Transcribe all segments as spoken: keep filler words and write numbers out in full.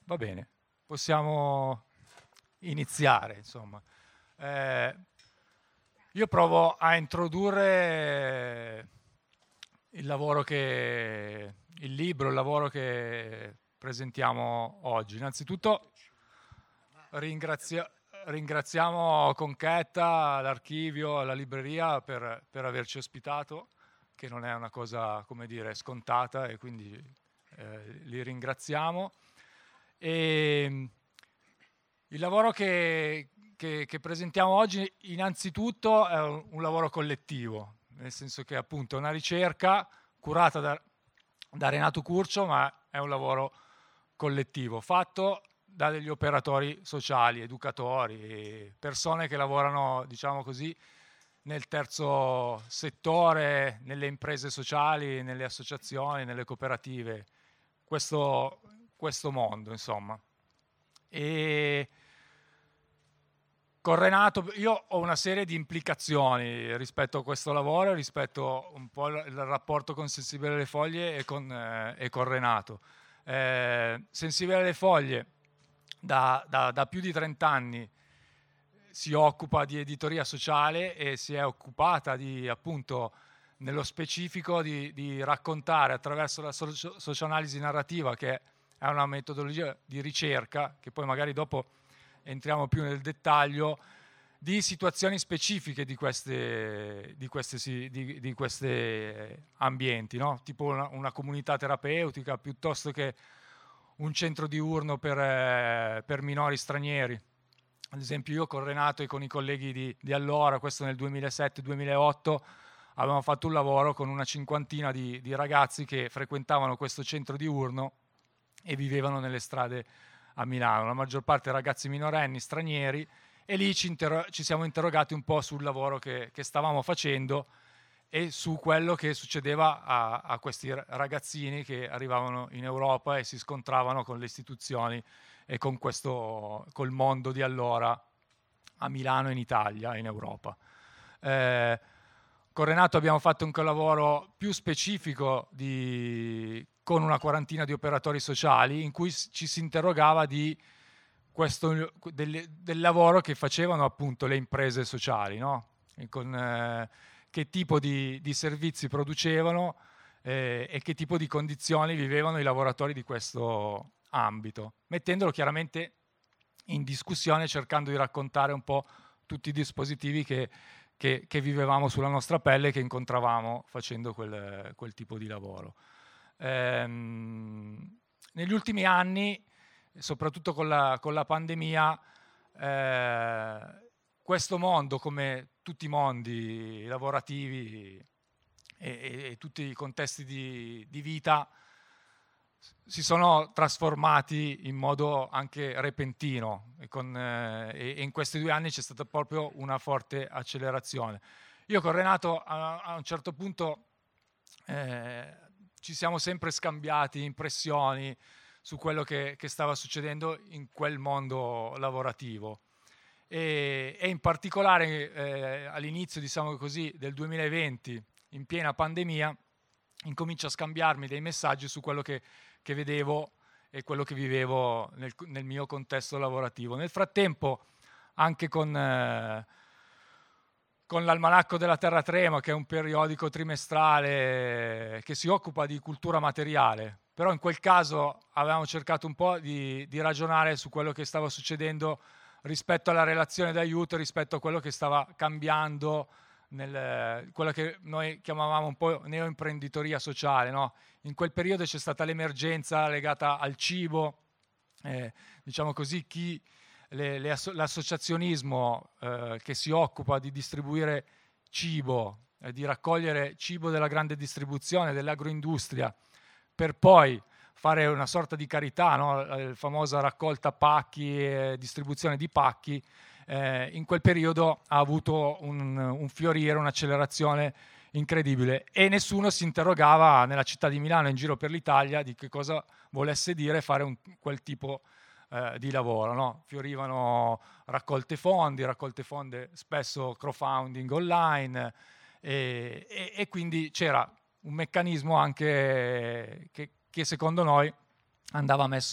Va bene, possiamo iniziare, insomma. Eh, io provo a introdurre il lavoro che, il libro, il lavoro che presentiamo oggi. Innanzitutto ringrazia- ringraziamo Conchetta, l'archivio, la libreria per, per averci ospitato, che non è una cosa, come dire, scontata, e quindi eh, li ringraziamo. E il lavoro che, che- che presentiamo oggi innanzitutto è un, un lavoro collettivo, nel senso che appunto è una ricerca curata da, da Renato Curcio, ma è un lavoro collettivo fatto da degli operatori sociali, educatori, persone che lavorano, diciamo così, nel terzo settore, nelle imprese sociali, nelle associazioni, nelle cooperative, questo, questo mondo, insomma. E con Renato io ho una serie di implicazioni rispetto a questo lavoro, rispetto un po' al rapporto con Sensibile alle Foglie e con, eh, e con Renato. Eh, Sensibile alle Foglie da, da, da più di trenta anni si occupa di editoria sociale e si è occupata di, appunto, nello specifico di, di raccontare attraverso la socio- socioanalisi narrativa, che è una metodologia di ricerca, che poi magari dopo entriamo più nel dettaglio, di situazioni specifiche di queste, di queste, di, di queste ambienti, no? Tipo una, una comunità terapeutica piuttosto che un centro diurno per, eh, per minori stranieri. Ad esempio io con Renato e con i colleghi di, di allora, questo nel duemilasette duemilaotto, avevamo fatto un lavoro con una cinquantina di, di ragazzi che frequentavano questo centro diurno e vivevano nelle strade a Milano, la maggior parte ragazzi minorenni, stranieri, e lì ci, interro- ci siamo interrogati un po' sul lavoro che, che stavamo facendo e su quello che succedeva a, a questi ragazzini che arrivavano in Europa e si scontravano con le istituzioni e con questo, col mondo di allora a Milano, in Italia, in Europa. Eh, con Renato abbiamo fatto un lavoro più specifico di, con una quarantina di operatori sociali in cui ci si interrogava di questo, del, del lavoro che facevano appunto le imprese sociali, no? E con, eh, che tipo di, di servizi producevano eh, e che tipo di condizioni vivevano i lavoratori di questo ambito, mettendolo chiaramente in discussione, cercando di raccontare un po' tutti i dispositivi che, che, che vivevamo sulla nostra pelle e che incontravamo facendo quel, quel tipo di lavoro. Ehm, negli ultimi anni, soprattutto con la, con la pandemia, eh, questo mondo, come tutti i mondi lavorativi e, e, e tutti i contesti di, di vita, si sono trasformati in modo anche repentino e, con, eh, e in questi due anni c'è stata proprio una forte accelerazione. Io con Renato a, a un certo punto eh, ci siamo sempre scambiati impressioni su quello che, che stava succedendo in quel mondo lavorativo e, e in particolare eh, all'inizio, diciamo così, del duemilaventi, in piena pandemia, incomincio a scambiarmi dei messaggi su quello che, che vedevo e quello che vivevo nel, nel mio contesto lavorativo. Nel frattempo, anche con, eh, con l'Almanacco della Terra Trema, che è un periodico trimestrale che si occupa di cultura materiale, però in quel caso avevamo cercato un po' di, di ragionare su quello che stava succedendo rispetto alla relazione d'aiuto, rispetto a quello che stava cambiando nel, quello che noi chiamavamo un po' neoimprenditoria sociale, no? In quel periodo c'è stata l'emergenza legata al cibo, eh, diciamo così, chi, le, le, l'associazionismo eh, che si occupa di distribuire cibo, eh, di raccogliere cibo della grande distribuzione, dell'agroindustria, per poi fare una sorta di carità, no? La famosa raccolta pacchi e distribuzione di pacchi, eh, in quel periodo ha avuto un, un fiorire, un'accelerazione incredibile e nessuno si interrogava nella città di Milano e in giro per l'Italia di che cosa volesse dire fare un, quel tipo eh, di lavoro, no? Fiorivano raccolte fondi, raccolte fondi spesso crowdfunding online e, e, e quindi c'era un meccanismo anche che, che secondo noi andava messo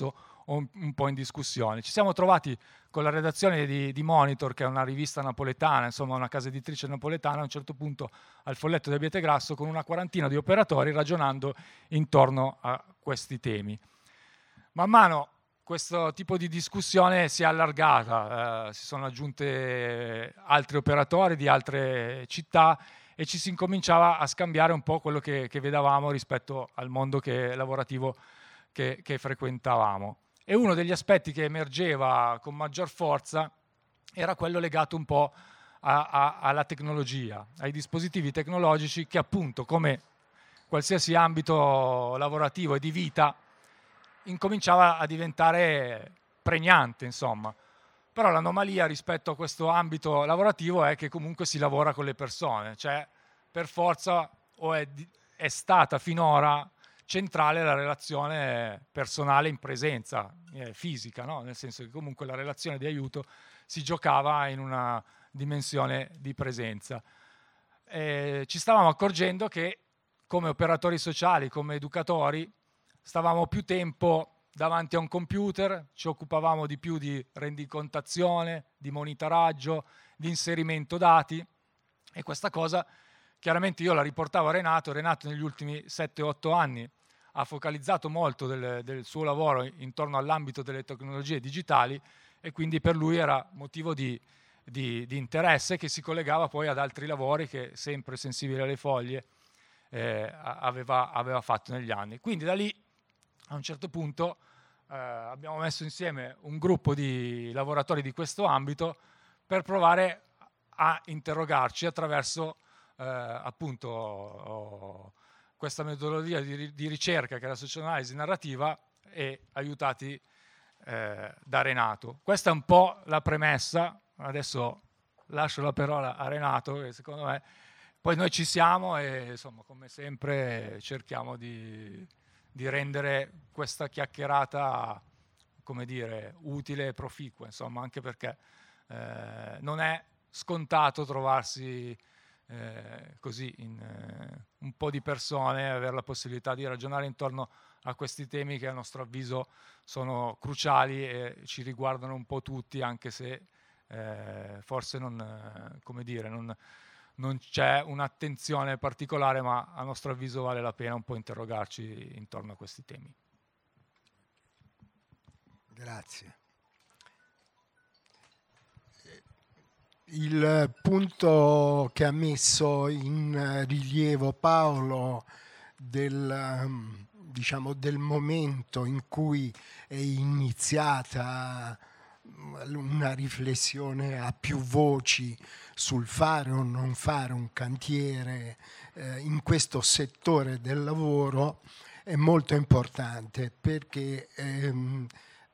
un, un po' in discussione. Ci siamo trovati con la redazione di, di Monitor, che è una rivista napoletana, insomma una casa editrice napoletana, a un certo punto al Folletto di Abietegrasso, con una quarantina di operatori ragionando intorno a questi temi. Man mano questo tipo di discussione si è allargata, eh, si sono aggiunte altri operatori di altre città e ci si incominciava a scambiare un po' quello che, che vedevamo rispetto al mondo che, lavorativo che, che frequentavamo. E uno degli aspetti che emergeva con maggior forza era quello legato un po' a, a, alla tecnologia, ai dispositivi tecnologici che appunto, come qualsiasi ambito lavorativo e di vita, incominciava a diventare pregnante, insomma. Però l'anomalia rispetto a questo ambito lavorativo è che comunque si lavora con le persone, cioè per forza o è, è stata finora centrale la relazione personale in presenza eh, fisica, no? Nel senso che comunque la relazione di aiuto si giocava in una dimensione di presenza. E ci stavamo accorgendo che come operatori sociali, come educatori, stavamo più tempo davanti a un computer, ci occupavamo di più di rendicontazione, di monitoraggio, di inserimento dati, e questa cosa chiaramente io la riportavo a Renato. Renato negli ultimi sette otto anni ha focalizzato molto del, del suo lavoro intorno all'ambito delle tecnologie digitali, e quindi per lui era motivo di, di, di interesse, che si collegava poi ad altri lavori che, sempre sensibile alle foglie, eh, aveva, aveva fatto negli anni. Quindi da lì a un certo punto eh, abbiamo messo insieme un gruppo di lavoratori di questo ambito per provare a interrogarci attraverso eh, appunto oh, questa metodologia di, di ricerca che è la socioanalisi narrativa, e aiutati eh, da Renato. Questa è un po' la premessa. Adesso lascio la parola a Renato, che secondo me poi noi ci siamo e insomma, come sempre, cerchiamo di di rendere questa chiacchierata, come dire, utile e proficua, insomma, anche perché eh, non è scontato trovarsi eh, così in eh, un po' di persone, avere la possibilità di ragionare intorno a questi temi che a nostro avviso sono cruciali e ci riguardano un po' tutti, anche se eh, forse non, eh, come dire, non non c'è un'attenzione particolare, ma a nostro avviso vale la pena un po' interrogarci intorno a questi temi. Grazie. Il punto che ha messo in rilievo Paolo del, diciamo, del momento in cui è iniziata una riflessione a più voci sul fare o non fare un cantiere eh, in questo settore del lavoro è molto importante, perché ehm,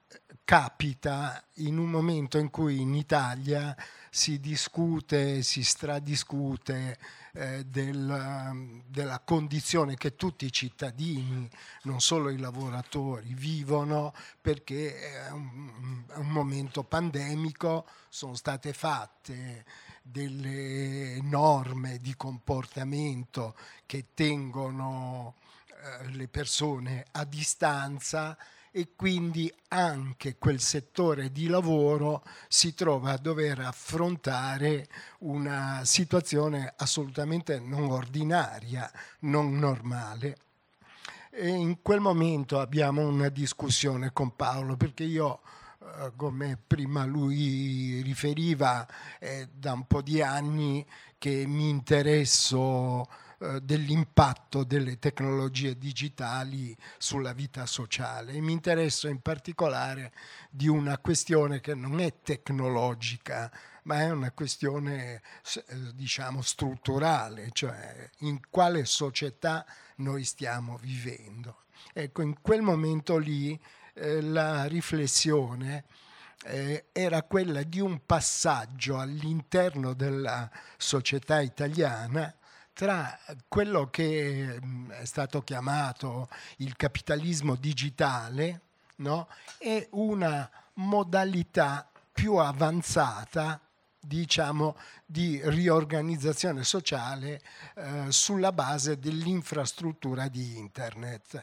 capita in un momento in cui in Italia si discute, si stradiscute eh, del, della condizione che tutti i cittadini, non solo i lavoratori, vivono, perché è un, è un momento pandemico, sono state fatte delle norme di comportamento che tengono eh, le persone a distanza, e quindi anche quel settore di lavoro si trova a dover affrontare una situazione assolutamente non ordinaria, non normale. E in quel momento abbiamo una discussione con Paolo, perché io, come prima lui riferiva, è da un po' di anni che mi interesso dell'impatto delle tecnologie digitali sulla vita sociale, e mi interesso in particolare di una questione che non è tecnologica, ma è una questione, diciamo, strutturale, cioè in quale società noi stiamo vivendo. Ecco, in quel momento lì eh, la riflessione eh, era quella di un passaggio all'interno della società italiana tra quello che è stato chiamato il capitalismo digitale, no? E una modalità più avanzata, diciamo, di riorganizzazione sociale eh, sulla base dell'infrastruttura di internet.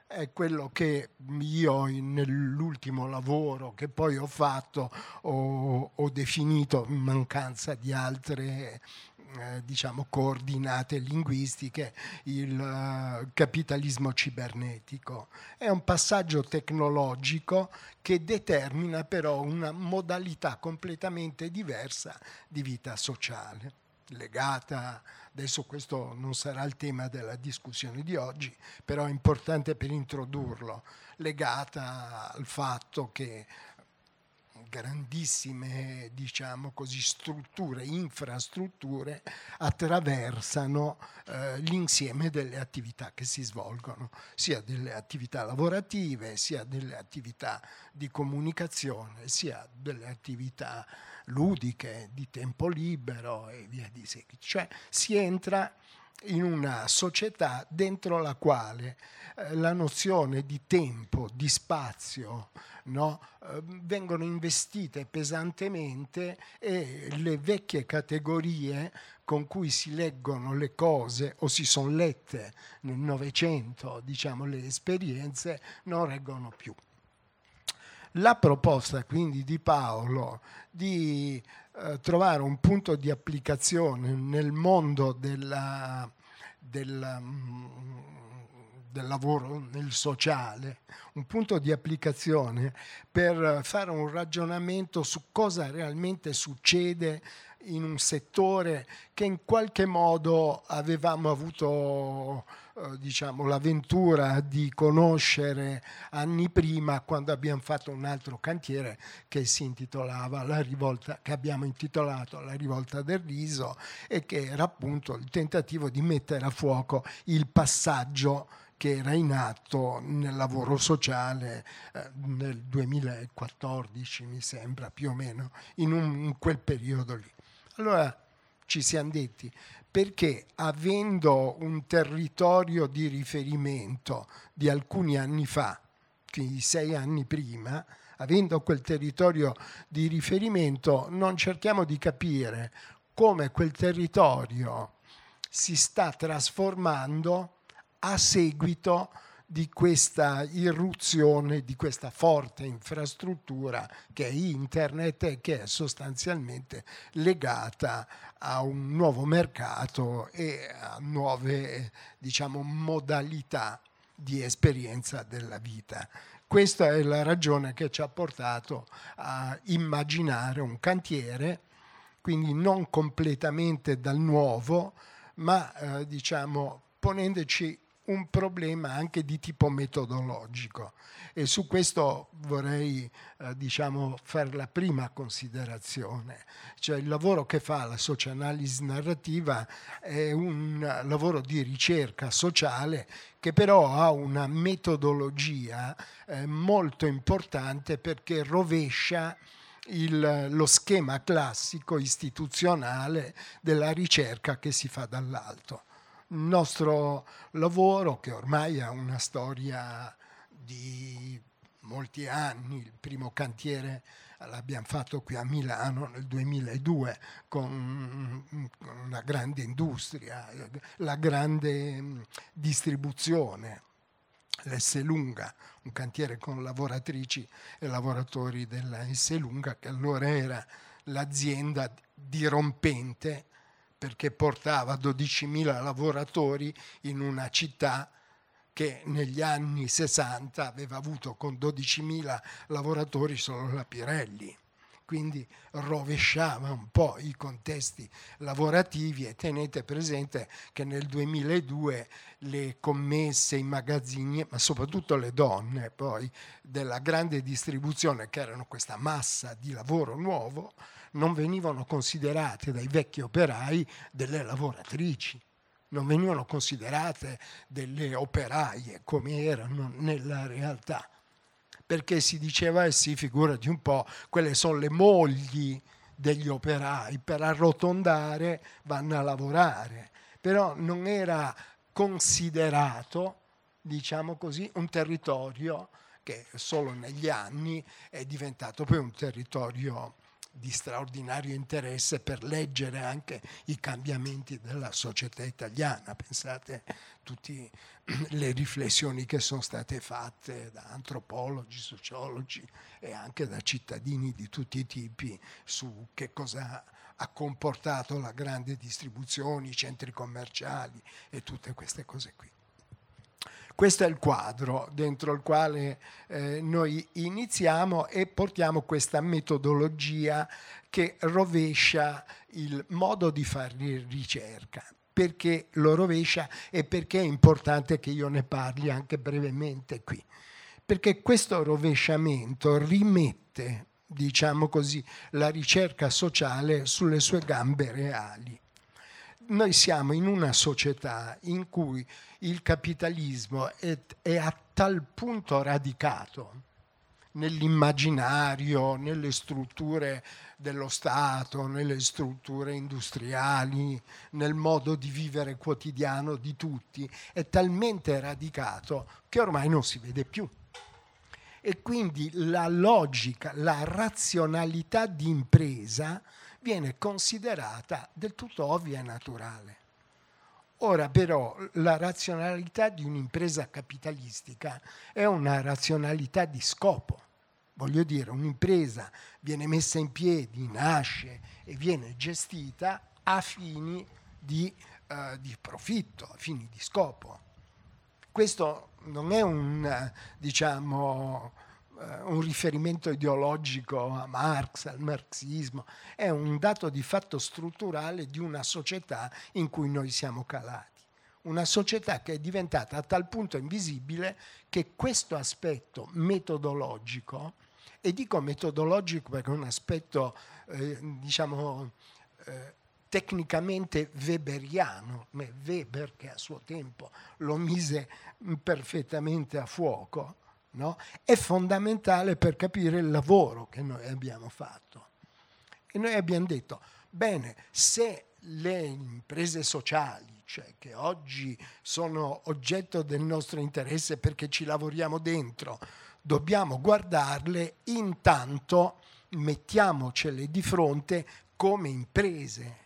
è quello che io nell'ultimo lavoro che poi ho fatto ho, ho definito, in mancanza di altre eh, diciamo coordinate linguistiche, il uh, capitalismo cibernetico. È un passaggio tecnologico che determina però una modalità completamente diversa di vita sociale, legata, adesso questo non sarà il tema della discussione di oggi, però è importante per introdurlo, legata al fatto che grandissime, diciamo così, strutture, infrastrutture attraversano eh, l'insieme delle attività che si svolgono, sia delle attività lavorative, sia delle attività di comunicazione, sia delle attività ludiche, di tempo libero e via di seguito. Cioè si entra in una società dentro la quale eh, la nozione di tempo, di spazio, no, eh, vengono investite pesantemente e le vecchie categorie con cui si leggono le cose o si sono lette nel Novecento, diciamo, le esperienze non reggono più. La proposta quindi di Paolo di eh, trovare un punto di applicazione nel mondo della, della, del lavoro nel sociale, un punto di applicazione per fare un ragionamento su cosa realmente succede in un settore che in qualche modo avevamo avuto eh, diciamo, l'avventura di conoscere anni prima, quando abbiamo fatto un altro cantiere che si intitolava la rivolta, che abbiamo intitolato La rivolta del riso, e che era appunto il tentativo di mettere a fuoco il passaggio che era in atto nel lavoro sociale eh, nel duemilaquattordici, mi sembra, più o meno, in, un, in quel periodo lì. Allora ci siamo detti, perché avendo un territorio di riferimento di alcuni anni fa, quindi sei anni prima, avendo quel territorio di riferimento, non cerchiamo di capire come quel territorio si sta trasformando a seguito di questa irruzione, di questa forte infrastruttura che è internet e che è sostanzialmente legata a un nuovo mercato e a nuove, diciamo, modalità di esperienza della vita. Questa è la ragione che ci ha portato a immaginare un cantiere, quindi non completamente dal nuovo, ma eh, diciamo ponendoci un problema anche di tipo metodologico, e su questo vorrei eh, diciamo fare la prima considerazione. Cioè il lavoro che fa la socioanalisi narrativa è un lavoro di ricerca sociale che però ha una metodologia eh, molto importante, perché rovescia Il, lo schema classico istituzionale della ricerca che si fa dall'alto. Il nostro lavoro, che ormai ha una storia di molti anni, il primo cantiere l'abbiamo fatto qui a Milano nel duemiladue con una grande industria, la grande distribuzione, l'Esselunga, un cantiere con lavoratrici e lavoratori della Esselunga, che allora era l'azienda dirompente, perché portava dodicimila lavoratori in una città che negli anni sessanta aveva avuto con dodicimila lavoratori solo la Pirelli. Quindi rovesciava un po' i contesti lavorativi, e tenete presente che nel duemiladue le commesse, i magazzini, ma soprattutto le donne poi della grande distribuzione, che erano questa massa di lavoro nuovo, non venivano considerate dai vecchi operai delle lavoratrici, non venivano considerate delle operaie come erano nella realtà, perché si diceva, eh sì, figurati un po', quelle sono le mogli degli operai, per arrotondare vanno a lavorare, però non era considerato, diciamo così, un territorio che solo negli anni è diventato poi un territorio di straordinario interesse per leggere anche i cambiamenti della società italiana. Pensate a tutte le riflessioni che sono state fatte da antropologi, sociologi e anche da cittadini di tutti i tipi su che cosa ha comportato la grande distribuzione, i centri commerciali e tutte queste cose qui. Questo è il quadro dentro il quale eh, noi iniziamo e portiamo questa metodologia che rovescia il modo di fare ricerca. Perché lo rovescia e perché è importante che io ne parli anche brevemente qui. Perché questo rovesciamento rimette, diciamo così, la ricerca sociale sulle sue gambe reali. Noi siamo in una società in cui il capitalismo è, è a tal punto radicato nell'immaginario, nelle strutture dello Stato, nelle strutture industriali, nel modo di vivere quotidiano di tutti, è talmente radicato che ormai non si vede più. E quindi la logica, la razionalità di impresa viene considerata del tutto ovvia e naturale. Ora però la razionalità di un'impresa capitalistica è una razionalità di scopo. Voglio dire, un'impresa viene messa in piedi, nasce e viene gestita a fini di, uh, di profitto, a fini di scopo. Questo non è un, diciamo, un riferimento ideologico a Marx, al marxismo, è un dato di fatto strutturale di una società in cui noi siamo calati. Una società che è diventata a tal punto invisibile che questo aspetto metodologico, e dico metodologico perché è un aspetto, eh, diciamo, eh, tecnicamente weberiano, Weber che a suo tempo lo mise perfettamente a fuoco, no? È fondamentale per capire il lavoro che noi abbiamo fatto. E noi abbiamo detto, bene, se le imprese sociali, cioè che oggi sono oggetto del nostro interesse perché ci lavoriamo dentro, dobbiamo guardarle, intanto mettiamocele di fronte come imprese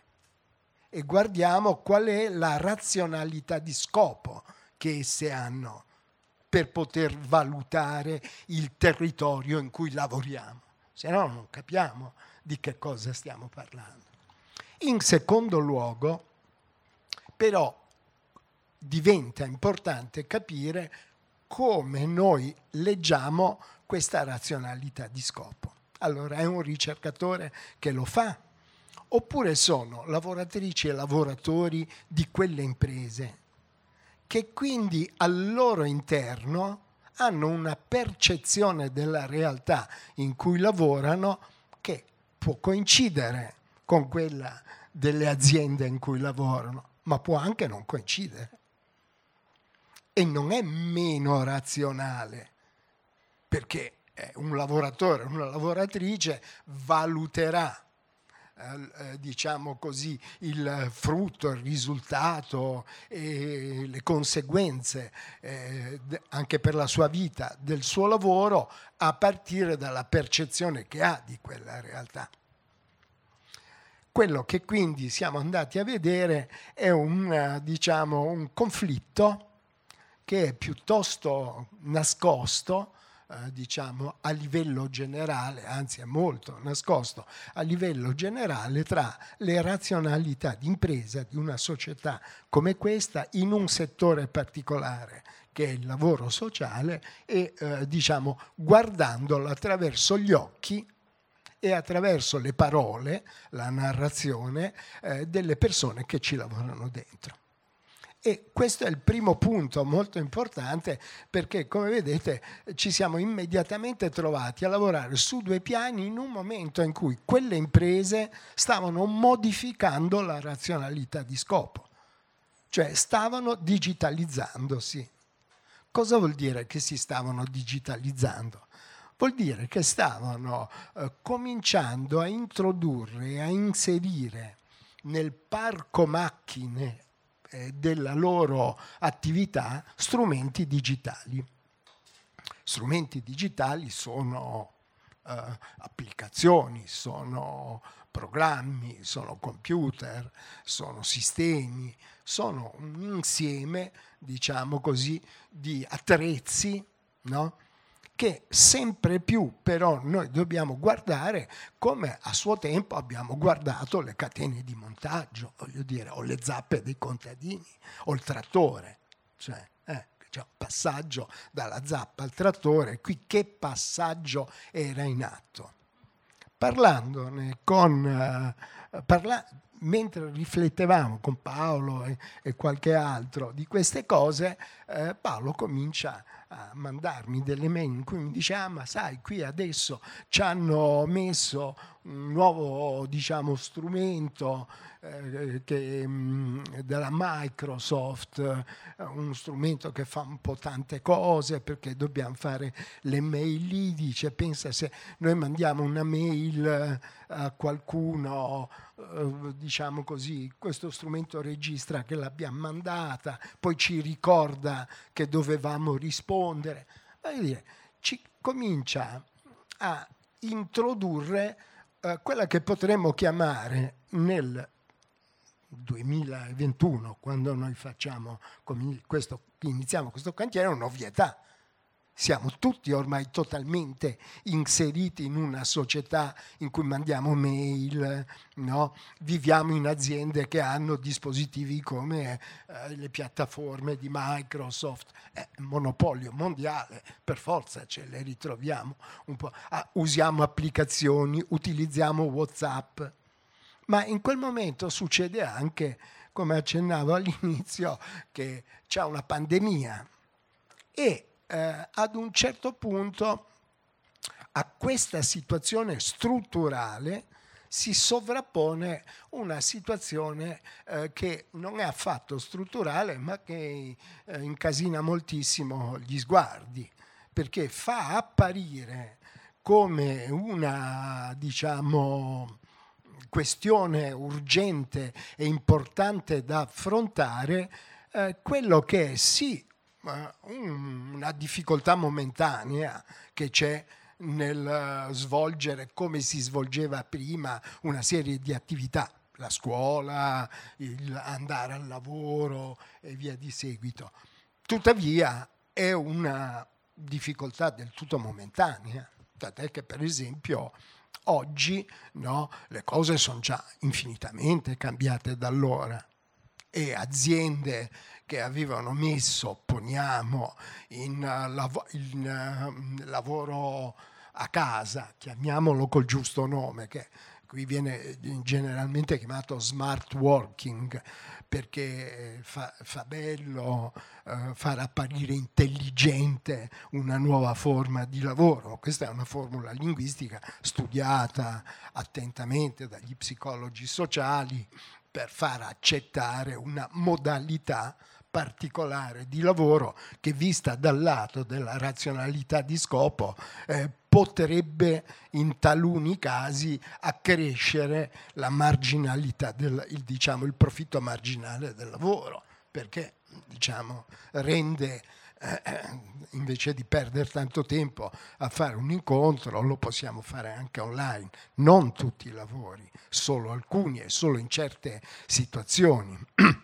e guardiamo qual è la razionalità di scopo che esse hanno per poter valutare il territorio in cui lavoriamo, se no non capiamo di che cosa stiamo parlando. In secondo luogo, però, diventa importante capire come noi leggiamo questa razionalità di scopo. Allora, è un ricercatore che lo fa? Oppure sono lavoratrici e lavoratori di quelle imprese che quindi al loro interno hanno una percezione della realtà in cui lavorano che può coincidere con quella delle aziende in cui lavorano, ma può anche non coincidere. E non è meno razionale, perché un lavoratore o una lavoratrice valuterà Eh, diciamo così, il frutto, il risultato e le conseguenze eh, anche per la sua vita del suo lavoro a partire dalla percezione che ha di quella realtà. Quello che quindi siamo andati a vedere è un, diciamo, un conflitto che è piuttosto nascosto, diciamo a livello generale, anzi è molto nascosto a livello generale, tra le razionalità di impresa di una società come questa in un settore particolare che è il lavoro sociale e eh, diciamo guardandolo attraverso gli occhi e attraverso le parole, la narrazione eh, delle persone che ci lavorano dentro. E questo è il primo punto molto importante perché, come vedete, ci siamo immediatamente trovati a lavorare su due piani in un momento in cui quelle imprese stavano modificando la razionalità di scopo, cioè stavano digitalizzandosi. Cosa vuol dire che si stavano digitalizzando? Vuol dire che stavano eh, cominciando a introdurre, a inserire nel parco macchine della loro attività strumenti digitali. Strumenti digitali sono eh, applicazioni, sono programmi, sono computer, sono sistemi, sono un insieme, diciamo così, di attrezzi, no? Che sempre più però noi dobbiamo guardare come a suo tempo abbiamo guardato le catene di montaggio, voglio dire, o le zappe dei contadini, o il trattore, cioè eh, c'è un passaggio dalla zappa al trattore. Qui che passaggio era in atto? Parlandone con eh, parla, mentre riflettevamo con Paolo e, e qualche altro di queste cose, eh, Paolo comincia a mandarmi delle mail in cui mi dice: ah, ma sai, qui adesso ci hanno messo un nuovo, diciamo, strumento eh, che, mh, della Microsoft, eh, uno strumento che fa un po' tante cose, perché dobbiamo fare le mail lì. Dice: pensa, se noi mandiamo una mail eh, a qualcuno, eh, diciamo così, questo strumento registra che l'abbiamo mandata, poi ci ricorda che dovevamo rispondere. Voglio dire, ci comincia a introdurre eh, quella che potremmo chiamare nel duemilaventuno, quando noi facciamo questo, iniziamo questo cantiere, un'ovvietà. Siamo tutti ormai totalmente inseriti in una società in cui mandiamo mail, no? Viviamo in aziende che hanno dispositivi come eh, le piattaforme di Microsoft, è un monopolio mondiale, per forza ce le ritroviamo un po'. Ah, usiamo applicazioni, utilizziamo WhatsApp, ma in quel momento succede anche, come accennavo all'inizio, che c'è una pandemia e Eh, ad un certo punto a questa situazione strutturale si sovrappone una situazione eh, che non è affatto strutturale, ma che eh, incasina moltissimo gli sguardi, perché fa apparire come una, diciamo, questione urgente e importante da affrontare eh, quello che è sì una difficoltà momentanea che c'è nel svolgere, come si svolgeva prima, una serie di attività, la scuola, il andare al lavoro e via di seguito. Tuttavia è una difficoltà del tutto momentanea, tant'è che per esempio oggi, no, le cose sono già infinitamente cambiate da allora, e aziende che avevano messo, poniamo, in, uh, lav- in uh, lavoro a casa, chiamiamolo col giusto nome, che qui viene generalmente chiamato smart working, perché fa, fa bello uh, far apparire intelligente una nuova forma di lavoro. Questa è una formula linguistica studiata attentamente dagli psicologi sociali per far accettare una modalità particolare di lavoro che, vista dal lato della razionalità di scopo, eh, potrebbe in taluni casi accrescere la marginalità, del, il, diciamo, il profitto marginale del lavoro, perché, diciamo, rende, eh, invece di perdere tanto tempo a fare un incontro, lo possiamo fare anche online. Non tutti i lavori, solo alcuni e solo in certe situazioni.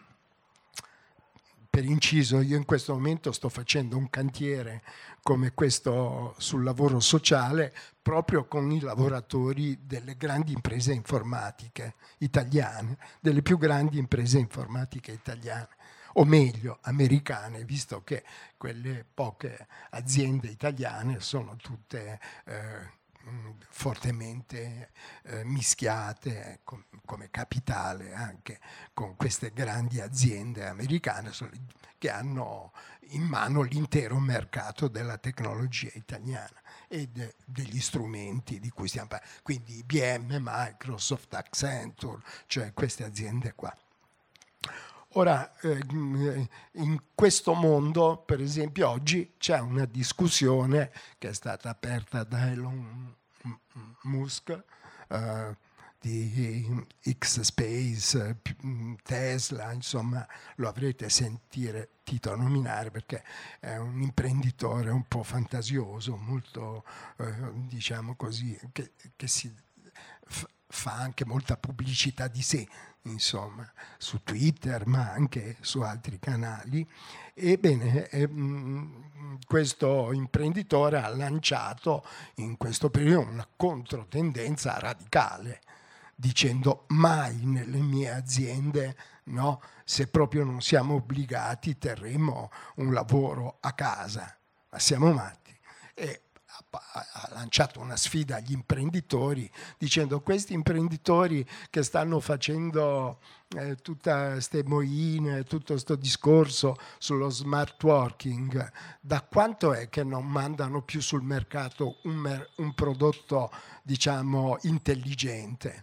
Per inciso, io in questo momento sto facendo un cantiere come questo sul lavoro sociale proprio con i lavoratori delle grandi imprese informatiche italiane, delle più grandi imprese informatiche italiane, o meglio americane, visto che quelle poche aziende italiane sono tutte eh, fortemente eh, mischiate com- come capitale anche con queste grandi aziende americane che hanno in mano l'intero mercato della tecnologia italiana e de- degli strumenti di cui stiamo parlando, quindi I B M, Microsoft, Accenture, cioè queste aziende qua. Ora, eh, in questo mondo, per esempio, oggi c'è una discussione che è stata aperta da Elon Musk, eh, di X-Space, Tesla, insomma lo avrete sentito nominare perché è un imprenditore un po' fantasioso, molto eh, diciamo così, che, che si f- fa anche molta pubblicità di sé, insomma, su Twitter ma anche su altri canali. Ebbene, eh, questo imprenditore ha lanciato in questo periodo una controtendenza radicale, dicendo mai nelle mie aziende, no, se proprio non siamo obbligati terremo un lavoro a casa, ma siamo matti. E ha lanciato una sfida agli imprenditori dicendo: questi imprenditori che stanno facendo eh, tutte queste moine, tutto questo discorso sullo smart working, da quanto è che non mandano più sul mercato un, mer- un prodotto, diciamo, intelligente?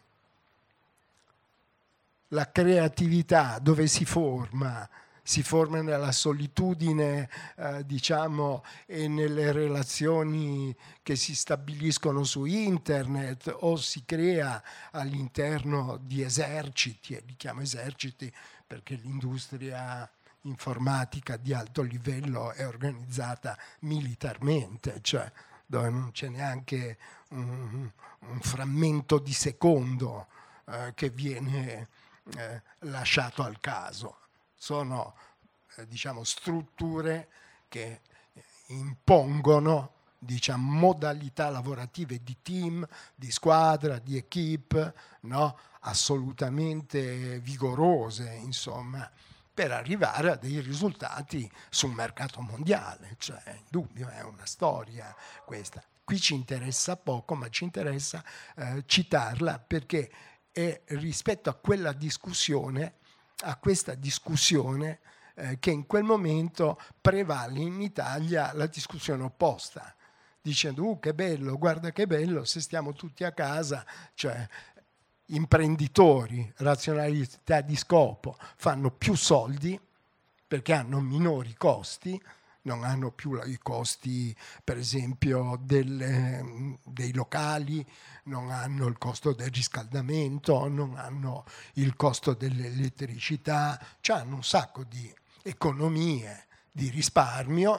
La creatività dove si forma? Si forma nella solitudine, eh, diciamo, e nelle relazioni che si stabiliscono su internet, o si crea all'interno di eserciti, e li chiamo eserciti perché l'industria informatica di alto livello è organizzata militarmente, cioè dove non c'è neanche un, un frammento di secondo eh, che viene eh, lasciato al caso. Sono eh, diciamo, strutture che impongono, diciamo, modalità lavorative di team, di squadra, di equipe, no? Assolutamente vigorose, insomma, per arrivare a dei risultati sul mercato mondiale. Cioè, è indubbio, è una storia questa. Qui ci interessa poco, ma ci interessa eh, citarla perché è rispetto a quella discussione, a questa discussione eh, che in quel momento prevale in Italia la discussione opposta, dicendo uh, che bello, guarda che bello se stiamo tutti a casa, cioè imprenditori, razionalità di scopo, fanno più soldi perché hanno minori costi, non hanno più i costi, per esempio, del, dei locali, non hanno il costo del riscaldamento, non hanno il costo dell'elettricità, cioè hanno un sacco di economie, di risparmio,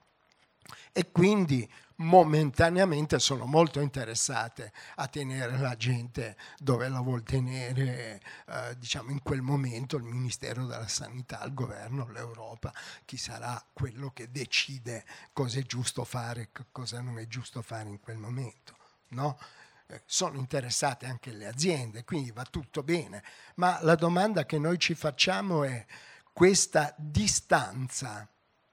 e quindi momentaneamente sono molto interessate a tenere la gente dove la vuol tenere, eh, diciamo, in quel momento il Ministero della Sanità, il governo, l'Europa, chi sarà quello che decide cosa è giusto fare e cosa non è giusto fare in quel momento, no? Eh, sono interessate anche le aziende, quindi va tutto bene, ma la domanda che noi ci facciamo è questa distanza,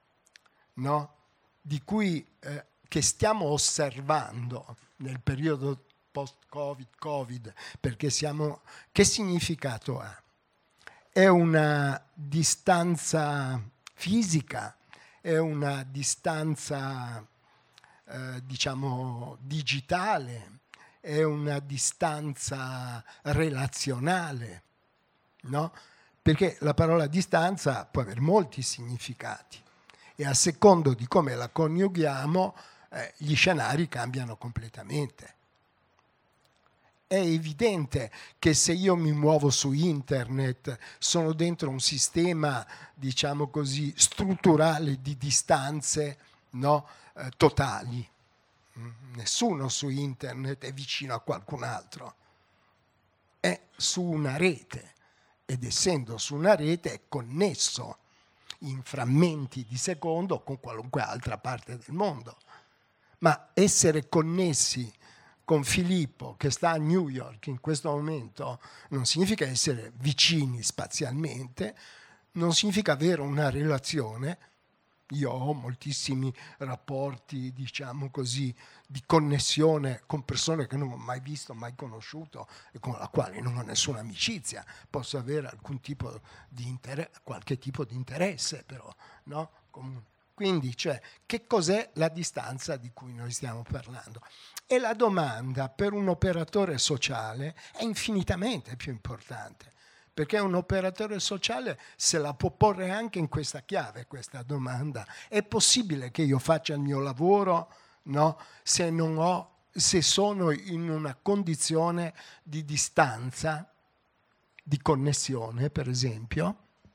no? Di cui eh, che stiamo osservando nel periodo post-Covid, Covid, perché siamo, che significato ha? È una distanza fisica, è una distanza eh, diciamo digitale, è una distanza relazionale, no? Perché la parola distanza può avere molti significati e a secondo di come la coniughiamo eh, gli scenari cambiano completamente. È evidente che se io mi muovo su internet sono dentro un sistema, diciamo così, strutturale di distanze, no? eh, totali. Nessuno su internet è vicino a qualcun altro, è su una rete ed essendo su una rete è connesso in frammenti di secondo con qualunque altra parte del mondo. Ma essere connessi con Filippo che sta a New York in questo momento non significa essere vicini spazialmente, non significa avere una relazione. Io ho moltissimi rapporti, diciamo così, di connessione con persone che non ho mai visto, mai conosciuto e con la quale non ho nessuna amicizia. Posso avere alcun tipo di interesse, qualche tipo di interesse, però, no? Comune. Quindi, cioè, che cos'è la distanza di cui noi stiamo parlando? E la domanda per un operatore sociale è infinitamente più importante. Perché un operatore sociale se la può porre anche in questa chiave, questa domanda. È possibile che io faccia il mio lavoro, no? Se non ho se sono in una condizione di distanza, di connessione, per esempio,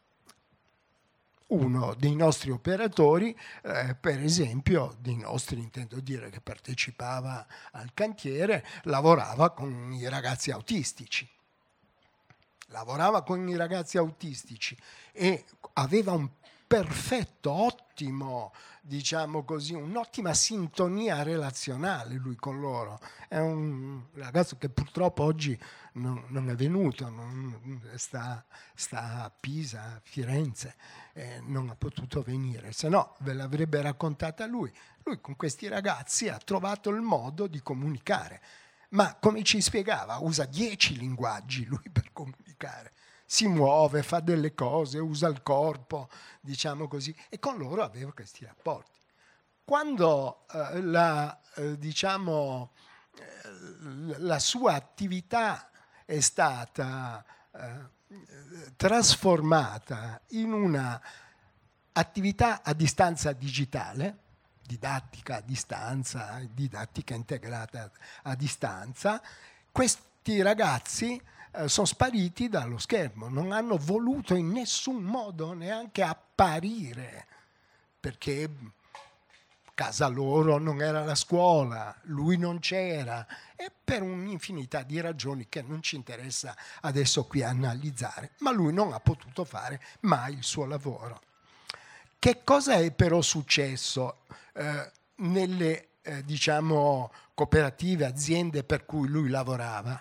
uno dei nostri operatori, eh, per esempio, dei nostri, intendo dire che partecipava al cantiere, lavorava con i ragazzi autistici. Lavorava con i ragazzi autistici e aveva un perfetto, ottimo, diciamo così, un'ottima sintonia relazionale lui con loro. È un ragazzo che purtroppo oggi non, non è venuto, non, sta, sta a Pisa, a Firenze, eh, non ha potuto venire, se no ve l'avrebbe raccontata lui. Lui con questi ragazzi ha trovato il modo di comunicare, ma come ci spiegava, usa dieci linguaggi lui per comunicare. Si muove, fa delle cose, usa il corpo, diciamo così, e con loro aveva questi rapporti. Quando eh, la, eh, diciamo, eh, la sua attività è stata eh, trasformata in una attività a distanza digitale, didattica a distanza, didattica integrata a distanza, questi ragazzi sono spariti dallo schermo, non hanno voluto in nessun modo neanche apparire, perché casa loro non era la scuola, lui non c'era, e per un'infinità di ragioni che non ci interessa adesso qui analizzare, ma lui non ha potuto fare mai il suo lavoro. Che cosa è però successo eh, nelle eh, diciamo cooperative, aziende per cui lui lavorava?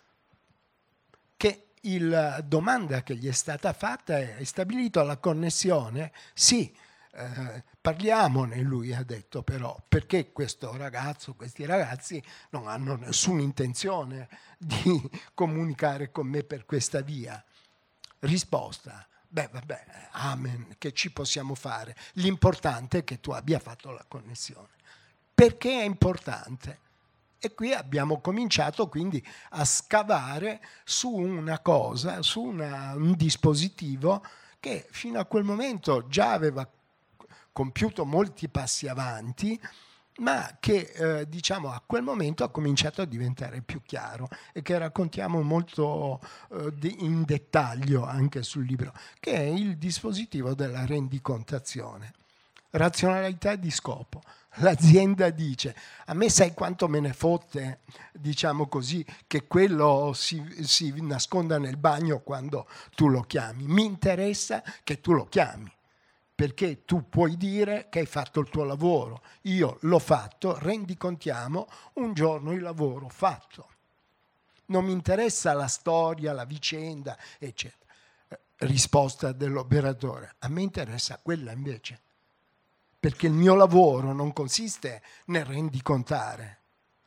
Che la domanda che gli è stata fatta è: hai stabilito la connessione? Sì, eh, parliamone, lui ha detto, però perché questo ragazzo, questi ragazzi non hanno nessuna intenzione di comunicare con me per questa via. Risposta: beh, vabbè, amen, che ci possiamo fare? L'importante è che tu abbia fatto la connessione. Perché è importante? E qui abbiamo cominciato quindi a scavare su una cosa, su una, un dispositivo che fino a quel momento già aveva compiuto molti passi avanti, ma che eh, diciamo a quel momento ha cominciato a diventare più chiaro e che raccontiamo molto eh, in dettaglio anche sul libro, che è il dispositivo della rendicontazione. Razionalità di scopo. L'azienda dice: a me sai quanto me ne fotte, diciamo così, che quello si, si nasconda nel bagno quando tu lo chiami. Mi interessa che tu lo chiami, perché tu puoi dire che hai fatto il tuo lavoro. Io l'ho fatto, rendicontiamo un giorno il lavoro fatto. Non mi interessa la storia, la vicenda, eccetera. Risposta dell'operatore: a me interessa quella invece, perché il mio lavoro non consiste nel rendicontare,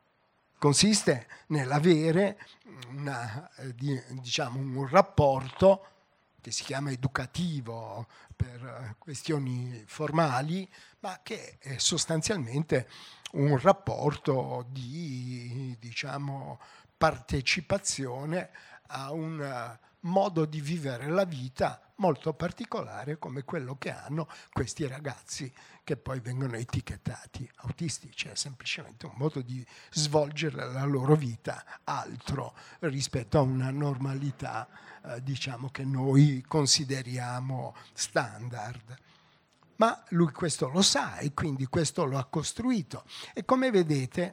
consiste nell'avere una, diciamo, un rapporto che si chiama educativo per questioni formali, ma che è sostanzialmente un rapporto di, diciamo, partecipazione a un modo di vivere la vita molto particolare come quello che hanno questi ragazzi che poi vengono etichettati autistici. È semplicemente un modo di svolgere la loro vita altro rispetto a una normalità eh, diciamo che noi consideriamo standard. Ma lui questo lo sa e quindi questo lo ha costruito. E come vedete,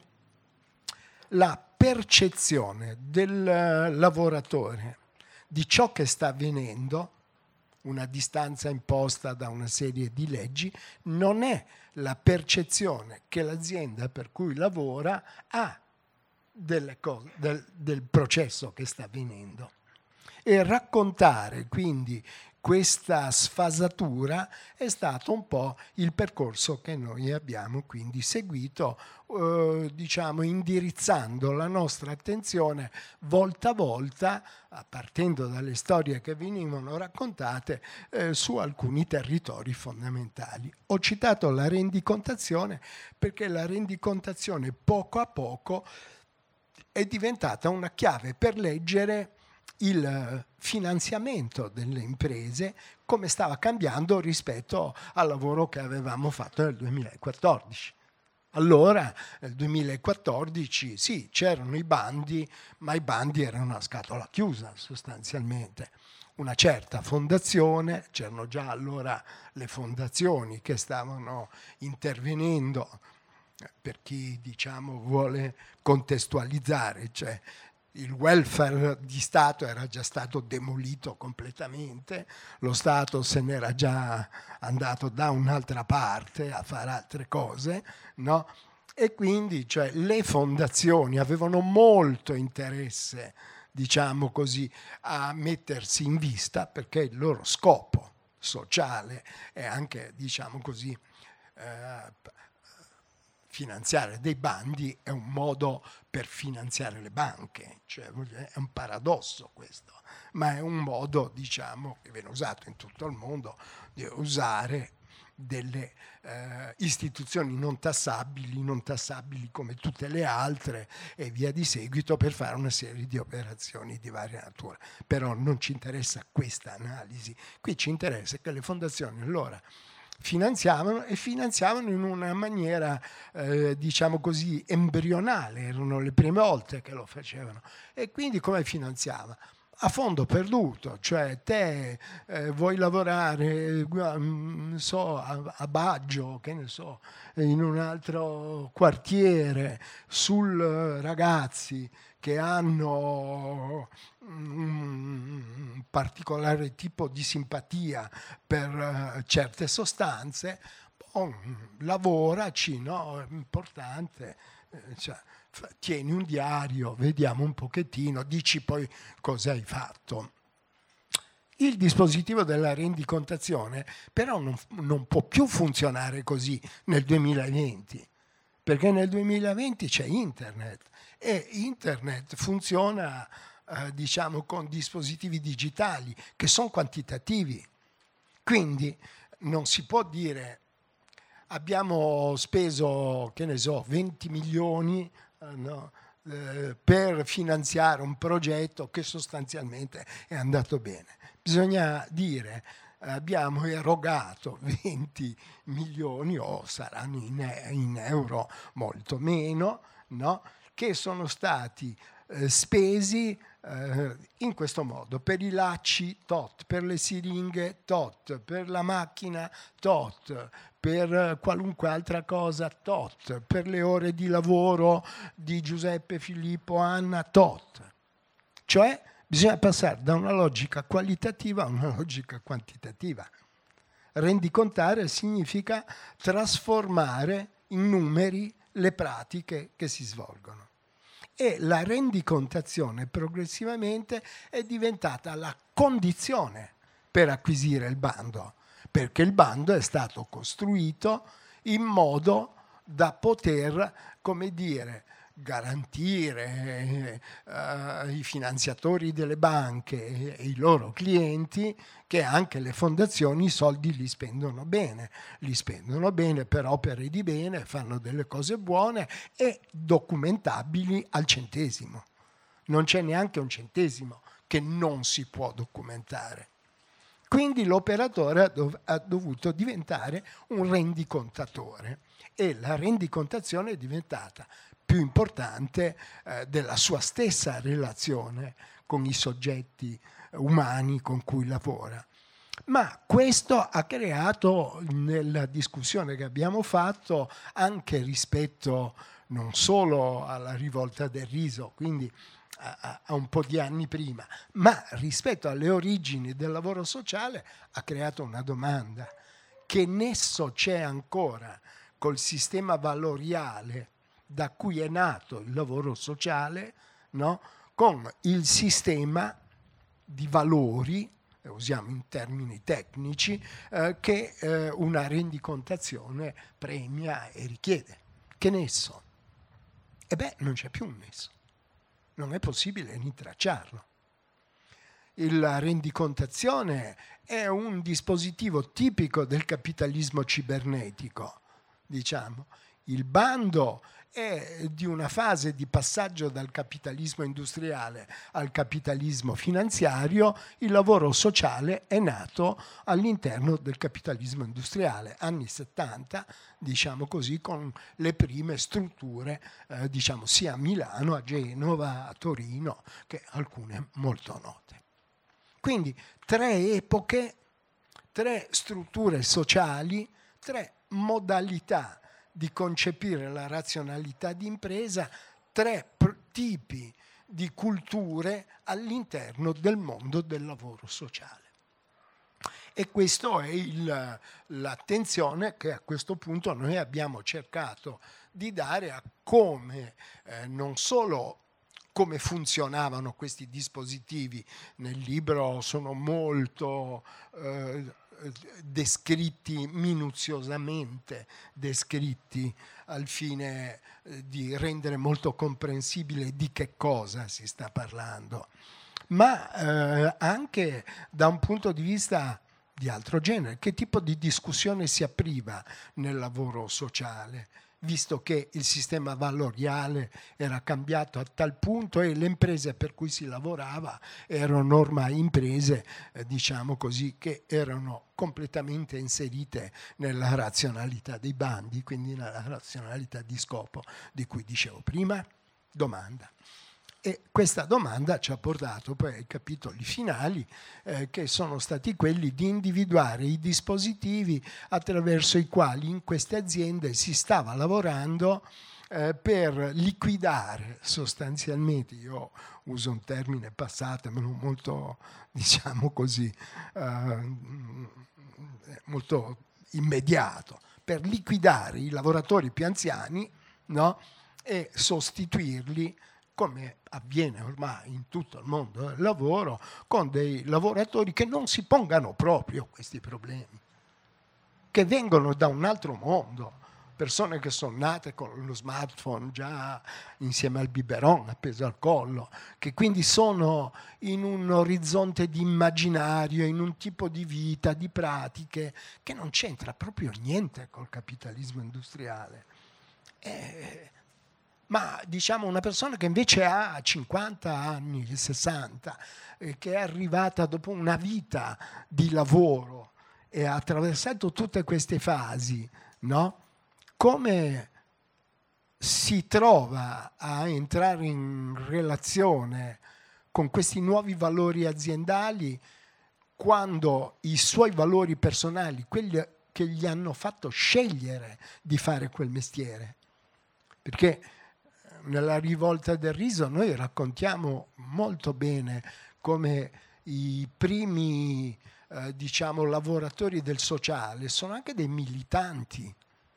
la percezione del lavoratore di ciò che sta avvenendo, una distanza imposta da una serie di leggi, non è la percezione che l'azienda per cui lavora ha delle cose, del, del processo che sta avvenendo. E raccontare quindi questa sfasatura è stato un po' il percorso che noi abbiamo quindi seguito, eh, diciamo indirizzando la nostra attenzione volta a volta, partendo dalle storie che venivano raccontate, eh, su alcuni territori fondamentali. Ho citato la rendicontazione perché la rendicontazione poco a poco è diventata una chiave per leggere il finanziamento delle imprese, come stava cambiando rispetto al lavoro che avevamo fatto nel duemilaquattordici. Allora, nel duemilaquattordici, sì, c'erano i bandi, ma i bandi erano a scatola chiusa sostanzialmente. Una certa fondazione, c'erano già allora le fondazioni che stavano intervenendo, per chi diciamo vuole contestualizzare, cioè il welfare di Stato era già stato demolito completamente, lo Stato se n'era già andato da un'altra parte a fare altre cose, no? E quindi cioè, le fondazioni avevano molto interesse, diciamo così, a mettersi in vista, perché il loro scopo sociale è anche, diciamo così, eh, finanziare dei bandi è un modo per finanziare le banche, cioè è un paradosso questo, ma è un modo, diciamo, che viene usato in tutto il mondo, di usare delle eh, istituzioni non tassabili, non tassabili come tutte le altre e via di seguito per fare una serie di operazioni di varia natura. Però non ci interessa questa analisi, qui ci interessa che le fondazioni allora finanziavano e finanziavano in una maniera eh, diciamo così embrionale, erano le prime volte che lo facevano. E quindi come finanziava? A fondo perduto, cioè te eh, vuoi lavorare mm, so, a, a Baggio, che ne so, in un altro quartiere, sul ragazzi che hanno un particolare tipo di simpatia per certe sostanze, bon, lavoraci, no? È importante, cioè, tieni un diario, vediamo un pochettino, dici poi cosa hai fatto. Il dispositivo della rendicontazione però non, non può più funzionare così nel duemilaventi, perché nel duemilaventi c'è internet e internet funziona eh, diciamo con dispositivi digitali che sono quantitativi. Quindi non si può dire abbiamo speso, che ne so, venti milioni eh, no, eh, per finanziare un progetto che sostanzialmente è andato bene. Bisogna dire abbiamo erogato venti milioni o saranno in, in euro molto meno, no? Che sono stati eh, spesi eh, in questo modo, per i lacci tot, per le siringhe tot, per la macchina tot, per qualunque altra cosa tot, per le ore di lavoro di Giuseppe, Filippo, Anna tot. Cioè bisogna passare da una logica qualitativa a una logica quantitativa. Rendicontare significa trasformare in numeri le pratiche che si svolgono. E la rendicontazione progressivamente è diventata la condizione per acquisire il bando, perché il bando è stato costruito in modo da poter, come dire, garantire eh, i finanziatori delle banche e i loro clienti che anche le fondazioni i soldi li spendono bene, li spendono bene per opere di bene, fanno delle cose buone e documentabili al centesimo. Non c'è neanche un centesimo che non si può documentare. Quindi l'operatore ha, dov- ha dovuto diventare un rendicontatore e la rendicontazione è diventata più importante eh, della sua stessa relazione con i soggetti umani con cui lavora. Ma questo ha creato, nella discussione che abbiamo fatto, anche rispetto non solo alla rivolta del riso, quindi a, a un po' di anni prima, ma rispetto alle origini del lavoro sociale, ha creato una domanda: che nesso c'è ancora col sistema valoriale da cui è nato il lavoro sociale, no? Con il sistema di valori, usiamo in termini tecnici, eh, che eh, una rendicontazione premia e richiede. Che nesso? E beh, non c'è più un nesso. Non è possibile rintracciarlo. La rendicontazione è un dispositivo tipico del capitalismo cibernetico, diciamo, Il bando è di una fase di passaggio dal capitalismo industriale al capitalismo finanziario. Il lavoro sociale è nato all'interno del capitalismo industriale, anni settanta, diciamo così, con le prime strutture, eh, diciamo, sia a Milano, a Genova, a Torino, che alcune molto note. Quindi tre epoche, tre strutture sociali, tre modalità di concepire la razionalità di impresa, tre pr- tipi di culture all'interno del mondo del lavoro sociale. E questa è il, l'attenzione che a questo punto noi abbiamo cercato di dare a come eh, non solo come funzionavano questi dispositivi. Nel libro sono molto eh, descritti, minuziosamente descritti, al fine di rendere molto comprensibile di che cosa si sta parlando, ma eh, anche da un punto di vista di altro genere. Che tipo di discussione si apriva nel lavoro sociale, visto che il sistema valoriale era cambiato a tal punto e le imprese per cui si lavorava erano ormai imprese, eh, diciamo così, che erano completamente inserite nella razionalità dei bandi, quindi nella razionalità di scopo di cui dicevo prima. Domanda. E questa domanda ci ha portato poi ai capitoli finali, eh, che sono stati quelli di individuare i dispositivi attraverso i quali in queste aziende si stava lavorando eh, per liquidare sostanzialmente, io uso un termine, passatemelo, molto, diciamo così, eh, molto immediato, per liquidare i lavoratori più anziani, no? E sostituirli, come avviene ormai in tutto il mondo del lavoro, con dei lavoratori che non si pongano proprio questi problemi, che vengono da un altro mondo, persone che sono nate con lo smartphone già insieme al biberon appeso al collo, che quindi sono in un orizzonte di immaginario, in un tipo di vita, di pratiche, che non c'entra proprio niente col capitalismo industriale. E ma diciamo una persona che invece ha cinquanta anni, sessanta, eh, che è arrivata dopo una vita di lavoro e ha attraversato tutte queste fasi, no? Come si trova a entrare in relazione con questi nuovi valori aziendali quando i suoi valori personali, quelli che gli hanno fatto scegliere di fare quel mestiere? Perché nella rivolta del riso noi raccontiamo molto bene come i primi eh, diciamo lavoratori del sociale sono anche dei militanti,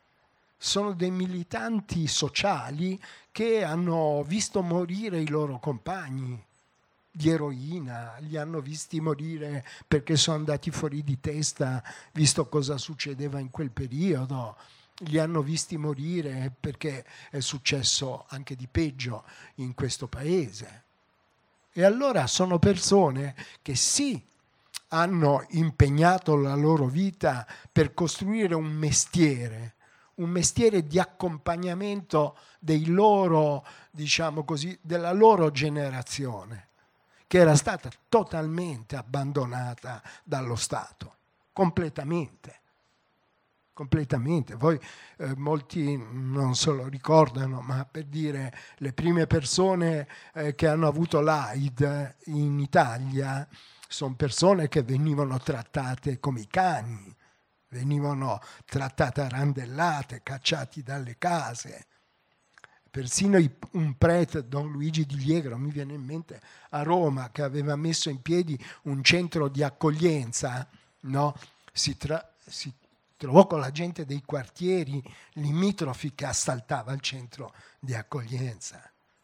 sono dei militanti sociali che hanno visto morire i loro compagni di eroina, li hanno visti morire perché sono andati fuori di testa visto cosa succedeva in quel periodo, li hanno visti morire perché è successo anche di peggio in questo paese. E allora sono persone che sì, hanno impegnato la loro vita per costruire un mestiere, un mestiere di accompagnamento dei loro, diciamo così, della loro generazione, che era stata totalmente abbandonata dallo Stato, completamente. completamente. Poi eh, molti non se lo ricordano, ma per dire, le prime persone eh, che hanno avuto l'AIDS in Italia sono persone che venivano trattate come i cani, venivano trattate a randellate, cacciati dalle case. Persino un prete, Don Luigi Di Liegro, mi viene in mente, a Roma, che aveva messo in piedi un centro di accoglienza, no? si, tra- si trovò con la gente dei quartieri limitrofi che assaltava il centro di accoglienza.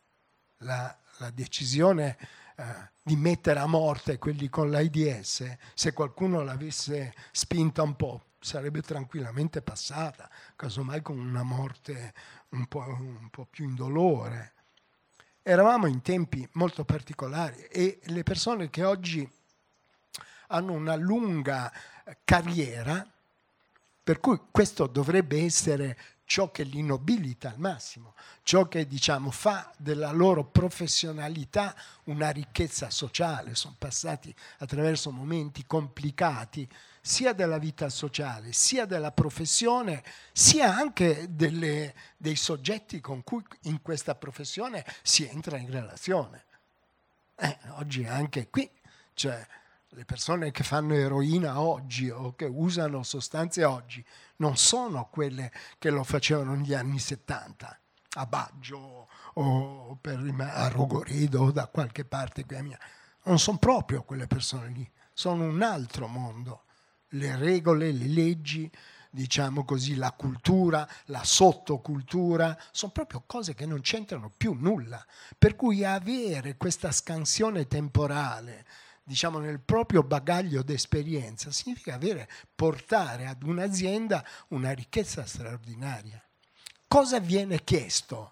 La, la decisione eh, di mettere a morte quelli con l'AIDS, se qualcuno l'avesse spinta un po', sarebbe tranquillamente passata, casomai con una morte un po', un po' più indolore. Eravamo in tempi molto particolari e le persone che oggi hanno una lunga carriera, per cui questo dovrebbe essere ciò che li nobilita al massimo, ciò che diciamo fa della loro professionalità una ricchezza sociale. Sono passati attraverso momenti complicati sia della vita sociale, sia della professione, sia anche delle, dei soggetti con cui in questa professione si entra in relazione. Eh, oggi anche qui, cioè le persone che fanno eroina oggi o che usano sostanze oggi non sono quelle che lo facevano negli anni settanta a Baggio o per, a Rogoredo o da qualche parte qui a mia. Non sono proprio quelle persone lì, sono un altro mondo. Le regole, le leggi, diciamo così, la cultura, la sottocultura, sono proprio cose che non c'entrano più nulla. Per cui avere questa scansione temporale, diciamo, nel proprio bagaglio d'esperienza, significa avere, portare ad un'azienda una ricchezza straordinaria. Cosa viene chiesto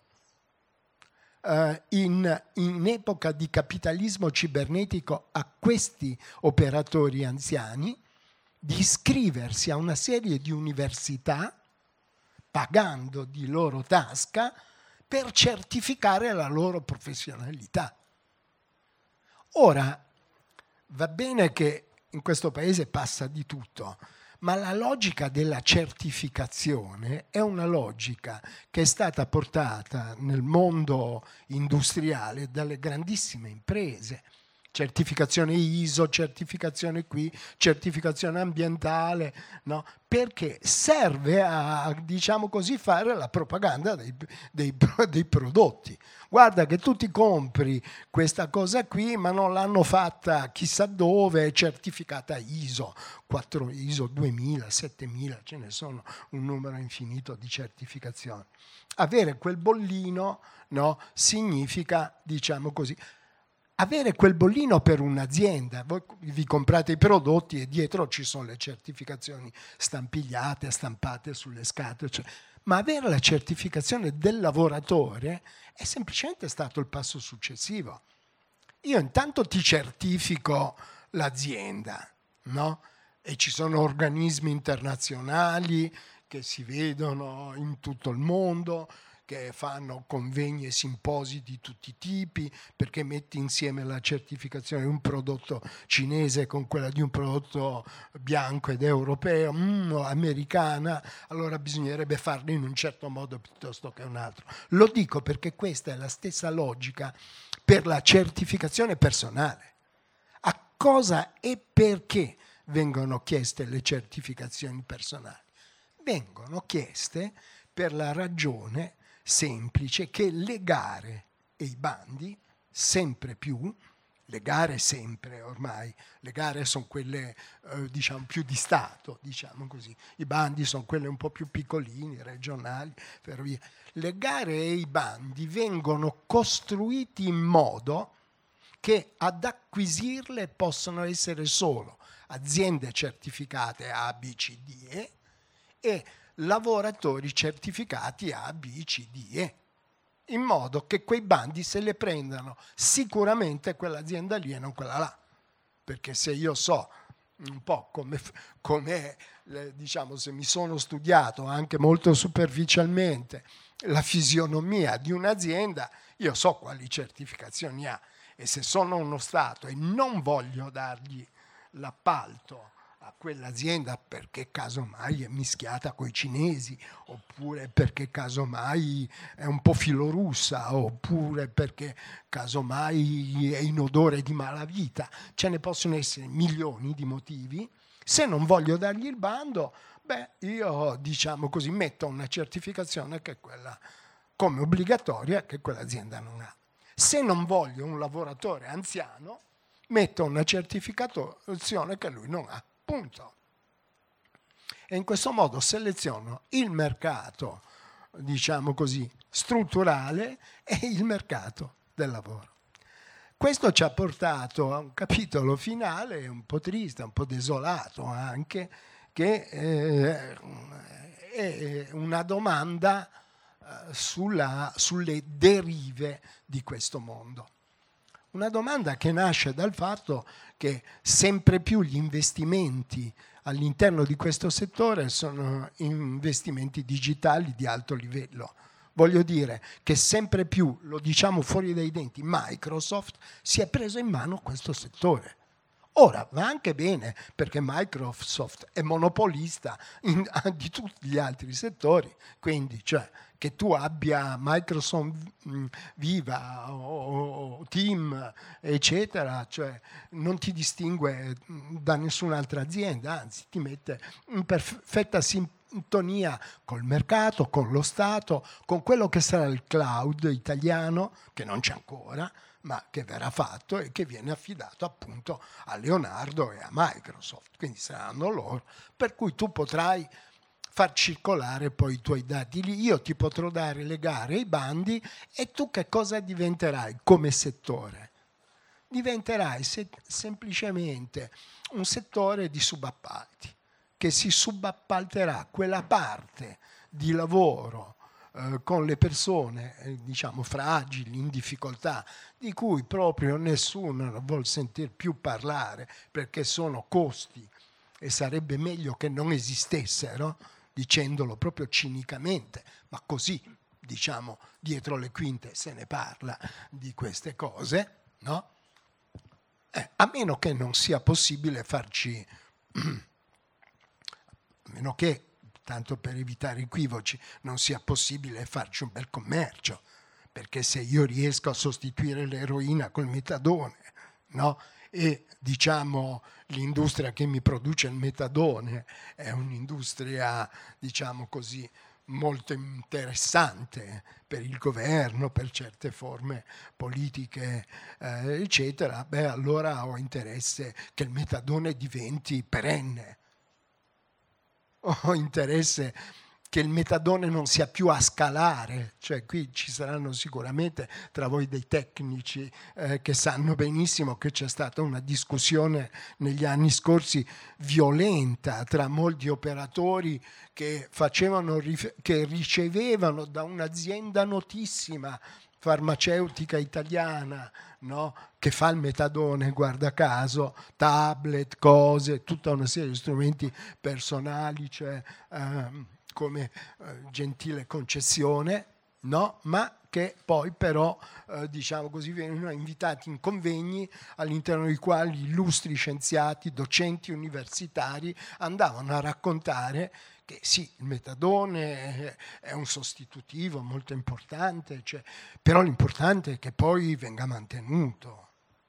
uh, in, in epoca di capitalismo cibernetico a questi operatori anziani? Di iscriversi a una serie di università, pagando di loro tasca, per certificare la loro professionalità. Ora, va bene che in questo paese passa di tutto, ma la logica della certificazione è una logica che è stata portata nel mondo industriale dalle grandissime imprese. Certificazione I S O, certificazione qui, certificazione ambientale, no? Perché serve a, diciamo così, fare la propaganda dei, dei, dei prodotti. Guarda che tu ti compri questa cosa qui, ma non l'hanno fatta chissà dove, è certificata I S O, quattro I S O duemila, settemila, ce ne sono un numero infinito di certificazioni. Avere quel bollino, no, significa, diciamo così, avere quel bollino per un'azienda. Voi vi comprate i prodotti e dietro ci sono le certificazioni stampigliate, stampate sulle scatole, cioè. Ma avere la certificazione del lavoratore è semplicemente stato il passo successivo. Io intanto ti certifico l'azienda, no? E ci sono organismi internazionali che si vedono in tutto il mondo, che fanno convegni e simposi di tutti i tipi, perché metti insieme la certificazione di un prodotto cinese con quella di un prodotto bianco ed europeo, mm, americana, allora bisognerebbe farlo in un certo modo piuttosto che un altro. Lo dico perché questa è la stessa logica per la certificazione personale. A cosa e perché vengono chieste le certificazioni personali? Vengono chieste per la ragione semplice che le gare e i bandi, sempre più, le gare sempre ormai, le gare sono quelle eh, diciamo più di Stato, diciamo così, i bandi sono quelle un po' più piccolini, regionali, ferrovie. Le gare e i bandi vengono costruiti in modo che ad acquisirle possono essere solo aziende certificate A, B, C, D, E e lavoratori certificati A, B, C, D, E, in modo che quei bandi se le prendano sicuramente quell'azienda lì e non quella là. Perché se io so un po' come, come diciamo, se mi sono studiato anche molto superficialmente la fisionomia di un'azienda, io so quali certificazioni ha, e se sono uno Stato e non voglio dargli l'appalto a quell'azienda perché casomai è mischiata coi cinesi, oppure perché casomai è un po' filorussa, oppure perché casomai è in odore di malavita, ce ne possono essere milioni di motivi. Se non voglio dargli il bando, beh, io diciamo così metto una certificazione che è quella come obbligatoria che quell'azienda non ha. Se non voglio un lavoratore anziano, metto una certificazione che lui non ha. Punto. E in questo modo seleziono il mercato, diciamo così, strutturale e il mercato del lavoro. Questo ci ha portato a un capitolo finale un po' triste, un po' desolato anche, che eh, è una domanda eh, sulla, sulle derive di questo mondo. Una domanda che nasce dal fatto che sempre più gli investimenti all'interno di questo settore sono investimenti digitali di alto livello. Voglio dire che sempre più, lo diciamo fuori dai denti, Microsoft si è preso in mano questo settore. Ora va anche bene perché Microsoft è monopolista in, di tutti gli altri settori, quindi cioè, che tu abbia Microsoft Viva o, o Team eccetera, cioè, non ti distingue da nessun'altra azienda, anzi ti mette in perfetta sintonia col mercato, con lo Stato, con quello che sarà il cloud italiano, che non c'è ancora, ma che verrà fatto e che viene affidato appunto a Leonardo e a Microsoft, quindi saranno loro, per cui tu potrai far circolare poi i tuoi dati lì, io ti potrò dare le gare, i bandi, e tu che cosa diventerai come settore? Diventerai se- semplicemente un settore di subappalti, che si subappalterà quella parte di lavoro con le persone eh, diciamo fragili, in difficoltà, di cui proprio nessuno vuol sentir più parlare perché sono costi e sarebbe meglio che non esistessero, dicendolo proprio cinicamente, ma così diciamo dietro le quinte se ne parla di queste cose, no? Eh, a meno che non sia possibile farci a meno che, tanto per evitare equivoci, non sia possibile farci un bel commercio, perché se io riesco a sostituire l'eroina col metadone, no? E diciamo l'industria che mi produce il metadone è un'industria, diciamo così, molto interessante per il governo, per certe forme politiche, eh, eccetera, beh, allora ho interesse che il metadone diventi perenne. Ho interesse che il metadone non sia più a scalare, cioè qui ci saranno sicuramente tra voi dei tecnici eh, che sanno benissimo che c'è stata una discussione negli anni scorsi violenta tra molti operatori che facevano, che ricevevano da un'azienda notissima farmaceutica italiana, no? Che fa il metadone, guarda caso, tablet, cose, tutta una serie di strumenti personali, cioè ehm, come eh, gentile concessione, no? Ma che poi però, eh, diciamo così, venivano invitati in convegni all'interno dei quali illustri scienziati, docenti universitari andavano a raccontare che sì, il metadone è un sostitutivo molto importante, cioè, però l'importante è che poi venga mantenuto,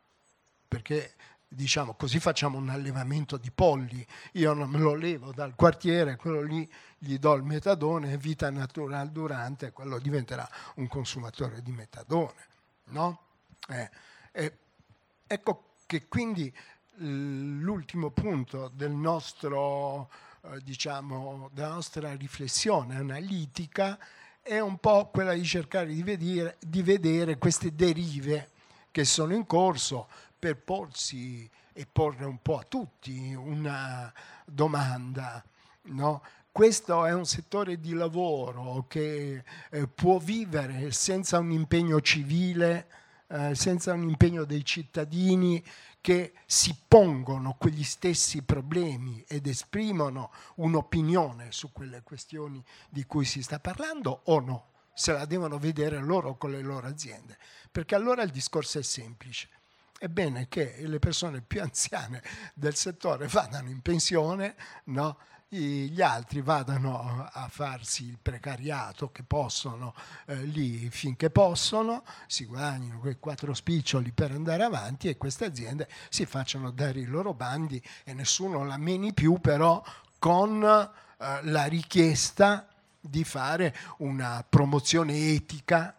perché diciamo così facciamo un allevamento di polli, io non me lo levo dal quartiere, quello lì gli do il metadone, vita natural durante, quello diventerà un consumatore di metadone, no? Eh, eh, ecco che quindi l'ultimo punto del nostro diciamo della nostra riflessione analitica è un po' quella di cercare di vedere, di vedere queste derive che sono in corso per porsi e porre un po' a tutti una domanda, no? Questo è un settore di lavoro che eh, può vivere senza un impegno civile, eh, senza un impegno dei cittadini che si pongono quegli stessi problemi ed esprimono un'opinione su quelle questioni di cui si sta parlando, o no? Se la devono vedere loro con le loro aziende. Perché allora il discorso è semplice. È bene che le persone più anziane del settore vadano in pensione, no? Gli altri vadano a farsi il precariato che possono eh, lì finché possono, si guadagnino quei quattro spiccioli per andare avanti e queste aziende si facciano dare i loro bandi e nessuno la meni più, però con eh, la richiesta di fare una promozione etica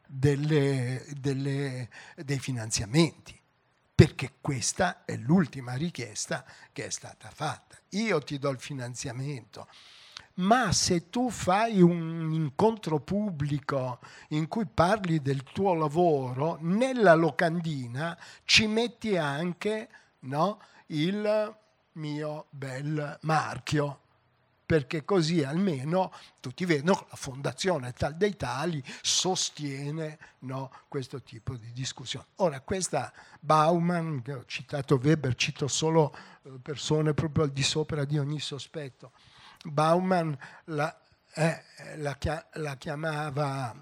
delle, delle, dei finanziamenti, perché questa è l'ultima richiesta che è stata fatta. Io ti do il finanziamento, ma se tu fai un incontro pubblico in cui parli del tuo lavoro, nella locandina ci metti anche, no, il mio bel marchio, perché così almeno tutti vedono che la fondazione tal dei tali sostiene, no, questo tipo di discussione. Ora, questa Bauman, che ho citato Weber, cito solo persone proprio al di sopra di ogni sospetto. Bauman la, eh, la, la chiamava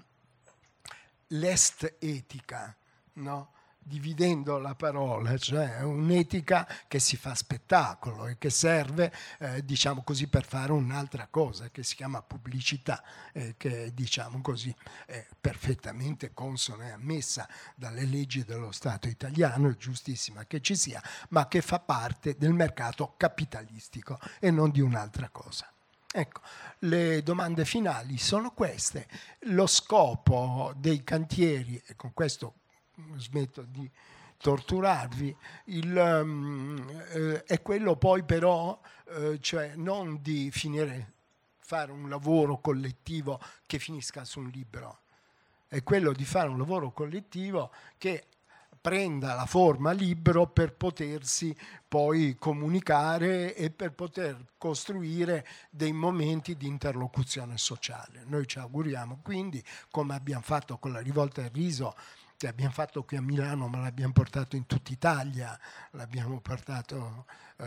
l'est etica, no? Dividendo la parola, cioè un'etica che si fa spettacolo e che serve, eh, diciamo così, per fare un'altra cosa che si chiama pubblicità, eh, che diciamo così è perfettamente consona e ammessa dalle leggi dello Stato italiano, è giustissima che ci sia, ma che fa parte del mercato capitalistico e non di un'altra cosa. Ecco, le domande finali sono queste. Lo scopo dei cantieri, e con questo smetto di torturarvi, il, um, eh, è quello poi però, eh, cioè non di finire, fare un lavoro collettivo che finisca su un libro, è quello di fare un lavoro collettivo che prenda la forma libro per potersi poi comunicare e per poter costruire dei momenti di interlocuzione sociale. Noi ci auguriamo quindi, come abbiamo fatto con la rivolta del riso, che abbiamo fatto qui a Milano, ma l'abbiamo portato in tutta Italia, l'abbiamo portato uh,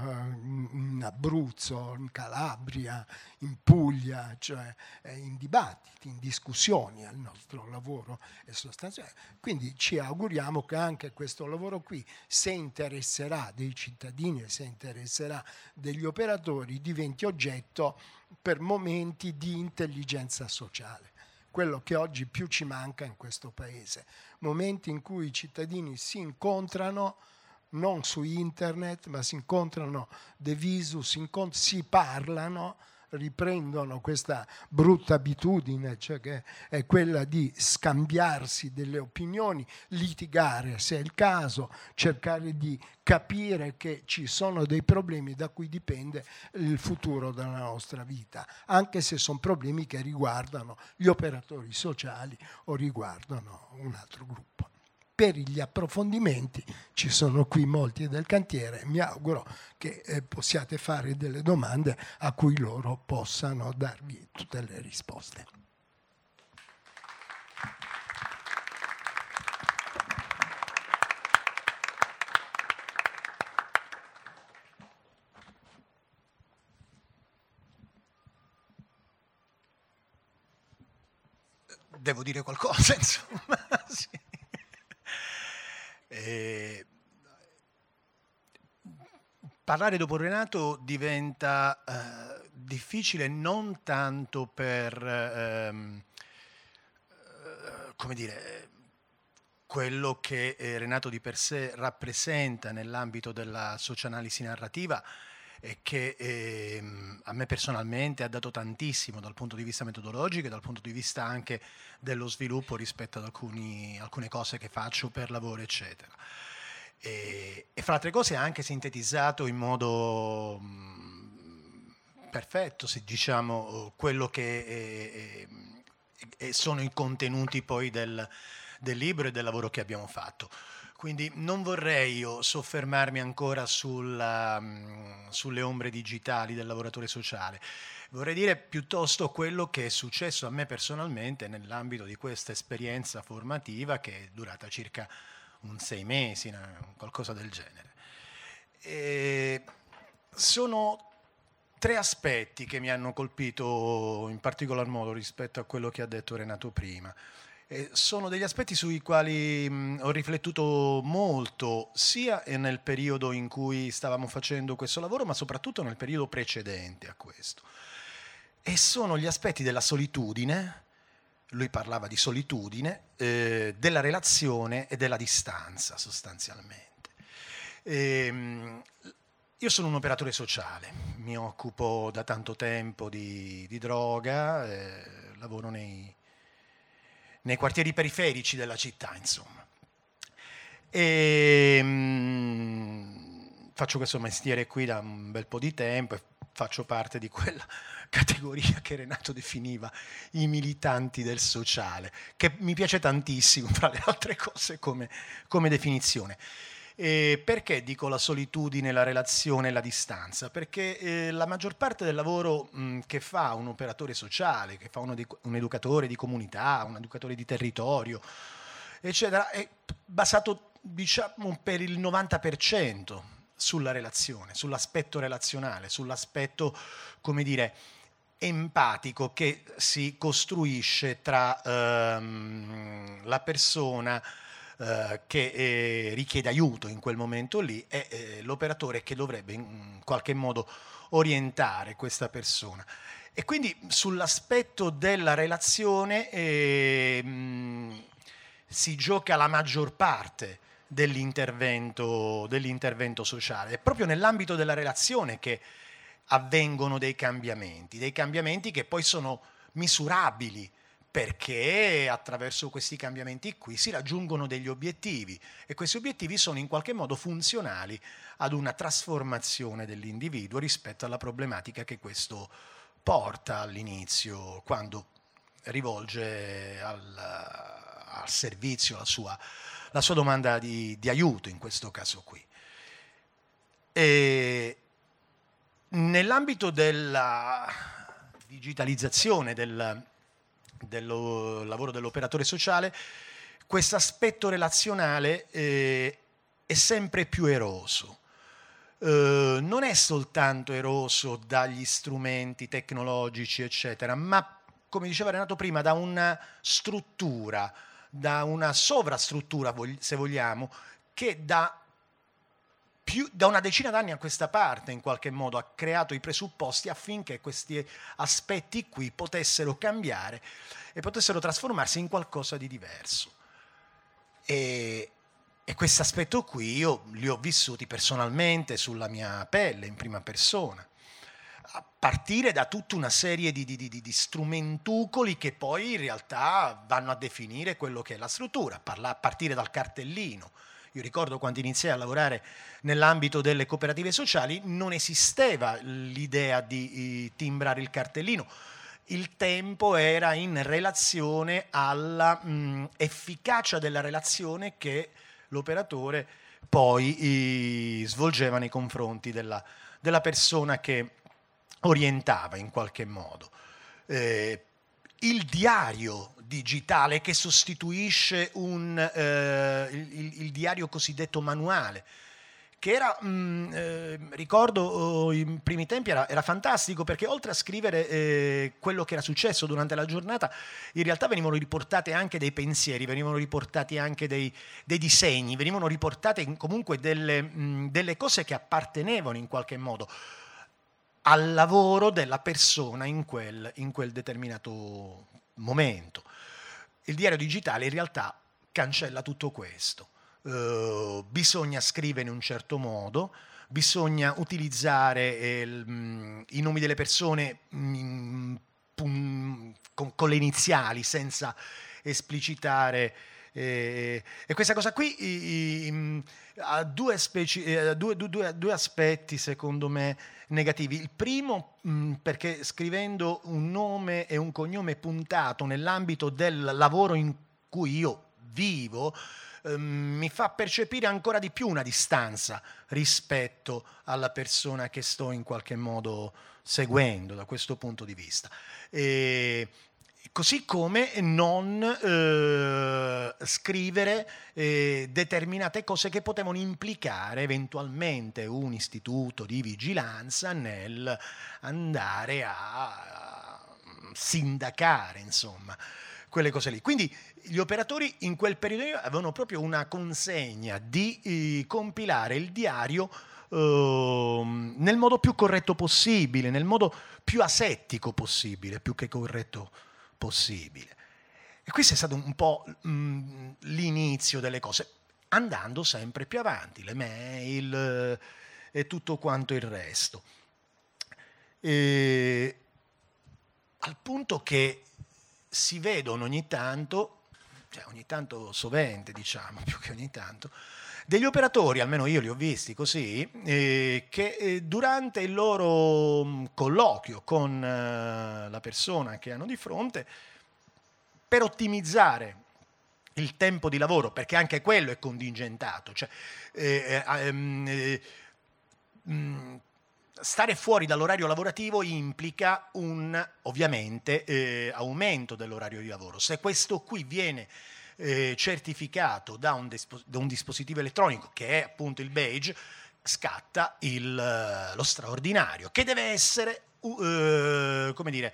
in Abruzzo, in Calabria, in Puglia, cioè eh, in dibattiti, in discussioni al nostro lavoro è sostanziale. Quindi ci auguriamo che anche questo lavoro qui, se interesserà dei cittadini e se interesserà degli operatori, diventi oggetto per momenti di intelligenza sociale. Quello che oggi più ci manca in questo paese, momenti in cui i cittadini si incontrano non su internet, ma si incontrano de visu, si, incont- si parlano, riprendono questa brutta abitudine, cioè che è quella di scambiarsi delle opinioni, litigare se è il caso, cercare di capire che ci sono dei problemi da cui dipende il futuro della nostra vita, anche se sono problemi che riguardano gli operatori sociali o riguardano un altro gruppo. Per gli approfondimenti ci sono qui molti del cantiere, mi auguro che eh, possiate fare delle domande a cui loro possano darvi tutte le risposte. Devo dire qualcosa, insomma, sì. Eh, parlare dopo Renato diventa eh, difficile non tanto per ehm, eh, come dire, quello che eh, Renato di per sé rappresenta nell'ambito della socioanalisi narrativa e che eh, a me personalmente ha dato tantissimo dal punto di vista metodologico e dal punto di vista anche dello sviluppo rispetto ad alcuni, alcune cose che faccio per lavoro, eccetera. E, e fra altre cose ha anche sintetizzato in modo mh, perfetto, se diciamo, quello che è, è, è, sono i contenuti poi del, del libro e del lavoro che abbiamo fatto. Quindi non vorrei io soffermarmi ancora sulla, mh, sulle ombre digitali del lavoratore sociale. Vorrei dire piuttosto quello che è successo a me personalmente nell'ambito di questa esperienza formativa che è durata circa un sei mesi, qualcosa del genere. E sono tre aspetti che mi hanno colpito in particolar modo rispetto a quello che ha detto Renato prima. Eh, sono degli aspetti sui quali mh, ho riflettuto molto, sia nel periodo in cui stavamo facendo questo lavoro, ma soprattutto nel periodo precedente a questo. E sono gli aspetti della solitudine, lui parlava di solitudine, eh, della relazione e della distanza sostanzialmente. E, mh, io sono un operatore sociale, mi occupo da tanto tempo di, di droga, eh, lavoro nei nei quartieri periferici della città, insomma. E, mh, faccio questo mestiere qui da un bel po' di tempo e faccio parte di quella categoria che Renato definiva i militanti del sociale, che mi piace tantissimo, fra le altre cose, come, come definizione. E perché dico la solitudine, la relazione e la distanza? Perché eh, la maggior parte del lavoro mh, che fa un operatore sociale, che fa uno di, un educatore di comunità, un educatore di territorio, eccetera, è basato, diciamo, per il novanta per cento sulla relazione, sull'aspetto relazionale, sull'aspetto, come dire, empatico che si costruisce tra ehm, la persona eh, che eh, richiede aiuto in quel momento lì e eh, l'operatore che dovrebbe in qualche modo orientare questa persona. E quindi sull'aspetto della relazione eh, mh, si gioca la maggior parte dell'intervento, dell'intervento sociale. È proprio nell'ambito della relazione che avvengono dei cambiamenti, dei cambiamenti che poi sono misurabili, perché attraverso questi cambiamenti qui si raggiungono degli obiettivi e questi obiettivi sono in qualche modo funzionali ad una trasformazione dell'individuo rispetto alla problematica che questo porta all'inizio, quando rivolge al, al servizio la sua, la sua domanda di, di aiuto in questo caso qui. E nell'ambito della digitalizzazione del, del lavoro dell'operatore sociale, questo aspetto relazionale eh, è sempre più eroso. Eh, non è soltanto eroso dagli strumenti tecnologici, eccetera, ma, come diceva Renato prima, da una struttura, da una sovrastruttura, se vogliamo, che da Più, da una decina d'anni a questa parte in qualche modo ha creato i presupposti affinché questi aspetti qui potessero cambiare e potessero trasformarsi in qualcosa di diverso. E, e questo aspetto qui io li ho vissuti personalmente sulla mia pelle, in prima persona, a partire da tutta una serie di, di, di, di strumentucoli che poi in realtà vanno a definire quello che è la struttura, a partire dal cartellino. Io ricordo quando iniziai a lavorare nell'ambito delle cooperative sociali non esisteva l'idea di timbrare il cartellino. Il tempo era in relazione alla mh, efficacia della relazione che l'operatore poi i, svolgeva nei confronti della, della persona che orientava in qualche modo. Eh, il diario digitale che sostituisce un, eh, il, il diario cosiddetto manuale, che era, mh, eh, ricordo oh, in primi tempi era, era fantastico, perché oltre a scrivere eh, quello che era successo durante la giornata, in realtà venivano riportate anche dei pensieri, venivano riportati anche dei, dei disegni, venivano riportate comunque delle, mh, delle cose che appartenevano in qualche modo al lavoro della persona in quel, in quel determinato momento. Il diario digitale in realtà cancella tutto questo. Uh, bisogna scrivere in un certo modo, bisogna utilizzare eh, l, i nomi delle persone mh, pum, con, con le iniziali, senza esplicitare. Eh, e questa cosa qui i, i, ha due, speci, eh, due, due, due aspetti, secondo me, negativi. Il primo, mh, perché scrivendo un nome e un cognome puntato nell'ambito del lavoro in cui io vivo, ehm, mi fa percepire ancora di più una distanza rispetto alla persona che sto in qualche modo seguendo da questo punto di vista. E, così come non eh, scrivere eh, determinate cose che potevano implicare eventualmente un istituto di vigilanza nel andare a sindacare, insomma, quelle cose lì. Quindi gli operatori in quel periodo avevano proprio una consegna di eh, compilare il diario eh, nel modo più corretto possibile, nel modo più asettico possibile, più che corretto possibile. E questo è stato un po' mh, l'inizio delle cose, andando sempre più avanti, le mail eh, e tutto quanto il resto. E, al punto che si vedono ogni tanto, cioè ogni tanto sovente, diciamo, più che ogni tanto, degli operatori, almeno io li ho visti così, eh, che eh, durante il loro mh, colloquio con eh, la persona che hanno di fronte, per ottimizzare il tempo di lavoro, perché anche quello è contingentato, cioè eh, eh, eh, stare fuori dall'orario lavorativo implica un, ovviamente, eh, aumento dell'orario di lavoro. Se questo qui viene eh, certificato da un, da un dispositivo elettronico, che è appunto il badge, scatta il, lo straordinario, che deve essere, uh, come dire,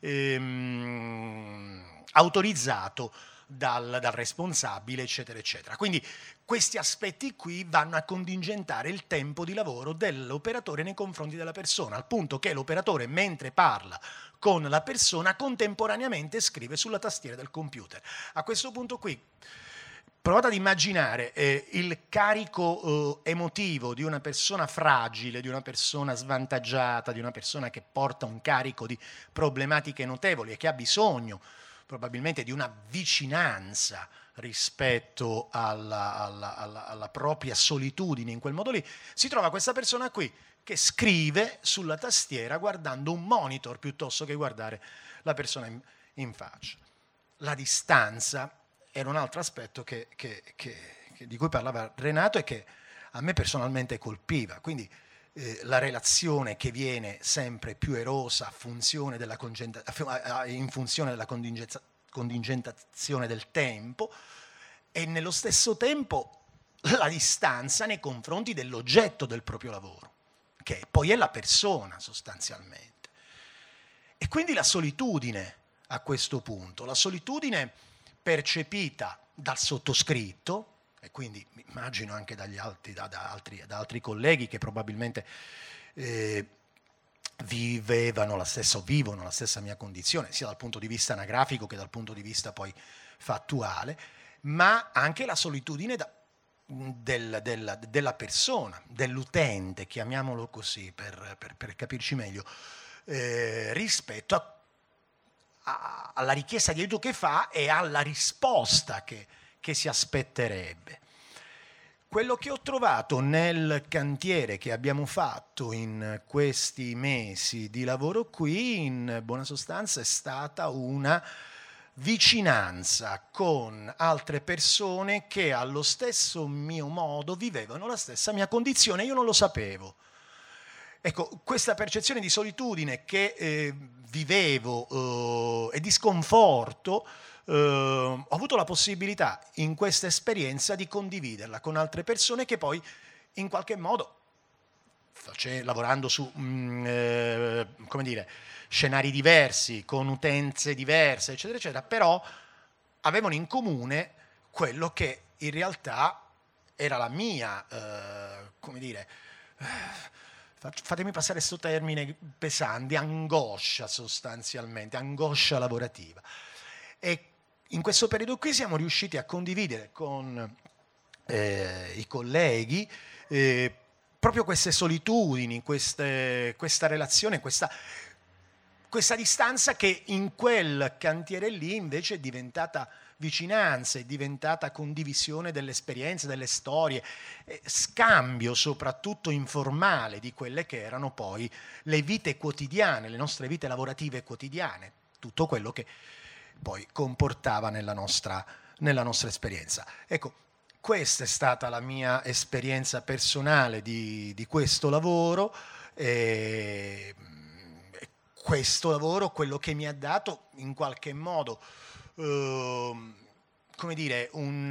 ehm, autorizzato dal, dal responsabile, eccetera, eccetera. Quindi questi aspetti qui vanno a contingentare il tempo di lavoro dell'operatore nei confronti della persona, al punto che l'operatore, mentre parla con la persona, contemporaneamente scrive sulla tastiera del computer. A questo punto qui provate ad immaginare eh, il carico eh, emotivo di una persona fragile, di una persona svantaggiata, di una persona che porta un carico di problematiche notevoli e che ha bisogno probabilmente di una vicinanza rispetto alla, alla, alla, alla propria solitudine in quel modo lì. Si trova questa persona qui che scrive sulla tastiera guardando un monitor piuttosto che guardare la persona in, in faccia. La distanza era un altro aspetto che, che, che, che, di cui parlava Renato e che a me personalmente colpiva. Quindi eh, la relazione che viene sempre più erosa a funzione della in funzione della contingentazione del tempo, e nello stesso tempo la distanza nei confronti dell'oggetto del proprio lavoro, che poi è la persona sostanzialmente. E quindi la solitudine a questo punto, la solitudine percepita dal sottoscritto, e quindi immagino anche dagli altri, da, da, altri, da altri colleghi che probabilmente eh, vivevano la stessa o vivono la stessa mia condizione, sia dal punto di vista anagrafico che dal punto di vista poi fattuale, ma anche la solitudine da, del, del, della persona, dell'utente, chiamiamolo così per, per, per capirci meglio, eh, rispetto a alla richiesta di aiuto che fa e alla risposta che, che si aspetterebbe. Quello che ho trovato nel cantiere che abbiamo fatto in questi mesi di lavoro qui, in buona sostanza, è stata una vicinanza con altre persone che allo stesso mio modo vivevano la stessa mia condizione, io non lo sapevo. Ecco, questa percezione di solitudine che eh, vivevo eh, e di sconforto, eh, ho avuto la possibilità in questa esperienza di condividerla con altre persone che poi in qualche modo, face, lavorando su mh, eh, come dire, scenari diversi, con utenze diverse, eccetera, eccetera, però avevano in comune quello che in realtà era la mia, eh, come dire, eh, fatemi passare questo termine pesante, angoscia sostanzialmente, angoscia lavorativa. E in questo periodo qui siamo riusciti a condividere con eh, i colleghi eh, proprio queste solitudini, queste, questa relazione, questa, questa distanza che in quel cantiere lì invece è diventata vicinanza, è diventata condivisione delle esperienze, delle storie, eh, scambio soprattutto informale di quelle che erano poi le vite quotidiane, le nostre vite lavorative quotidiane, tutto quello che poi comportava nella nostra, nella nostra esperienza. Ecco, questa è stata la mia esperienza personale di, di questo lavoro, e questo lavoro, quello che mi ha dato in qualche modo Uh, come dire, un,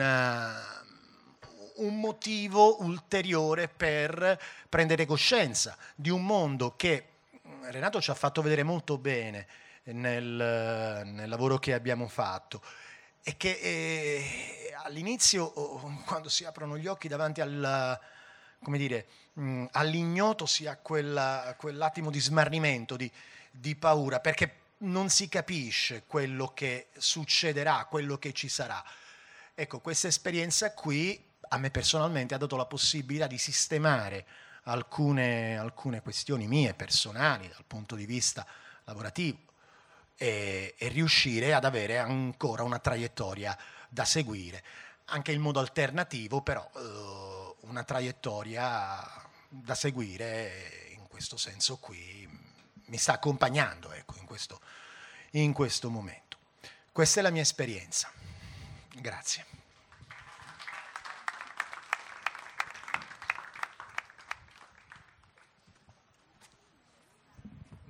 uh, un motivo ulteriore per prendere coscienza di un mondo che Renato ci ha fatto vedere molto bene nel, nel lavoro che abbiamo fatto, e che eh, all'inizio, quando si aprono gli occhi davanti al, come dire, mh, all'ignoto, si ha quella, quell'attimo di smarrimento, di, di paura, perché non si capisce quello che succederà, quello che ci sarà. Ecco, questa esperienza qui a me personalmente ha dato la possibilità di sistemare alcune, alcune questioni mie personali dal punto di vista lavorativo e, e riuscire ad avere ancora una traiettoria da seguire, anche in modo alternativo, però eh, una traiettoria da seguire in questo senso qui mi sta accompagnando, ecco, in questo, in questo momento. Questa è la mia esperienza. Grazie.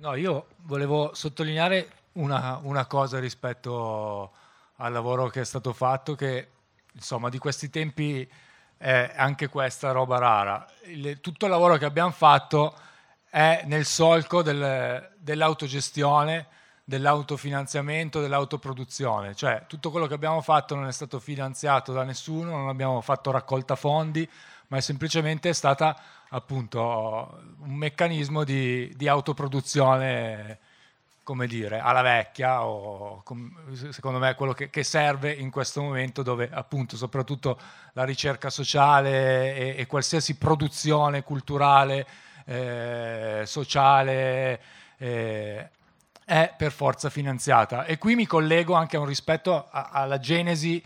No, io volevo sottolineare una, una cosa rispetto al lavoro che è stato fatto, che insomma di questi tempi è anche questa roba rara. Il, tutto il lavoro che abbiamo fatto è nel solco del, dell'autogestione, dell'autofinanziamento, dell'autoproduzione, cioè tutto quello che abbiamo fatto non è stato finanziato da nessuno, non abbiamo fatto raccolta fondi, ma è semplicemente stata appunto un meccanismo di, di autoproduzione, come dire, alla vecchia, o secondo me è quello che, che serve in questo momento, dove appunto soprattutto la ricerca sociale e, e qualsiasi produzione culturale, eh, sociale, eh, è per forza finanziata. E qui mi collego anche a un rispetto a, alla genesi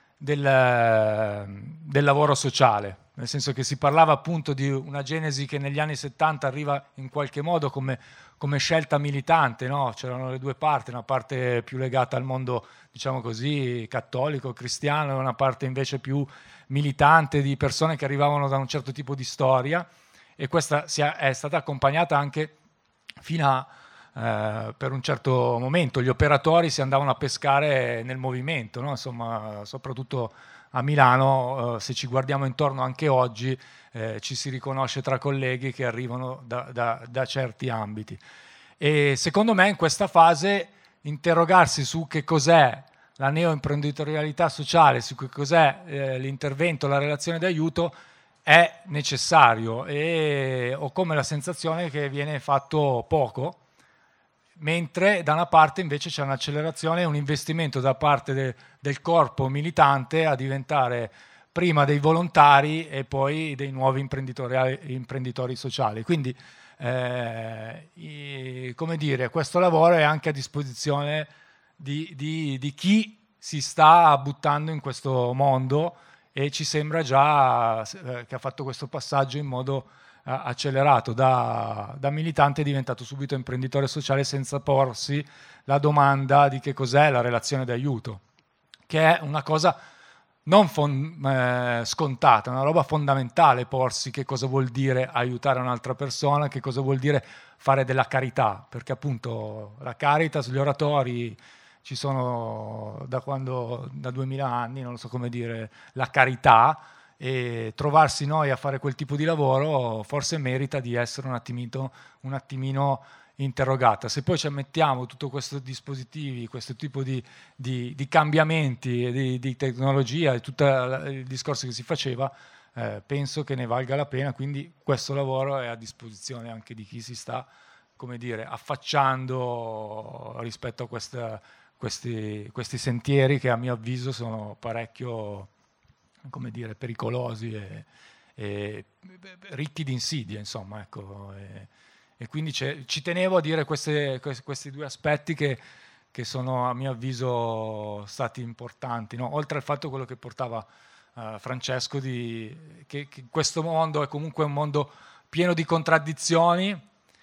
del, del lavoro sociale, nel senso che si parlava appunto di una genesi che negli anni settanta arriva in qualche modo come, come scelta militante, no? C'erano le due parti, una parte più legata al mondo, diciamo così, cattolico, cristiano, e una parte invece più militante di persone che arrivavano da un certo tipo di storia, e questa è stata accompagnata anche fino a eh, per un certo momento. Gli operatori si andavano a pescare nel movimento, no? Insomma, soprattutto a Milano, eh, se ci guardiamo intorno anche oggi, eh, ci si riconosce tra colleghi che arrivano da, da, da certi ambiti. E secondo me in questa fase interrogarsi su che cos'è la neoimprenditorialità sociale, su che cos'è eh, l'intervento, la relazione d'aiuto, è necessario, e ho come la sensazione che viene fatto poco, mentre da una parte invece c'è un'accelerazione e un investimento da parte de, del corpo militante a diventare prima dei volontari e poi dei nuovi imprenditori, imprenditori sociali. Quindi, eh, i, come dire, questo lavoro è anche a disposizione di, di, di chi si sta buttando in questo mondo, e ci sembra già eh, che ha fatto questo passaggio in modo eh, accelerato. Da, da militante è diventato subito imprenditore sociale senza porsi la domanda di che cos'è la relazione d'aiuto, che è una cosa non fon- eh, scontata, una roba fondamentale porsi che cosa vuol dire aiutare un'altra persona, che cosa vuol dire fare della carità, perché appunto la Caritas, gli oratori ci sono da quando, da duemila anni, non so come dire, la carità, e trovarsi noi a fare quel tipo di lavoro forse merita di essere un attimino, un attimino interrogata. Se poi ci mettiamo tutto questo dispositivi, questo tipo di, di, di cambiamenti, di, di tecnologia e tutto il discorso che si faceva, eh, penso che ne valga la pena. Quindi questo lavoro è a disposizione anche di chi si sta, come dire, affacciando rispetto a questa Questi, questi sentieri che a mio avviso sono parecchio, come dire, pericolosi e, e ricchi di insidie, insomma, ecco. E, e quindi ci tenevo a dire queste, questi due aspetti che, che sono a mio avviso stati importanti, no? Oltre al fatto quello che portava uh, Francesco, di, che, che questo mondo è comunque un mondo pieno di contraddizioni,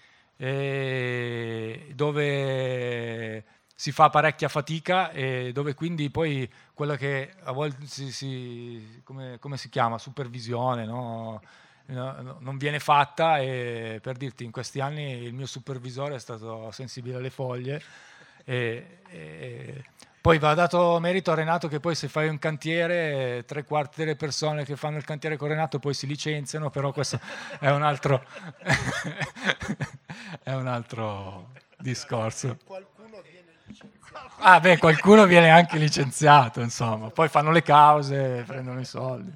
e dove si fa parecchia fatica, e dove quindi poi quella che a volte si, si come, come si chiama, supervisione, no? No, non viene fatta. E per dirti, in questi anni il mio supervisore è stato sensibile alle foglie, e, e poi va dato merito a Renato che poi se fai un cantiere tre quarti delle persone che fanno il cantiere con Renato poi si licenziano, però questo è un altro è un altro discorso. Ah beh, qualcuno viene anche licenziato, insomma, poi fanno le cause, prendono i soldi.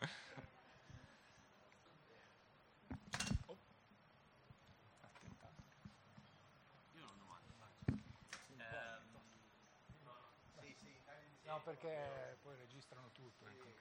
No, perché poi registrano tutto.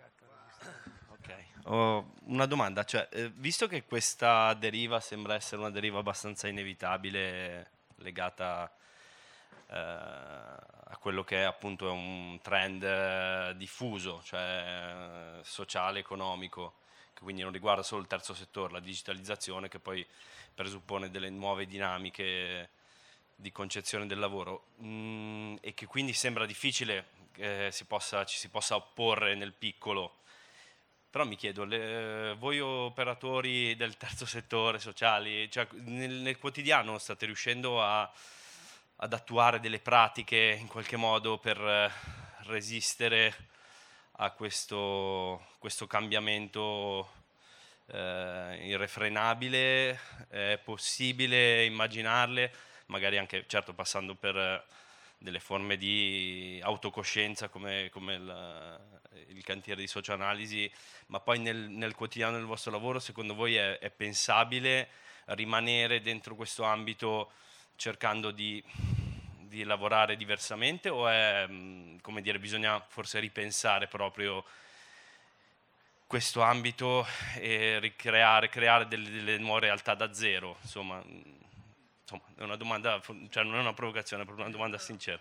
Ok, ho una domanda, cioè, eh, visto che questa deriva sembra essere una deriva abbastanza inevitabile, legata eh, a quello che è appunto un trend eh, diffuso, cioè eh, sociale, economico, che quindi non riguarda solo il terzo settore, la digitalizzazione, che poi presuppone delle nuove dinamiche di concezione del lavoro, mh, e che quindi sembra difficile che si possa, ci si possa opporre nel piccolo Però mi chiedo, le, voi operatori del terzo settore, sociali, cioè nel, nel quotidiano state riuscendo a, ad attuare delle pratiche in qualche modo per eh, resistere a questo, questo cambiamento eh, irrefrenabile? È possibile immaginarle, magari anche, certo, passando per eh, delle forme di autocoscienza come, come il, il cantiere di socioanalisi, ma poi nel, nel quotidiano del vostro lavoro, secondo voi è, è pensabile rimanere dentro questo ambito cercando di, di lavorare diversamente, o è, come dire, bisogna forse ripensare proprio questo ambito e ricreare, creare delle, delle nuove realtà da zero? Insomma, insomma, è una domanda, cioè non è una provocazione, è proprio una domanda sincera.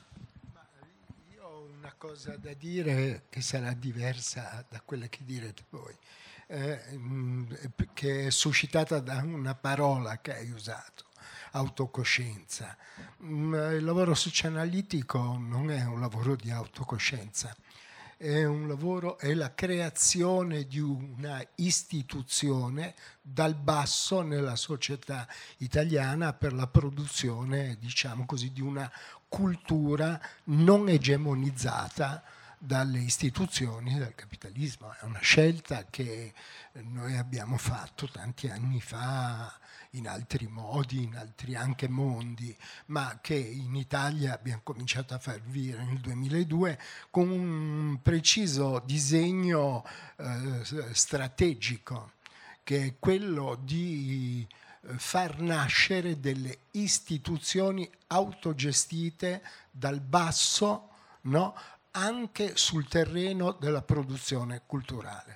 Io ho una cosa da dire che sarà diversa da quella che direte voi, eh, che è suscitata da una parola che hai usato: autocoscienza. Il lavoro socioanalitico non è un lavoro di autocoscienza, è un lavoro, è la creazione di una istituzione dal basso nella società italiana per la produzione, diciamo così, di una cultura non egemonizzata dalle istituzioni del capitalismo. È una scelta che noi abbiamo fatto tanti anni fa in altri modi, in altri anche mondi, ma che in Italia abbiamo cominciato a far vivere nel duemiladue con un preciso disegno eh, strategico, che è quello di far nascere delle istituzioni autogestite dal basso, no? Anche sul terreno della produzione culturale.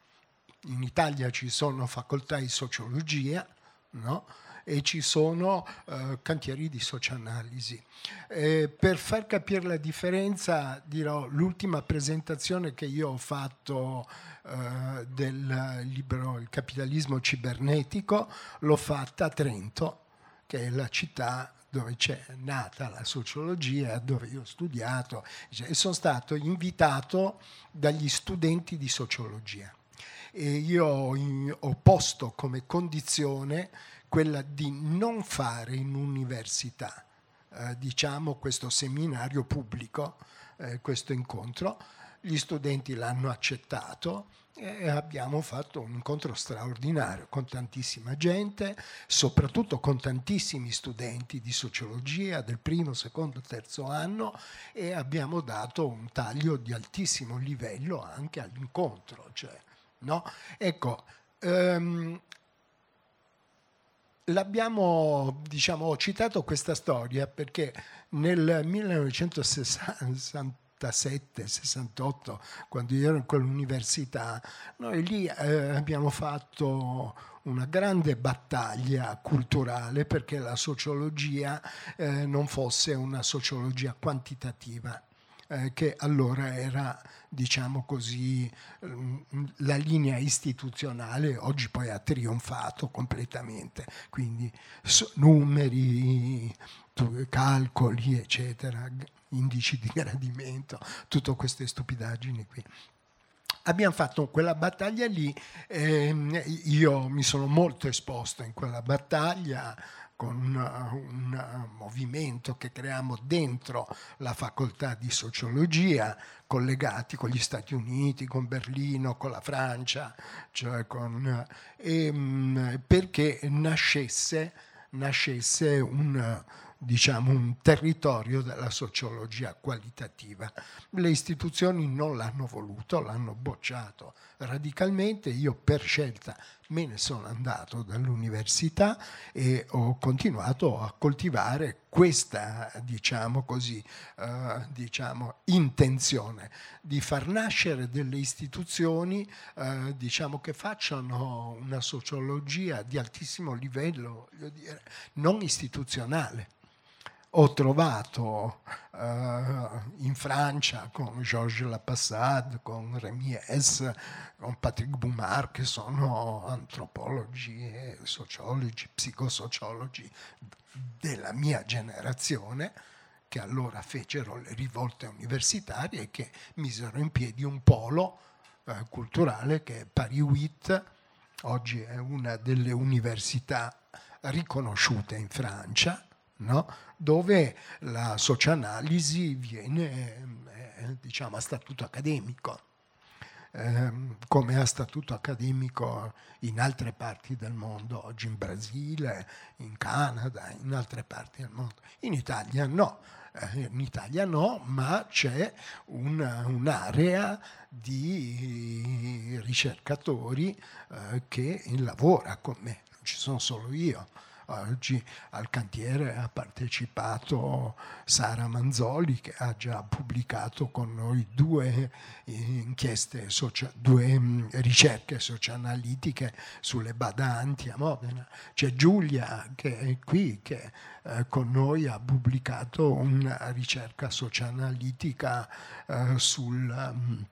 In Italia ci sono facoltà di sociologia, no? E ci sono eh, cantieri di socioanalisi. Eh, per far capire la differenza, dirò l'ultima presentazione che io ho fatto eh, del libro Il capitalismo cibernetico, l'ho fatta a Trento, che è la città dove c'è nata la sociologia, dove io ho studiato, e sono stato invitato dagli studenti di sociologia. E io ho posto come condizione quella di non fare in università, eh, diciamo, questo seminario pubblico, eh, questo incontro. Gli studenti l'hanno accettato e abbiamo fatto un incontro straordinario con tantissima gente, soprattutto con tantissimi studenti di sociologia del primo, secondo, terzo anno, e abbiamo dato un taglio di altissimo livello anche all'incontro. Cioè, no? Ecco, ehm, l'abbiamo, diciamo, ho citato questa storia perché nel millenovecentosessantasette sessantotto, quando io ero in quell'università, noi lì eh, abbiamo fatto una grande battaglia culturale perché la sociologia eh, non fosse una sociologia quantitativa, eh, che allora era, diciamo così, la linea istituzionale. Oggi poi ha trionfato completamente, quindi numeri, calcoli, eccetera, indici di gradimento, tutte queste stupidaggini qui. Abbiamo fatto quella battaglia lì, ehm, io mi sono molto esposto in quella battaglia con un, un movimento che creiamo dentro la facoltà di sociologia, collegati con gli Stati Uniti, con Berlino, con la Francia, cioè con, ehm, perché nascesse, nascesse un, diciamo, un territorio della sociologia qualitativa. Le istituzioni non l'hanno voluto, l'hanno bocciato radicalmente. Io per scelta me ne sono andato dall'università e ho continuato a coltivare questa, diciamo così, eh, diciamo, intenzione di far nascere delle istituzioni, eh, diciamo, che facciano una sociologia di altissimo livello, voglio dire, non istituzionale. Ho trovato uh, in Francia con Georges Lapassade, con Rémy Hess, con Patrick Boumard, che sono antropologi, sociologi, psicosociologi della mia generazione, che allora fecero le rivolte universitarie e che misero in piedi un polo eh, culturale che è Paris-Huit, oggi è una delle università riconosciute in Francia, no? Dove la socioanalisi viene, eh, diciamo, a statuto accademico, eh, come a statuto accademico in altre parti del mondo, oggi in Brasile, in Canada, in altre parti del mondo. In Italia no, eh, in Italia no, ma c'è una, un'area di ricercatori eh, che lavora con me, non ci sono solo io. Oggi al cantiere ha partecipato Sara Manzoli, che ha già pubblicato con noi due inchieste, socia- due ricerche socioanalitiche sulle badanti a Modena. C'è Giulia che è qui, che eh, con noi ha pubblicato una ricerca socioanalitica eh, sul um,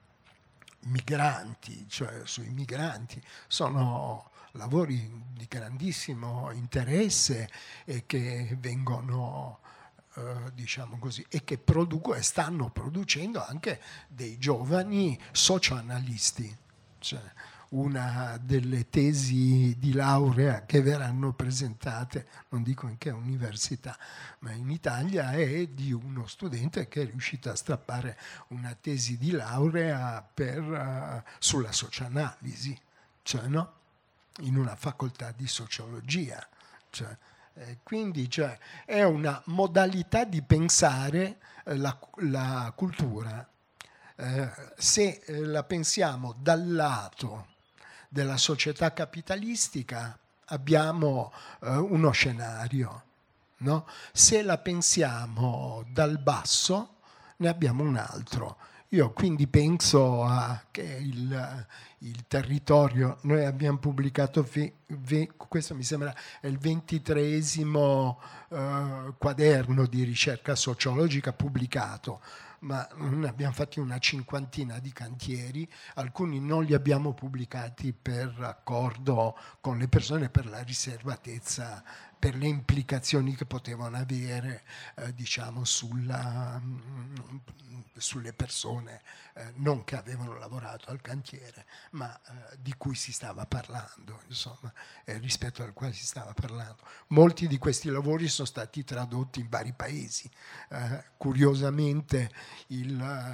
migranti, cioè sui migranti. Sono lavori di grandissimo interesse e che vengono, eh, diciamo così, e che producono e stanno producendo anche dei giovani socioanalisti. Cioè, una delle tesi di laurea che verranno presentate, non dico in che università, ma in Italia, è di uno studente che è riuscito a strappare una tesi di laurea per, uh, sulla socioanalisi, cioè, no? In una facoltà di sociologia. Cioè, eh, quindi cioè, è una modalità di pensare eh, la, la cultura. Eh, se eh, la pensiamo dal lato della società capitalistica abbiamo eh, uno scenario, no? Se la pensiamo dal basso ne abbiamo un altro. Io quindi penso a che il, il territorio, noi abbiamo pubblicato, ve, ve, questo mi sembra è il ventitreesimo eh, quaderno di ricerca sociologica pubblicato, ma ne abbiamo fatti una cinquantina di cantieri, alcuni non li abbiamo pubblicati per accordo con le persone per la riservatezza, per le implicazioni che potevano avere eh, diciamo sulla, mh, sulle persone eh, non che avevano lavorato al cantiere, ma eh, di cui si stava parlando, insomma, eh, rispetto al quale si stava parlando. Molti di questi lavori sono stati tradotti in vari paesi. Eh, curiosamente il,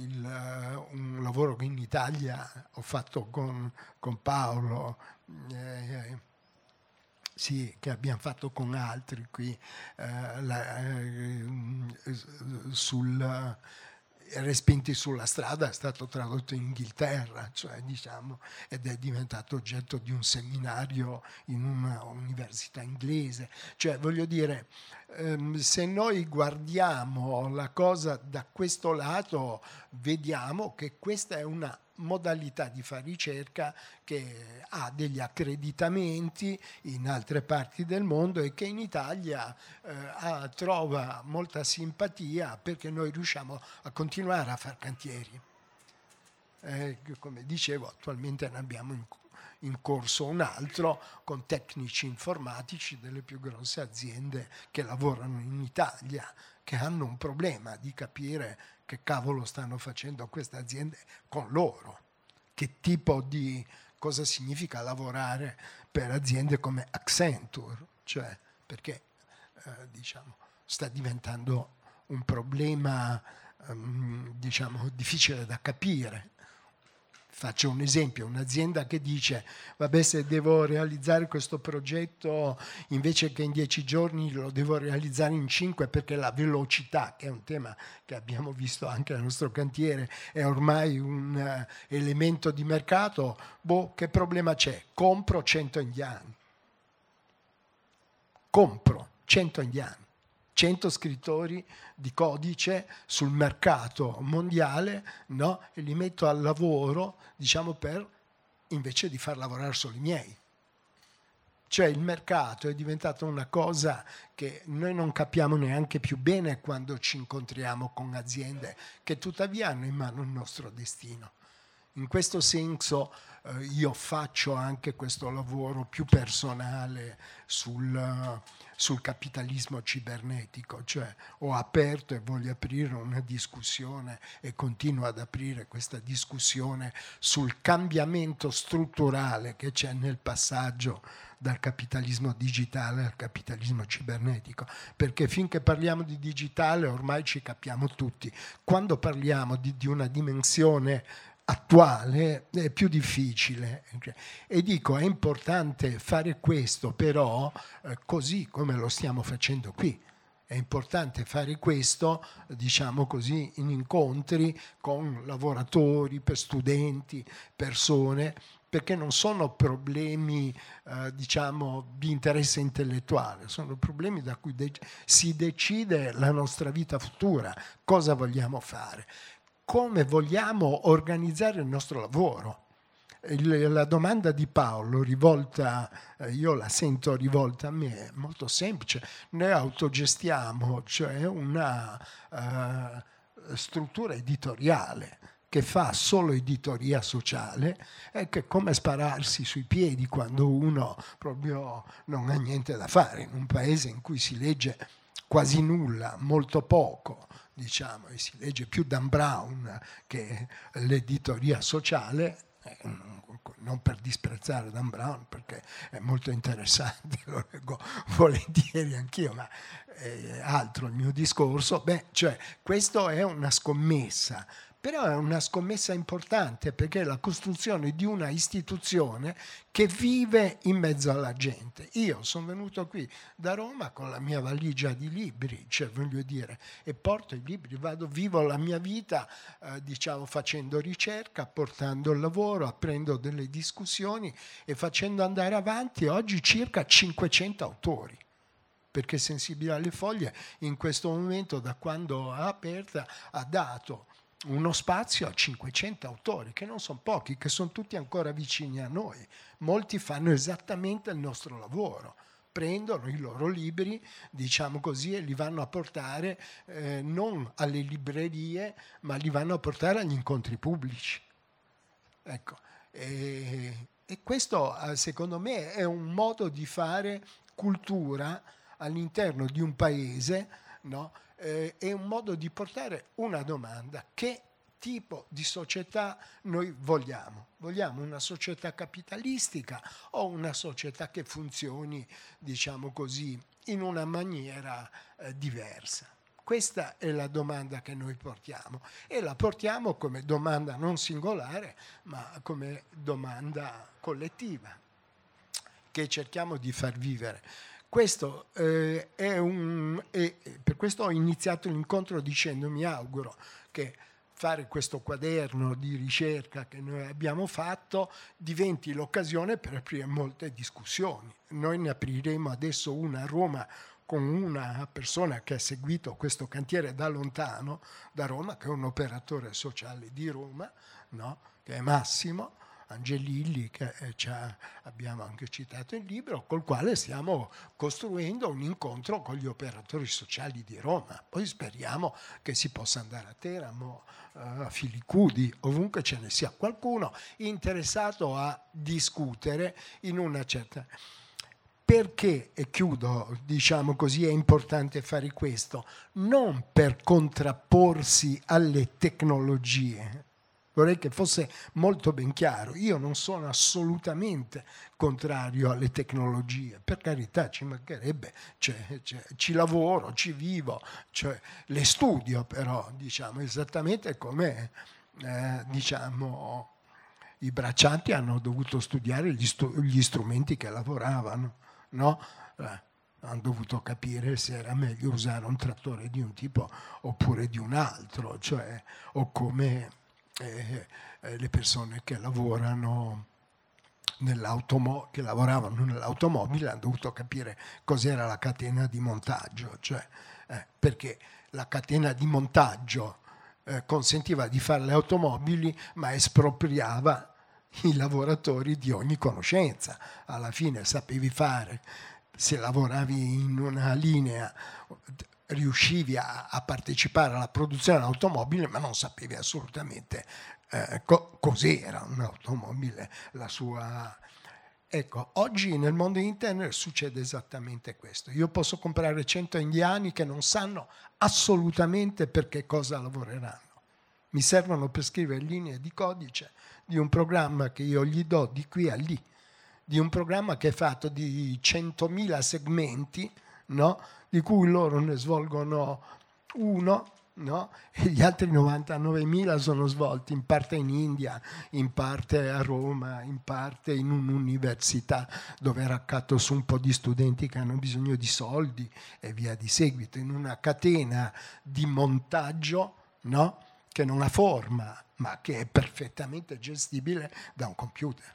il, un lavoro che in Italia ho fatto con, con Paolo, eh, sì, che abbiamo fatto con altri qui, eh, la, eh, sul Respinti sulla strada, è stato tradotto in Inghilterra, cioè, diciamo, ed è diventato oggetto di un seminario in una università inglese. Cioè, voglio dire, ehm, se noi guardiamo la cosa da questo lato, vediamo che questa è una modalità di fare ricerca che ha degli accreditamenti in altre parti del mondo e che in Italia eh, ha, trova molta simpatia perché noi riusciamo a continuare a fare cantieri. Eh, come dicevo, attualmente ne abbiamo in, in corso un altro con tecnici informatici delle più grosse aziende che lavorano in Italia, che hanno un problema di capire che cavolo stanno facendo queste aziende con loro, che tipo di cosa significa lavorare per aziende come Accenture, cioè perché eh, diciamo, sta diventando un problema um, diciamo, difficile da capire. Faccio un esempio, un'azienda che dice vabbè, se devo realizzare questo progetto invece che in dieci giorni lo devo realizzare in cinque perché la velocità, che è un tema che abbiamo visto anche nel nostro cantiere, è ormai un uh, elemento di mercato, boh, che problema c'è? Compro cento indiani. Compro cento indiani. cento scrittori di codice sul mercato mondiale, no? E li metto al lavoro, diciamo, per invece di far lavorare solo i miei. Cioè il mercato è diventato una cosa che noi non capiamo neanche più bene quando ci incontriamo con aziende che tuttavia hanno in mano il nostro destino. In questo senso eh, io faccio anche questo lavoro più personale sul, sul capitalismo cibernetico, cioè ho aperto e voglio aprire una discussione e continuo ad aprire questa discussione sul cambiamento strutturale che c'è nel passaggio dal capitalismo digitale al capitalismo cibernetico, perché finché parliamo di digitale ormai ci capiamo tutti, quando parliamo di, di una dimensione attuale è più difficile, e dico è importante fare questo, però eh, così come lo stiamo facendo qui. È importante fare questo, diciamo così, in incontri con lavoratori, per studenti, persone, perché non sono problemi eh, diciamo di interesse intellettuale, sono problemi da cui de- si decide la nostra vita futura, cosa vogliamo fare, come vogliamo organizzare il nostro lavoro. Il, la domanda di Paolo rivolta, eh, io la sento rivolta a me, è molto semplice. Noi autogestiamo, cioè una uh, struttura editoriale che fa solo editoria sociale, e che è come spararsi sui piedi quando uno proprio non ha niente da fare in un paese in cui si legge quasi nulla, molto poco, diciamo, e si legge più Dan Brown che l'editoria sociale. Non per disprezzare Dan Brown, perché è molto interessante, lo leggo volentieri anch'io, ma è altro il mio discorso. Beh, cioè, questo è una scommessa, però è una scommessa importante, perché è la costruzione di una istituzione che vive in mezzo alla gente. Io sono venuto qui da Roma con la mia valigia di libri, cioè voglio dire, e porto i libri, vado, vivo la mia vita, eh, diciamo, facendo ricerca, portando il lavoro, aprendo delle discussioni e facendo andare avanti oggi circa cinquecento autori. Perché Sensibile alle Foglie in questo momento, da quando è aperta, ha dato uno spazio a cinquecento autori, che non sono pochi, che sono tutti ancora vicini a noi. Molti fanno esattamente il nostro lavoro, prendono i loro libri, diciamo così, e li vanno a portare eh, non alle librerie, ma li vanno a portare agli incontri pubblici. Ecco, e, e questo secondo me è un modo di fare cultura all'interno di un paese, no? Eh, è un modo di portare una domanda: che tipo di società noi vogliamo? Vogliamo una società capitalistica o una società che funzioni, diciamo così, in una maniera eh, diversa? Questa è la domanda che noi portiamo, e la portiamo come domanda non singolare, ma come domanda collettiva, che cerchiamo di far vivere. Questo eh, è un, e per questo ho iniziato l'incontro dicendo: mi auguro che fare questo quaderno di ricerca che noi abbiamo fatto diventi l'occasione per aprire molte discussioni. Noi ne apriremo adesso una a Roma con una persona che ha seguito questo cantiere da lontano, da Roma, che è un operatore sociale di Roma, no? Che è Massimo Angelilli, che ci ha, abbiamo anche citato il libro, col quale stiamo costruendo un incontro con gli operatori sociali di Roma. Poi speriamo che si possa andare a Teramo, a Filicudi, ovunque ce ne sia qualcuno interessato a discutere in una certa... Perché, e chiudo, diciamo così, è importante fare questo? Non per contrapporsi alle tecnologie. Vorrei che fosse molto ben chiaro. Io non sono assolutamente contrario alle tecnologie, per carità, ci mancherebbe, cioè, cioè, ci lavoro, ci vivo, cioè, le studio, però, diciamo, esattamente come eh, diciamo, i braccianti hanno dovuto studiare gli, stu- gli strumenti che lavoravano, no? Eh, hanno dovuto capire se era meglio usare un trattore di un tipo oppure di un altro, cioè, o come eh, eh, le persone che lavorano nell'automo- che lavoravano nell'automobile hanno dovuto capire cos'era la catena di montaggio, cioè, eh, perché la catena di montaggio eh, consentiva di fare le automobili, ma espropriava i lavoratori di ogni conoscenza. Alla fine sapevi fare, se lavoravi in una linea riuscivi a, a partecipare alla produzione dell'automobile, ma non sapevi assolutamente eh, co- cos'era un'automobile, la sua... Ecco, oggi nel mondo internet succede esattamente questo. Io posso comprare cento indiani che non sanno assolutamente per che cosa lavoreranno. Mi servono per scrivere linee di codice di un programma che io gli do di qui a lì, di un programma che è fatto di centomila segmenti, no? Di cui loro ne svolgono uno, no? E gli altri novantanovemila sono svolti in parte in India, in parte a Roma, in parte in un'università dove è raccattato su un po' di studenti che hanno bisogno di soldi e via di seguito, in una catena di montaggio, no? Che non ha forma, ma che è perfettamente gestibile da un computer.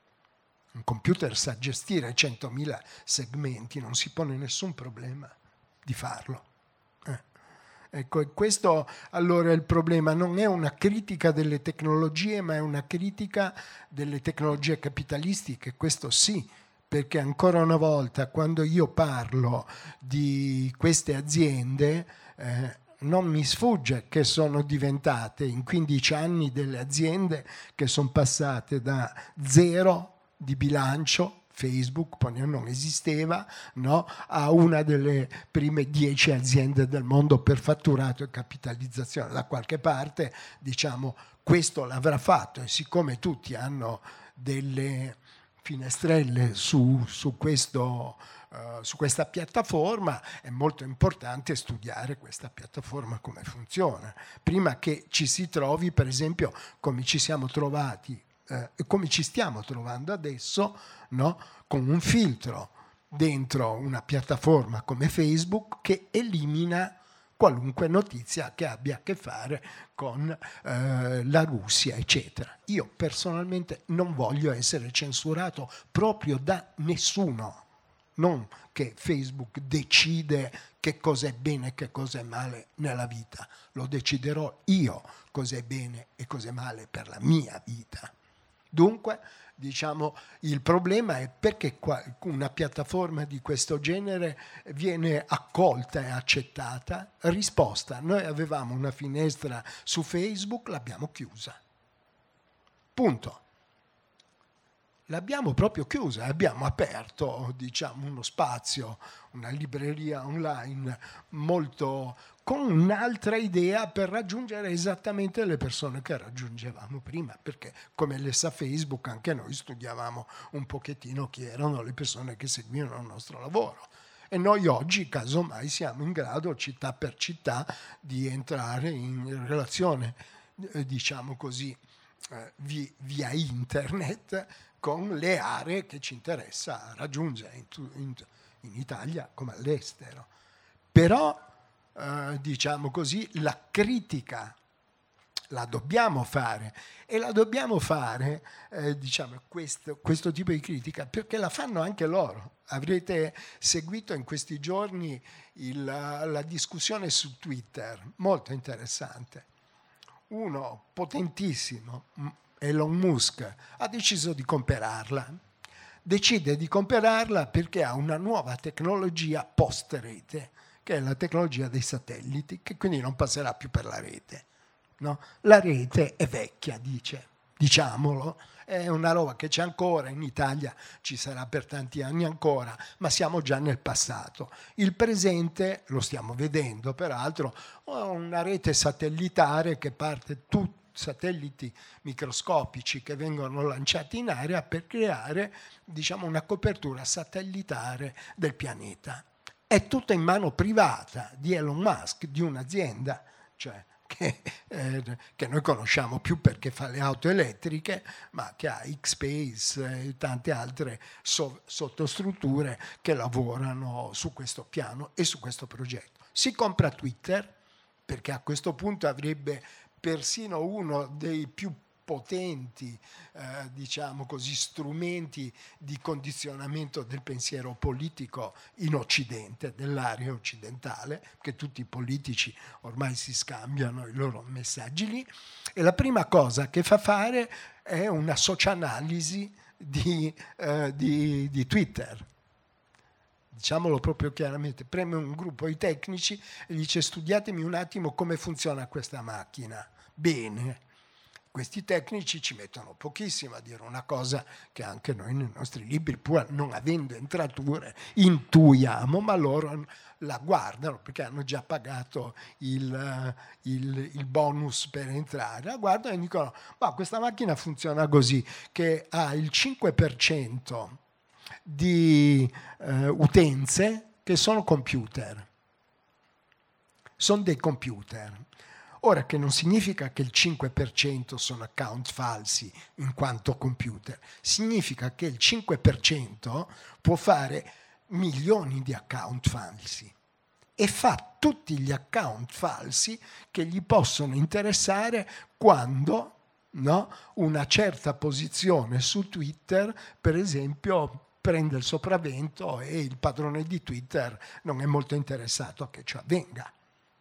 Un computer sa gestire centomila segmenti, non si pone nessun problema di farlo. Eh. Ecco, e questo allora è il problema. Non è una critica delle tecnologie, ma è una critica delle tecnologie capitalistiche, questo sì, perché ancora una volta quando io parlo di queste aziende eh, non mi sfugge che sono diventate in quindici anni delle aziende che sono passate da zero di bilancio, Facebook poi non esisteva, no? A una delle prime dieci aziende del mondo per fatturato e capitalizzazione. Da qualche parte, diciamo, questo l'avrà fatto, e siccome tutti hanno delle finestrelle su, su questo Uh, su questa piattaforma, è molto importante studiare questa piattaforma come funziona, prima che ci si trovi, per esempio, come ci siamo trovati e eh, come ci stiamo trovando adesso, no? Con un filtro dentro una piattaforma come Facebook che elimina qualunque notizia che abbia a che fare con eh, la Russia, eccetera. Io personalmente non voglio essere censurato proprio da nessuno. Non che Facebook decide che cosa è bene e che cosa è male nella vita. Lo deciderò io cosa è bene e cosa è male per la mia vita. Dunque, diciamo, il problema è perché una piattaforma di questo genere viene accolta e accettata. Risposta: noi avevamo una finestra su Facebook, l'abbiamo chiusa. Punto. L'abbiamo proprio chiusa, abbiamo aperto, diciamo, uno spazio, una libreria online molto con un'altra idea per raggiungere esattamente le persone che raggiungevamo prima, perché come le sa Facebook anche noi studiavamo un pochettino chi erano le persone che seguivano il nostro lavoro. E noi oggi, casomai, siamo in grado, città per città, di entrare in relazione, eh, diciamo così, eh, via internet, con le aree che ci interessa raggiungere in, in, in Italia come all'estero. Però, eh, diciamo così, la critica la dobbiamo fare, e la dobbiamo fare, eh, diciamo, questo, questo tipo di critica, perché la fanno anche loro. Avrete seguito in questi giorni il, la discussione su Twitter, molto interessante. Uno potentissimo, Elon Musk, ha deciso di comprarla. Decide di comprarla perché ha una nuova tecnologia post-rete, che è la tecnologia dei satelliti, che quindi non passerà più per la rete. No? La rete è vecchia, dice, diciamolo, è una roba che c'è ancora, in Italia ci sarà per tanti anni ancora, ma siamo già nel passato. Il presente, lo stiamo vedendo peraltro, è una rete satellitare che parte tutta, satelliti microscopici che vengono lanciati in aria per creare, diciamo, una copertura satellitare del pianeta. È tutto in mano privata di Elon Musk, di un'azienda, cioè che, eh, che noi conosciamo più perché fa le auto elettriche, ma che ha X-Space e tante altre so- sottostrutture che lavorano su questo piano e su questo progetto. Si compra Twitter perché a questo punto avrebbe persino uno dei più potenti, eh, diciamo così, strumenti di condizionamento del pensiero politico in Occidente, dell'area occidentale, che tutti i politici ormai si scambiano i loro messaggi lì, e la prima cosa che fa fare è una socioanalisi di, eh, di, di Twitter. Diciamolo proprio chiaramente, preme un gruppo di tecnici e dice: studiatemi un attimo come funziona questa macchina. Bene, questi tecnici ci mettono pochissimo a dire una cosa che anche noi nei nostri libri, pur non avendo entrature, intuiamo, ma loro la guardano perché hanno già pagato il, il, il bonus per entrare, la guardano e dicono ma questa macchina funziona così, che ha il cinque per cento di eh, utenze che sono computer, sono dei computer. Ora, che non significa che il cinque per cento sono account falsi in quanto computer, significa che il cinque per cento può fare milioni di account falsi e fa tutti gli account falsi che gli possono interessare quando, no, una certa posizione su Twitter, per esempio, prende il sopravvento e il padrone di Twitter non è molto interessato a che ciò avvenga.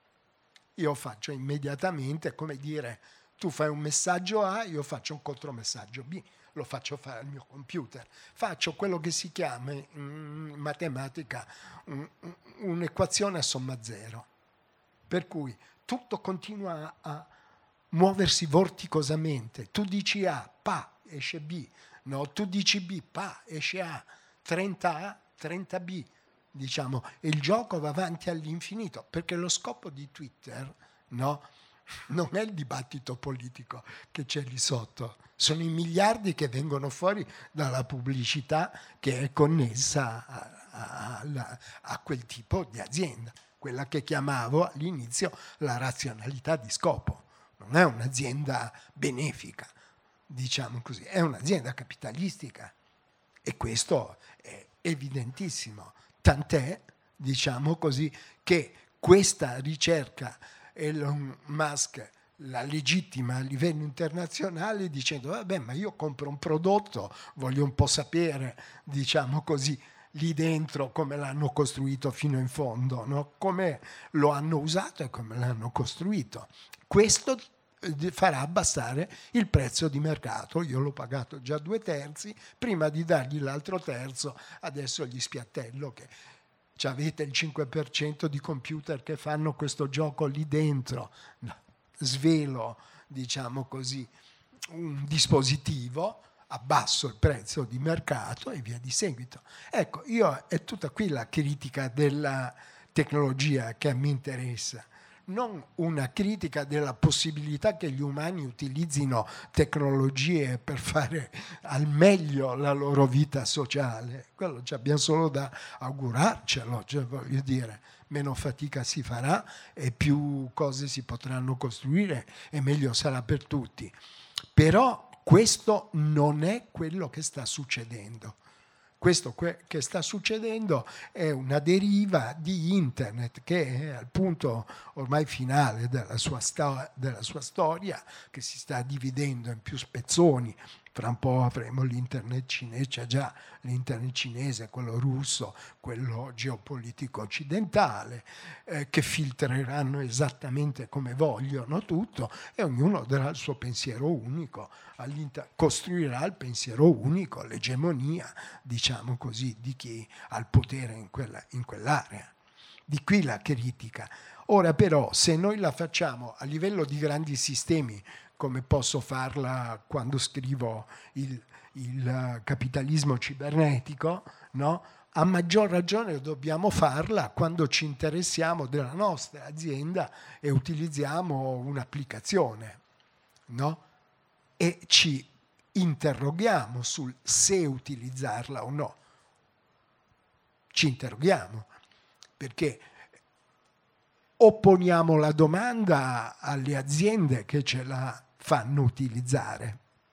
Io faccio immediatamente, come dire, tu fai un messaggio A, io faccio un contromessaggio B, lo faccio fare al mio computer. Faccio quello che si chiama in matematica un, un'equazione a somma zero, per cui tutto continua a muoversi vorticosamente. Tu dici A, pa, esce B, no? Tu dici B, pa, esce A, trenta A, trenta B. Diciamo, e il gioco va avanti all'infinito, perché lo scopo di Twitter, no, non è il dibattito politico che c'è lì sotto, sono i miliardi che vengono fuori dalla pubblicità che è connessa a, a, a, a quel tipo di azienda, quella che chiamavo all'inizio la razionalità di scopo. Non è un'azienda benefica, diciamo così, è un'azienda capitalistica e questo è evidentissimo. Tant'è, diciamo così, che questa ricerca Elon Musk la legittima a livello internazionale dicendo vabbè, ma io compro un prodotto, voglio un po' sapere, diciamo così, lì dentro come l'hanno costruito fino in fondo, no? Come lo hanno usato e come l'hanno costruito. Questo farà abbassare il prezzo di mercato. Io l'ho pagato già due terzi, prima di dargli l'altro terzo adesso gli spiattello che avete il cinque per cento di computer che fanno questo gioco lì dentro. No, svelo, diciamo così, un dispositivo, abbasso il prezzo di mercato e via di seguito. Ecco, io è tutta qui la critica della tecnologia che mi interessa. Non una critica della possibilità che gli umani utilizzino tecnologie per fare al meglio la loro vita sociale. Quello ci abbiamo solo da augurarcelo, cioè, voglio dire, meno fatica si farà e più cose si potranno costruire e meglio sarà per tutti. Però questo non è quello che sta succedendo. Questo che sta succedendo è una deriva di Internet che è al punto ormai finale della sua, sto- della sua storia, che si sta dividendo in più spezzoni. Tra un po' avremo l'internet cinese, c'è già l'internet cinese, quello russo, quello geopolitico occidentale, eh, che filtreranno esattamente come vogliono tutto e ognuno darà il suo pensiero unico, costruirà il pensiero unico, l'egemonia, diciamo così, di chi ha il potere in, quella, in quell'area. Di qui la critica. Ora però, se noi la facciamo a livello di grandi sistemi, come posso farla quando scrivo il, il capitalismo cibernetico, no? A maggior ragione dobbiamo farla quando ci interessiamo della nostra azienda e utilizziamo un'applicazione, no? E ci interroghiamo sul se utilizzarla o no. Ci interroghiamo, perché opponiamo la domanda alle aziende che ce la fanno utilizzare,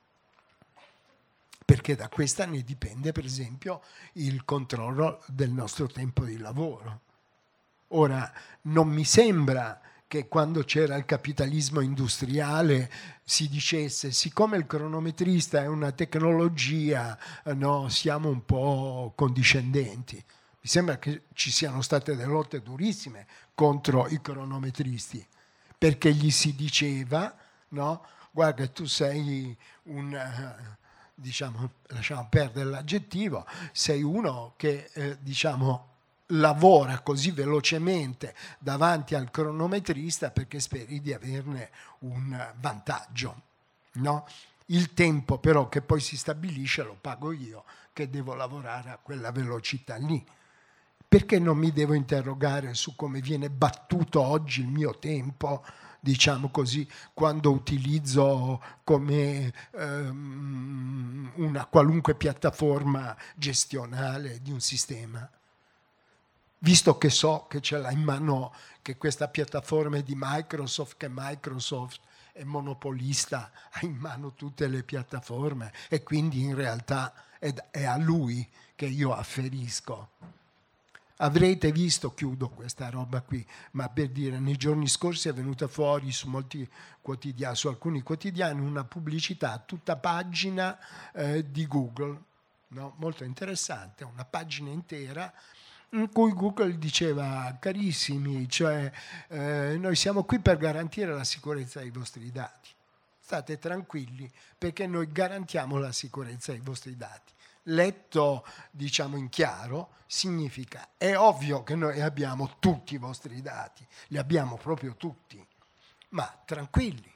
perché da questa ne dipende per esempio il controllo del nostro tempo di lavoro. Ora, non mi sembra che quando c'era il capitalismo industriale si dicesse siccome il cronometrista è una tecnologia, no, siamo un po' condiscendenti. Mi sembra che ci siano state delle lotte durissime contro i cronometristi, perché gli si diceva, no, guarda, tu sei un, diciamo, lasciamo perdere l'aggettivo, sei uno che, eh, diciamo, lavora così velocemente davanti al cronometrista perché speri di averne un vantaggio, no? Il tempo però che poi si stabilisce lo pago io, che devo lavorare a quella velocità lì. Perché non mi devo interrogare su come viene battuto oggi il mio tempo, diciamo così, quando utilizzo come um, una qualunque piattaforma gestionale di un sistema? Visto che so che ce l'ha in mano, che questa piattaforma è di Microsoft, che Microsoft è monopolista, ha in mano tutte le piattaforme e quindi in realtà è, è a lui che io afferisco. Avrete visto, chiudo questa roba qui, ma per dire, nei giorni scorsi è venuta fuori su molti quotidiani, su alcuni quotidiani, una pubblicità a tutta pagina eh, di Google, no? Molto interessante, una pagina intera in cui Google diceva: carissimi, cioè, eh, noi siamo qui per garantire la sicurezza dei vostri dati. State tranquilli perché noi garantiamo la sicurezza dei vostri dati. Letto, diciamo, in chiaro, significa: è ovvio che noi abbiamo tutti i vostri dati, li abbiamo proprio tutti, ma tranquilli.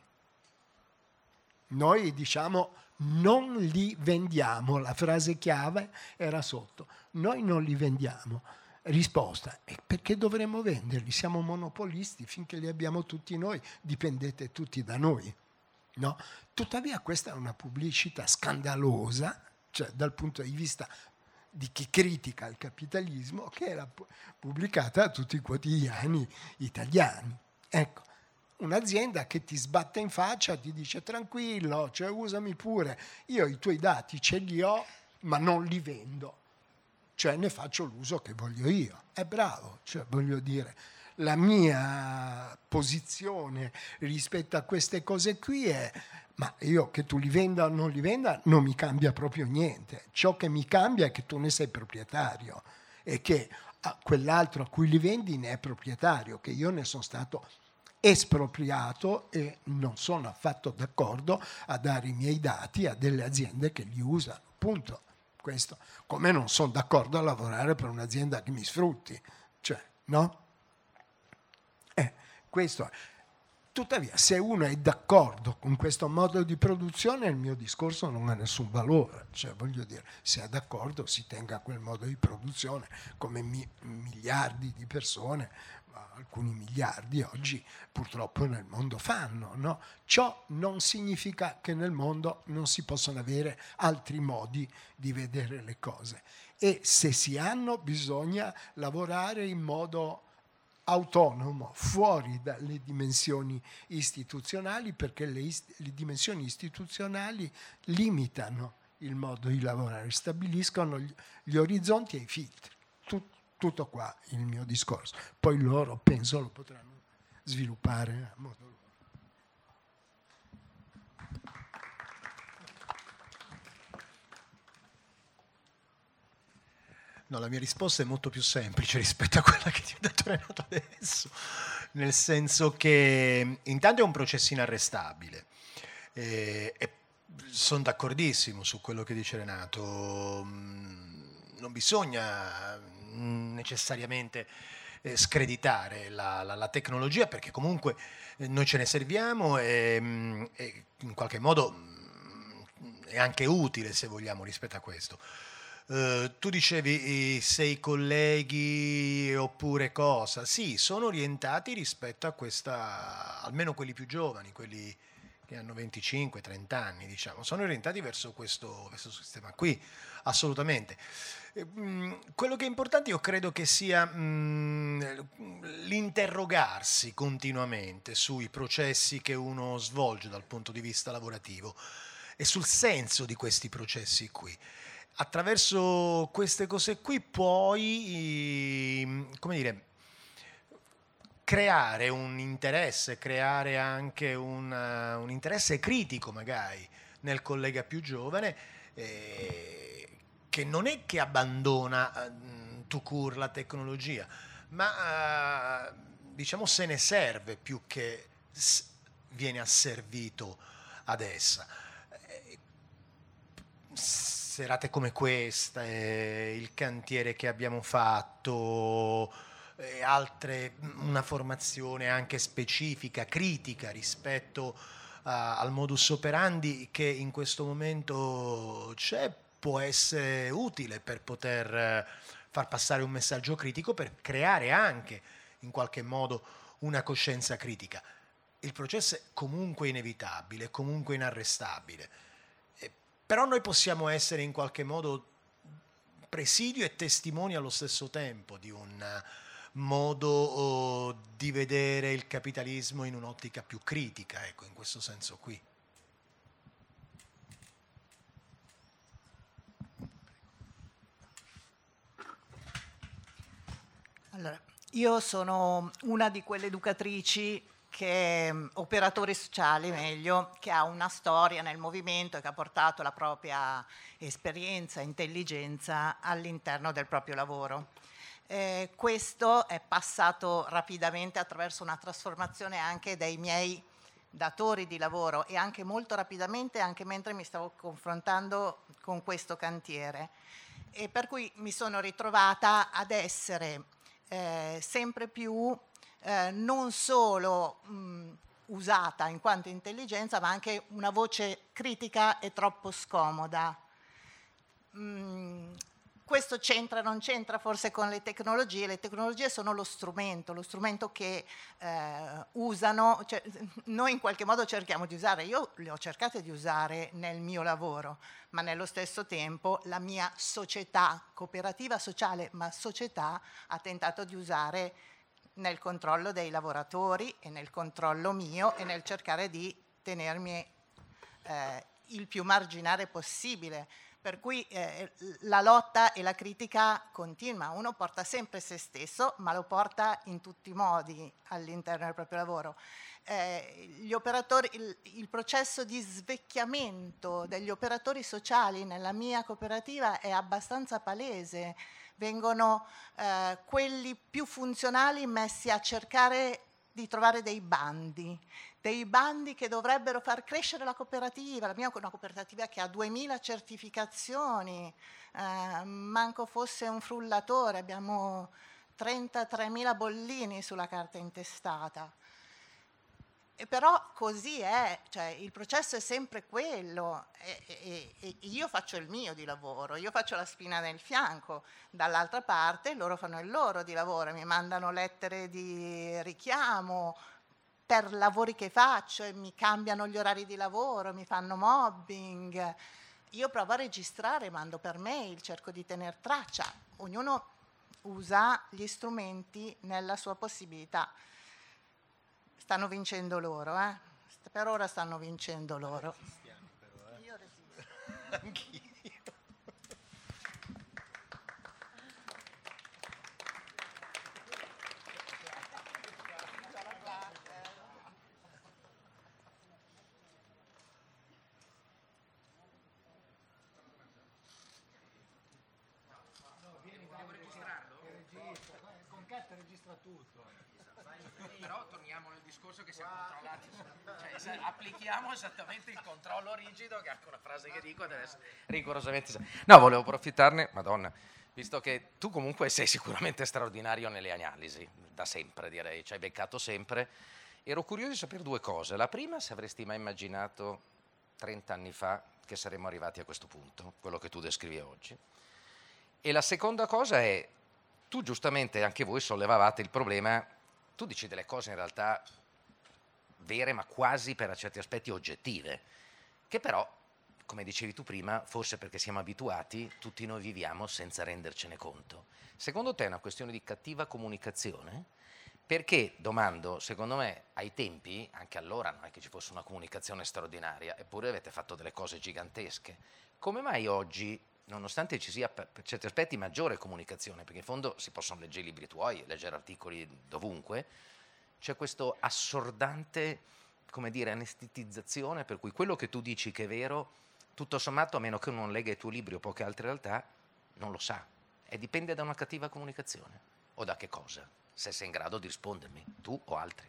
Noi, diciamo, non li vendiamo. La frase chiave era sotto: noi non li vendiamo. Risposta: e perché dovremmo venderli? Siamo monopolisti, finché li abbiamo tutti noi, dipendete tutti da noi. No? Tuttavia questa è una pubblicità scandalosa, cioè dal punto di vista di chi critica il capitalismo, che era pubblicata a tutti i quotidiani italiani. Ecco, un'azienda che ti sbatte in faccia, ti dice: tranquillo, cioè usami pure, io i tuoi dati ce li ho, ma non li vendo, cioè ne faccio l'uso che voglio io. È bravo, cioè voglio dire, la mia posizione rispetto a queste cose qui è: ma io che tu li venda o non li venda non mi cambia proprio niente. Ciò che mi cambia è che tu ne sei proprietario e che quell'altro a cui li vendi ne è proprietario, che io ne sono stato espropriato e non sono affatto d'accordo a dare i miei dati a delle aziende che li usano. Punto. Questo. Come non sono d'accordo a lavorare per un'azienda che mi sfrutti. Cioè, no? Eh, questo è. Tuttavia, se uno è d'accordo con questo modo di produzione, il mio discorso non ha nessun valore. Cioè, voglio dire, se è d'accordo si tenga a quel modo di produzione, come mi, miliardi di persone, alcuni miliardi oggi purtroppo nel mondo fanno. No? Ciò non significa che nel mondo non si possono avere altri modi di vedere le cose. E se si hanno, bisogna lavorare in modo autonomo, fuori dalle dimensioni istituzionali, perché le, ist- le dimensioni istituzionali limitano il modo di lavorare, stabiliscono gli, gli orizzonti e i filtri. Tut- tutto qua il mio discorso. Poi loro, penso, lo potranno sviluppare a modo loro. No, la mia risposta è molto più semplice rispetto a quella che ti ho detto Renato adesso, nel senso che intanto è un processo inarrestabile e, e sono d'accordissimo su quello che dice Renato. Non bisogna necessariamente screditare la, la, la tecnologia, perché comunque noi ce ne serviamo e, e in qualche modo è anche utile, se vogliamo, rispetto a questo. Uh, tu dicevi se i colleghi oppure cosa? Sì, sono orientati rispetto a questa, almeno quelli più giovani, quelli che hanno venticinque trenta anni, diciamo, sono orientati verso questo, questo sistema qui, assolutamente. Um, quello che è importante, io credo che sia um, l'interrogarsi continuamente sui processi che uno svolge dal punto di vista lavorativo e sul senso di questi processi qui. Attraverso queste cose qui puoi, come dire, creare un interesse, creare anche un, uh, un interesse critico magari nel collega più giovane, eh, che non è che abbandona uh, tout court la tecnologia, ma uh, diciamo se ne serve più che s- viene asservito ad essa. Serate come questa, eh, il cantiere che abbiamo fatto, eh, altre, una formazione anche specifica, critica rispetto al modus operandi che in questo momento c'è può essere utile per poter far passare un messaggio critico, per creare anche in qualche modo una coscienza critica. Il processo è comunque inevitabile, comunque inarrestabile, eh, però noi possiamo essere in qualche modo presidio e testimoni allo stesso tempo di un modo oh, di vedere il capitalismo in un'ottica più critica, ecco, in questo senso qui. Allora, io sono una di quelle educatrici che, operatori sociali meglio, che ha una storia nel movimento e che ha portato la propria esperienza, intelligenza all'interno del proprio lavoro. Eh, questo è passato rapidamente attraverso una trasformazione anche dei miei datori di lavoro e anche molto rapidamente anche mentre mi stavo confrontando con questo cantiere, e per cui mi sono ritrovata ad essere eh, sempre più eh, non solo mh, usata in quanto intelligenza, ma anche una voce critica e troppo scomoda. Mh, Questo c'entra, non c'entra forse con le tecnologie. Le tecnologie sono lo strumento, lo strumento che eh, usano, cioè, noi in qualche modo cerchiamo di usare. Io le ho cercate di usare nel mio lavoro, ma nello stesso tempo la mia società, cooperativa sociale, ma società, ha tentato di usare nel controllo dei lavoratori e nel controllo mio e nel cercare di tenermi eh, il più marginale possibile. Per cui eh, la lotta e la critica continua, uno porta sempre se stesso, ma lo porta in tutti i modi all'interno del proprio lavoro. Eh, gli operatori, il, il processo di svecchiamento degli operatori sociali nella mia cooperativa è abbastanza palese. Vengono eh, quelli più funzionali messi a cercare di trovare dei bandi, dei bandi che dovrebbero far crescere la cooperativa. La mia è una cooperativa che ha duemila certificazioni, eh, manco fosse un frullatore, abbiamo trentatremila bollini sulla carta intestata. E però così è, cioè il processo è sempre quello, e, e, e io faccio il mio di lavoro, io faccio la spina nel fianco, dall'altra parte loro fanno il loro di lavoro, mi mandano lettere di richiamo per lavori che faccio e mi cambiano gli orari di lavoro, mi fanno mobbing. Io provo a registrare, mando per mail, cerco di tener traccia, ognuno usa gli strumenti nella sua possibilità. Stanno vincendo loro, eh? Per ora stanno vincendo loro. Io resisto. Anch'io. Registra tutto. Però torniamo nel discorso che siamo controllati, cioè se applichiamo esattamente il controllo rigido, che è anche una frase che dico deve essere rigorosamente. No, volevo approfittarne, Madonna, visto che tu comunque sei sicuramente straordinario nelle analisi, da sempre direi, ci hai beccato sempre. Ero curioso di sapere due cose. La prima, se avresti mai immaginato trenta anni fa che saremmo arrivati a questo punto, quello che tu descrivi oggi. E la seconda cosa è, tu giustamente, anche voi sollevavate il problema, tu dici delle cose in realtà vere ma quasi per certi aspetti oggettive, che però, come dicevi tu prima, forse perché siamo abituati, tutti noi viviamo senza rendercene conto. Secondo te è una questione di cattiva comunicazione? Perché, domando, secondo me ai tempi, anche allora non è che ci fosse una comunicazione straordinaria, eppure avete fatto delle cose gigantesche. Come mai oggi, nonostante ci sia per certi aspetti maggiore comunicazione, perché in fondo si possono leggere i libri tuoi, leggere articoli dovunque, c'è questo assordante, come dire, anestetizzazione, per cui quello che tu dici che è vero, tutto sommato, a meno che uno non legga i tuoi libri o poche altre realtà, non lo sa. E dipende da una cattiva comunicazione. O da che cosa? Se sei in grado di rispondermi, tu o altri.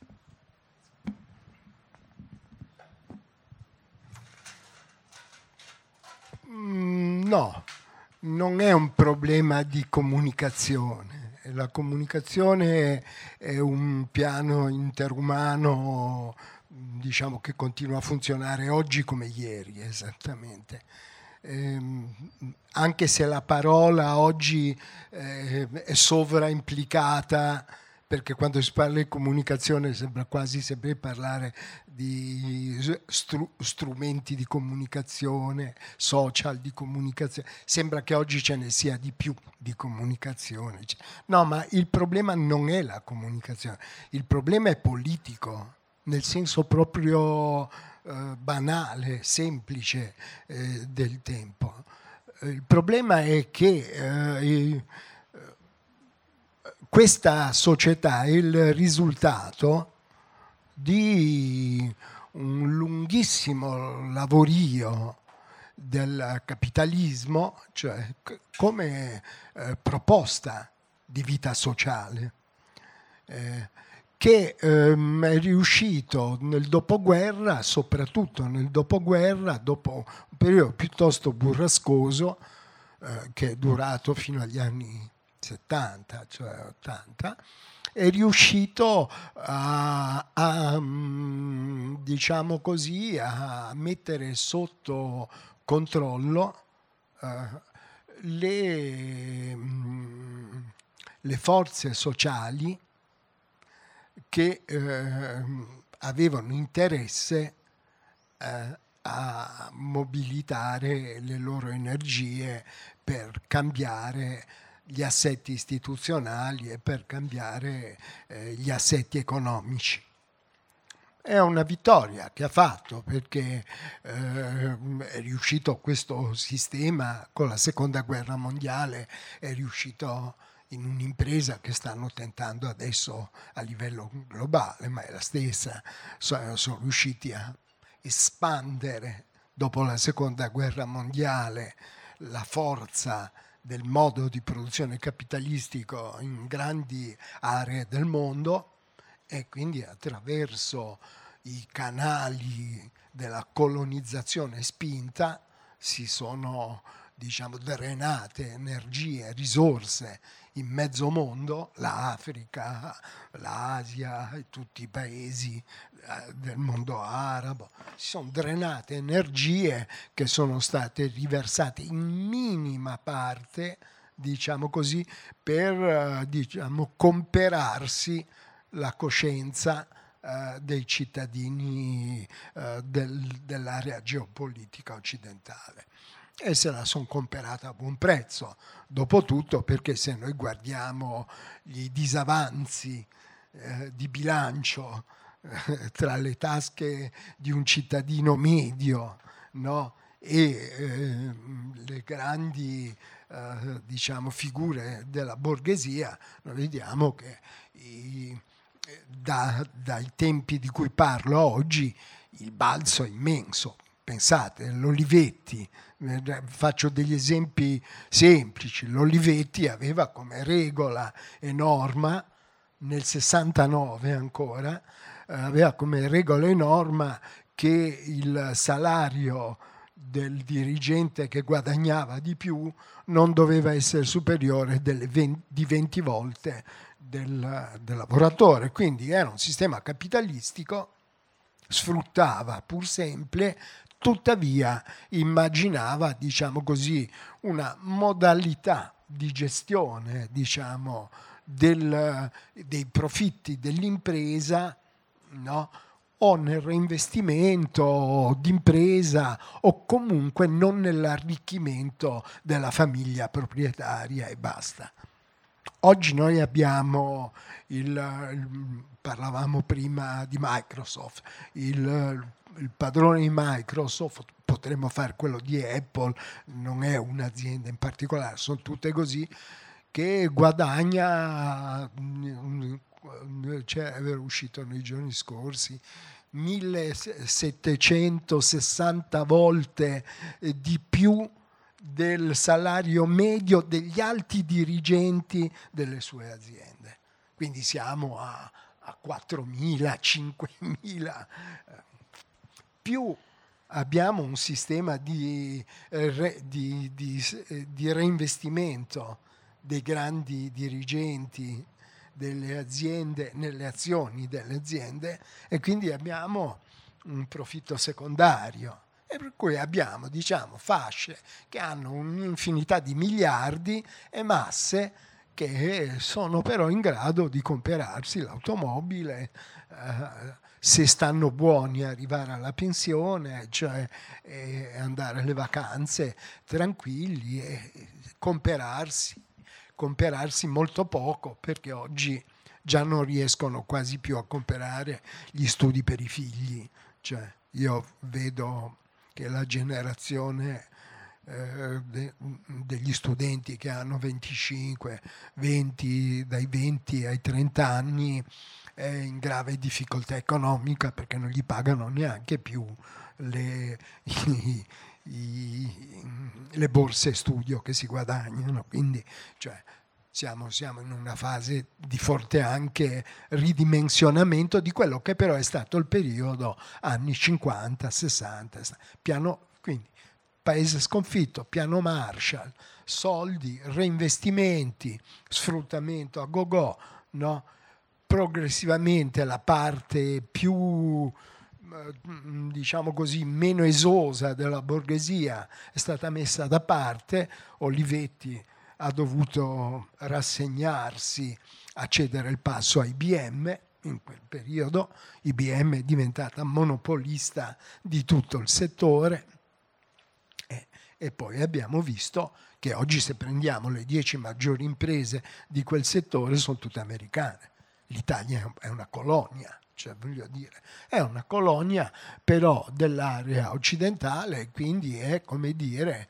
Mm, no, non è un problema di comunicazione. La comunicazione è un piano interumano diciamo che continua a funzionare oggi come ieri, esattamente. Ehm, anche se la parola oggi eh, è sovraimplicata, perché quando si parla di comunicazione sembra quasi sempre parlare di stru- strumenti di comunicazione, social di comunicazione, sembra che oggi ce ne sia di più di comunicazione. No, ma il problema non è la comunicazione, il problema è politico, nel senso proprio eh, banale, semplice eh, del tempo. Il problema è che eh, questa società è il risultato di un lunghissimo lavorio del capitalismo, cioè come eh, proposta di vita sociale, eh, che ehm, è riuscito nel dopoguerra, soprattutto nel dopoguerra, dopo un periodo piuttosto burrascoso, eh, che è durato fino agli anni settanta, cioè ottanta, è riuscito a, a diciamo così, a mettere sotto controllo uh, le, mh, le forze sociali che eh, avevano interesse eh, a mobilitare le loro energie per cambiare gli assetti istituzionali e per cambiare eh, gli assetti economici. È una vittoria che ha fatto, perché eh, è riuscito questo sistema con la seconda guerra mondiale, è riuscito in un'impresa che stanno tentando adesso a livello globale, ma è la stessa, sono, sono riusciti a espandere dopo la seconda guerra mondiale la forza del modo di produzione capitalistico in grandi aree del mondo, e quindi attraverso i canali della colonizzazione spinta si sono, diciamo, drenate energie, risorse in mezzo mondo, l'Africa, l'Asia e tutti i paesi del mondo arabo. Si sono drenate energie che sono state riversate in minima parte, diciamo così, per diciamo, comperarsi la coscienza eh, dei cittadini eh, del, dell'area geopolitica occidentale. E se la sono comperata a buon prezzo, dopo tutto, perché se noi guardiamo i disavanzi eh, di bilancio eh, tra le tasche di un cittadino medio, no? e eh, le grandi eh, diciamo, figure della borghesia, noi vediamo che i, da, dai tempi di cui parlo oggi il balzo è immenso. Pensate, l'Olivetti, faccio degli esempi semplici, l'Olivetti aveva come regola e norma, nel sessantanove ancora, aveva come regola e norma che il salario del dirigente che guadagnava di più non doveva essere superiore delle venti, di venti volte del, del lavoratore. Quindi era un sistema capitalistico, sfruttava pur sempre, tuttavia immaginava, diciamo così, una modalità di gestione, diciamo, del, dei profitti dell'impresa, no? o nel reinvestimento d'impresa o comunque non nell'arricchimento della famiglia proprietaria e basta. Oggi noi abbiamo, il, il parlavamo prima di Microsoft, il, il padrone di Microsoft, potremmo fare quello di Apple, non è un'azienda in particolare, sono tutte così, che guadagna, cioè è uscito nei giorni scorsi, millesettecentosessanta volte di più del salario medio degli alti dirigenti delle sue aziende. Quindi siamo a, a quattromila, cinquemila. Più abbiamo un sistema di, eh, di, di, di reinvestimento dei grandi dirigenti delle aziende, nelle azioni delle aziende, e quindi abbiamo un profitto secondario. E per cui abbiamo, diciamo, fasce che hanno un'infinità di miliardi e masse che sono però in grado di comprarsi l'automobile, eh, se stanno buoni arrivare alla pensione, cioè eh, andare alle vacanze tranquilli e comprarsi, comprarsi molto poco, perché oggi già non riescono quasi più a comprare gli studi per i figli. Cioè, io vedo che la generazione eh, de, degli studenti che hanno venticinque, venti, dai venti ai trenta anni è in grave difficoltà economica, perché non gli pagano neanche più le, i, i, le borse studio che si guadagnano. Quindi, cioè, Siamo, siamo in una fase di forte anche ridimensionamento di quello che però è stato il periodo anni cinquanta, sessanta, piano, quindi paese sconfitto, piano Marshall, soldi, reinvestimenti, sfruttamento a go-go, no? Progressivamente la parte più, diciamo così, meno esosa della borghesia è stata messa da parte. Olivetti ha dovuto rassegnarsi a cedere il passo a I B M. In quel periodo I B M è diventata monopolista di tutto il settore, e, e poi abbiamo visto che oggi, se prendiamo le dieci maggiori imprese di quel settore, sono tutte americane. L'Italia è una colonia, cioè, voglio dire, è una colonia però dell'area occidentale, quindi è, come dire,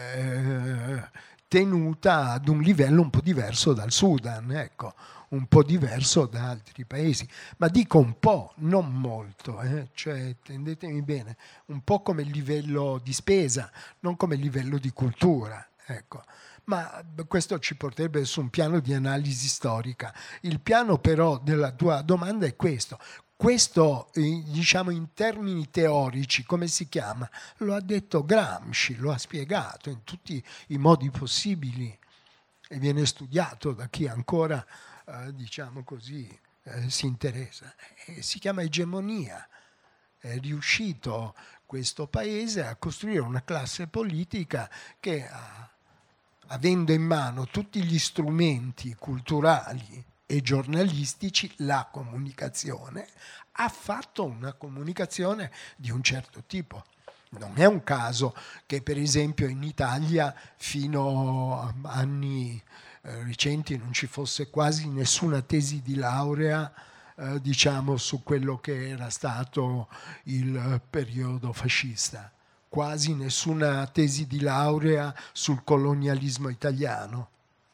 eh, tenuta ad un livello un po' diverso dal Sudan, ecco, un po' diverso da altri paesi, ma dico un po', non molto, eh? Cioè, tendetemi bene, un po' come livello di spesa, non come livello di cultura, ecco. Ma questo ci porterebbe su un piano di analisi storica. Il piano però della tua domanda è questo. Questo, diciamo, in termini teorici, come si chiama? Lo ha detto Gramsci, lo ha spiegato in tutti i modi possibili e viene studiato da chi ancora, eh, diciamo così, eh, si interessa. E si chiama egemonia. È riuscito questo paese a costruire una classe politica che, ha, avendo in mano tutti gli strumenti culturali e giornalistici, la comunicazione, ha fatto una comunicazione di un certo tipo. Non è un caso che, per esempio, in Italia fino a anni eh, recenti non ci fosse quasi nessuna tesi di laurea eh, diciamo su quello che era stato il periodo fascista, quasi nessuna tesi di laurea sul colonialismo italiano,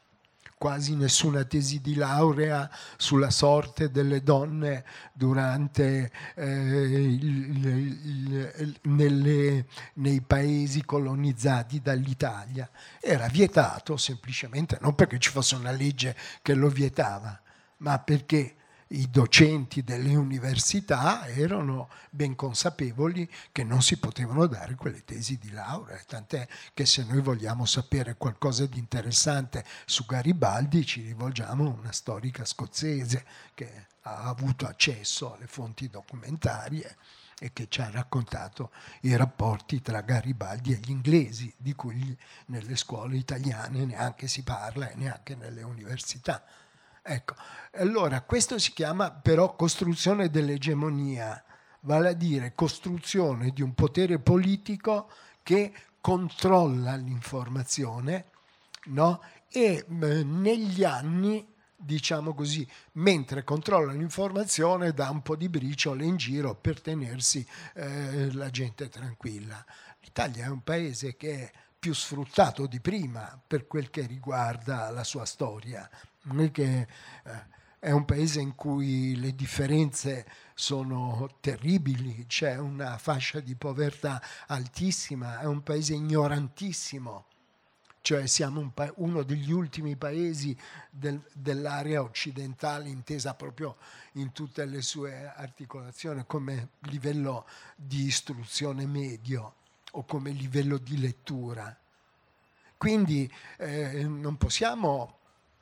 quasi nessuna tesi di laurea sulla sorte delle donne durante, eh, il, il, il, nelle, nei paesi colonizzati dall'Italia. Era vietato semplicemente, non perché ci fosse una legge che lo vietava, ma perché i docenti delle università erano ben consapevoli che non si potevano dare quelle tesi di laurea, tant'è che se noi vogliamo sapere qualcosa di interessante su Garibaldi ci rivolgiamo a una storica scozzese che ha avuto accesso alle fonti documentarie e che ci ha raccontato i rapporti tra Garibaldi e gli inglesi, di cui nelle scuole italiane neanche si parla e neanche nelle università. Ecco, allora questo si chiama però costruzione dell'egemonia, vale a dire costruzione di un potere politico che controlla l'informazione, no? E eh, negli anni, diciamo così, mentre controlla l'informazione dà un po' di briciole in giro per tenersi eh, la gente tranquilla. L'Italia è un paese che è più sfruttato di prima per quel che riguarda la sua storia. Non è che eh, è un paese in cui le differenze sono terribili, c'è una fascia di povertà altissima, è un paese ignorantissimo, cioè siamo un pa- uno degli ultimi paesi del, dell'area occidentale, intesa proprio in tutte le sue articolazioni, come livello di istruzione medio o come livello di lettura. Quindi eh, non possiamo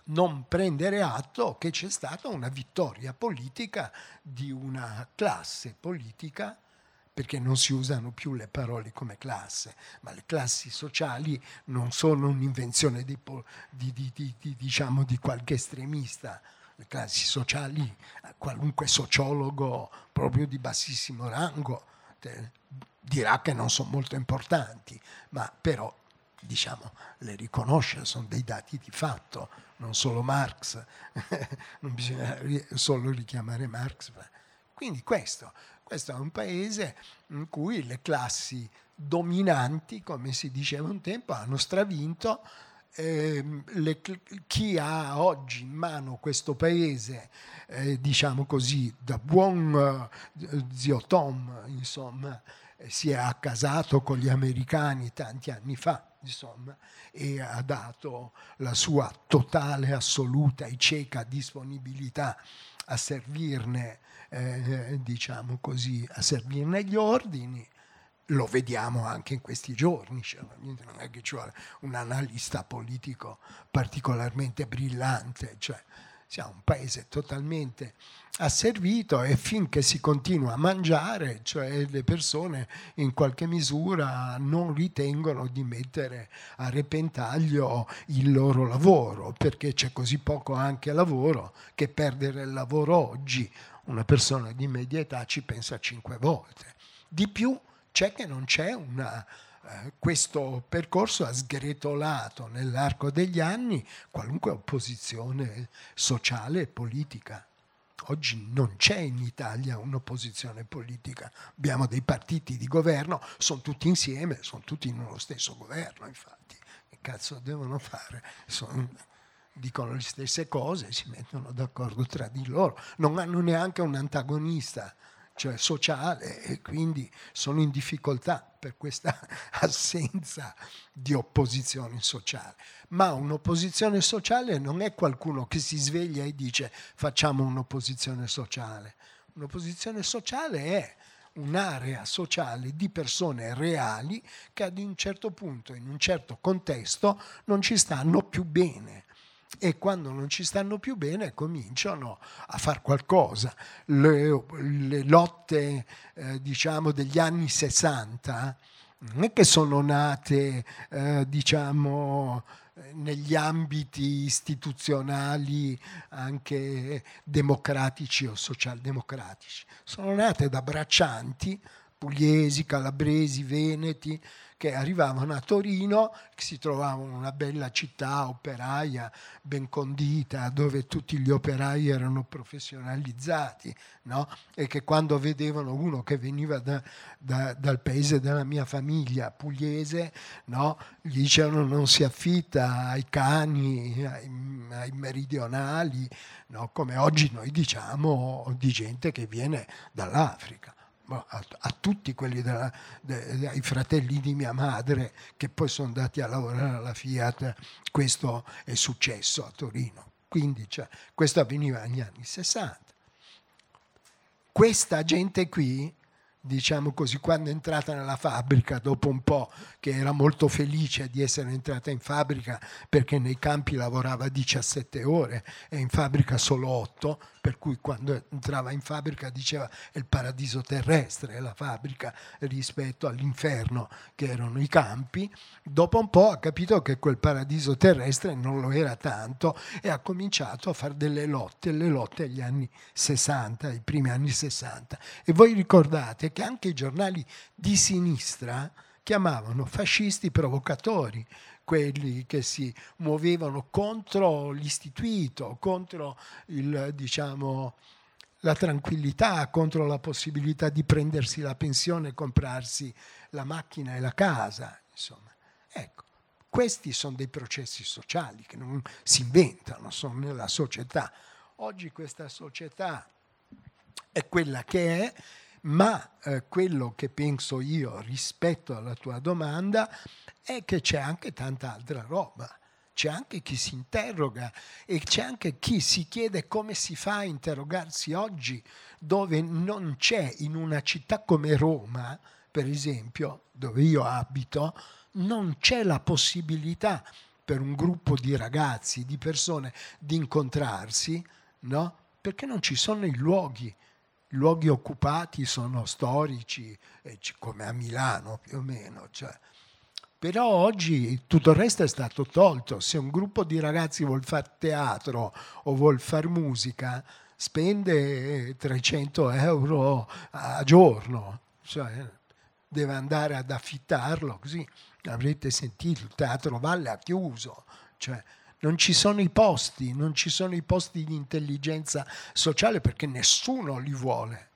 non prendere atto che c'è stata una vittoria politica di una classe politica, perché non si usano più le parole come classe, ma le classi sociali non sono un'invenzione di, di, di, di, di, diciamo, di qualche estremista. Le classi sociali, qualunque sociologo proprio di bassissimo rango te, dirà che non sono molto importanti, ma però, diciamo, le riconosce, sono dei dati di fatto, non solo Marx, non bisogna solo richiamare Marx. Quindi questo, questo è un paese in cui le classi dominanti, come si diceva un tempo, hanno stravinto. Eh, le, chi ha oggi in mano questo paese, eh, diciamo così, da buon eh, zio Tom, insomma, eh, si è accasato con gli americani tanti anni fa, insomma, e ha dato la sua totale, assoluta e cieca disponibilità a servirne, eh, diciamo così, a servirne gli ordini. Lo vediamo anche in questi giorni, cioè, non è che c'è un analista politico particolarmente brillante, cioè siamo un paese totalmente asservito e finché si continua a mangiare, cioè le persone in qualche misura non ritengono di mettere a repentaglio il loro lavoro, perché c'è così poco anche lavoro che perdere il lavoro oggi una persona di media età ci pensa cinque volte. Di più c'è che non c'è una... Eh, questo percorso ha sgretolato nell'arco degli anni qualunque opposizione sociale e politica. Oggi non c'è in Italia un'opposizione politica, abbiamo dei partiti di governo, sono tutti insieme, sono tutti in uno stesso governo, infatti. Che cazzo devono fare? Sono, dicono le stesse cose, si mettono d'accordo tra di loro, non hanno neanche un antagonista, cioè sociale, e quindi sono in difficoltà per questa assenza di opposizione sociale. Ma un'opposizione sociale non è qualcuno che si sveglia e dice facciamo un'opposizione sociale. Un'opposizione sociale è un'area sociale di persone reali che ad un certo punto, in un certo contesto, non ci stanno più bene. E quando non ci stanno più bene cominciano a fare qualcosa. Le, le lotte eh, diciamo degli anni sessanta non è che sono nate eh, diciamo negli ambiti istituzionali anche democratici o socialdemocratici, sono nate da braccianti pugliesi, calabresi, veneti, che arrivavano a Torino, che si trovavano una bella città operaia, ben condita, dove tutti gli operai erano professionalizzati, no? E che quando vedevano uno che veniva da, da, dal paese della mia famiglia, pugliese, no? Gli dicevano non si affitta ai cani, ai, ai meridionali, no? Come oggi noi diciamo di gente che viene dall'Africa. A, a tutti quelli della, de, dei fratelli di mia madre che poi sono andati a lavorare alla Fiat, questo è successo a Torino. Quindi cioè, questo avveniva negli anni sessanta. Questa gente qui, diciamo così, quando è entrata nella fabbrica, dopo un po' che era molto felice di essere entrata in fabbrica perché nei campi lavorava diciassette ore e in fabbrica solo otto, per cui quando entrava in fabbrica diceva è il paradiso terrestre la fabbrica rispetto all'inferno che erano i campi. Dopo un po' ha capito che quel paradiso terrestre non lo era tanto e ha cominciato a fare delle lotte, le lotte agli anni sessanta, i primi anni sessanta. E voi ricordate che anche i giornali di sinistra chiamavano fascisti provocatori quelli che si muovevano contro l'istituito, contro il, diciamo, la tranquillità, contro la possibilità di prendersi la pensione e comprarsi la macchina e la casa. Insomma, ecco, questi sono dei processi sociali che non si inventano, sono nella società. Oggi questa società è quella che è, ma eh, quello che penso io rispetto alla tua domanda è che c'è anche tanta altra roba. C'è anche chi si interroga e c'è anche chi si chiede come si fa a interrogarsi oggi, dove non c'è, in una città come Roma, per esempio, dove io abito, non c'è la possibilità per un gruppo di ragazzi, di persone, di incontrarsi, no? Perché non ci sono i luoghi. I luoghi occupati sono storici, eh, come a Milano più o meno. Cioè. Però oggi tutto il resto è stato tolto. Se un gruppo di ragazzi vuol fare teatro o vuol fare musica, spende trecento euro a giorno. Cioè, deve andare ad affittarlo, così avrete sentito, il Teatro Valle ha chiuso. Cioè, non ci sono i posti, non ci sono i posti di intelligenza sociale perché nessuno li vuole,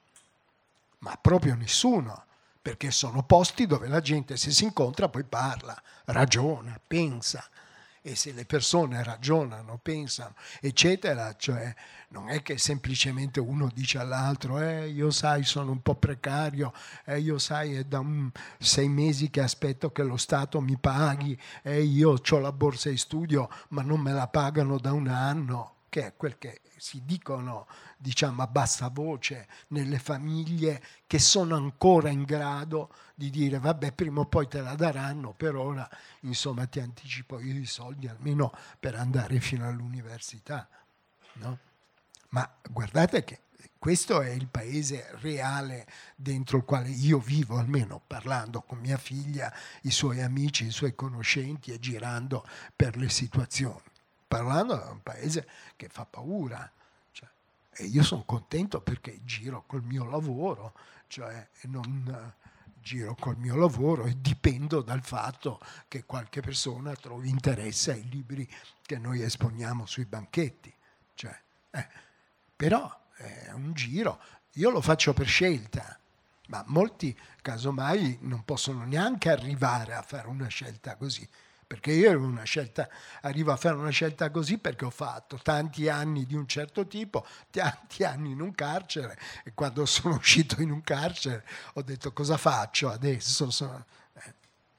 ma proprio nessuno, perché sono posti dove la gente se si incontra poi parla, ragiona, pensa. E se le persone ragionano, pensano, eccetera, cioè non è che semplicemente uno dice all'altro eh, io sai sono un po' precario, eh, io sai è da un, sei mesi che aspetto che lo Stato mi paghi, eh, io ho la borsa di studio ma non me la pagano da un anno, che è quel che si dicono, diciamo, a bassa voce nelle famiglie che sono ancora in grado di dire vabbè prima o poi te la daranno, per ora insomma ti anticipo io i soldi almeno per andare fino all'università, no? Ma guardate che questo è il paese reale dentro il quale io vivo, almeno parlando con mia figlia, i suoi amici, i suoi conoscenti e girando per le situazioni. Parlando di un paese che fa paura, cioè, e io sono contento perché giro col mio lavoro, cioè non giro col mio lavoro e dipendo dal fatto che qualche persona trovi interesse ai libri che noi esponiamo sui banchetti. Cioè, eh, però è un giro, io lo faccio per scelta, ma molti casomai non possono neanche arrivare a fare una scelta così. Perché io una scelta, arrivo a fare una scelta così perché ho fatto tanti anni di un certo tipo, tanti anni in un carcere, e quando sono uscito in un carcere ho detto cosa faccio adesso? Sono, eh,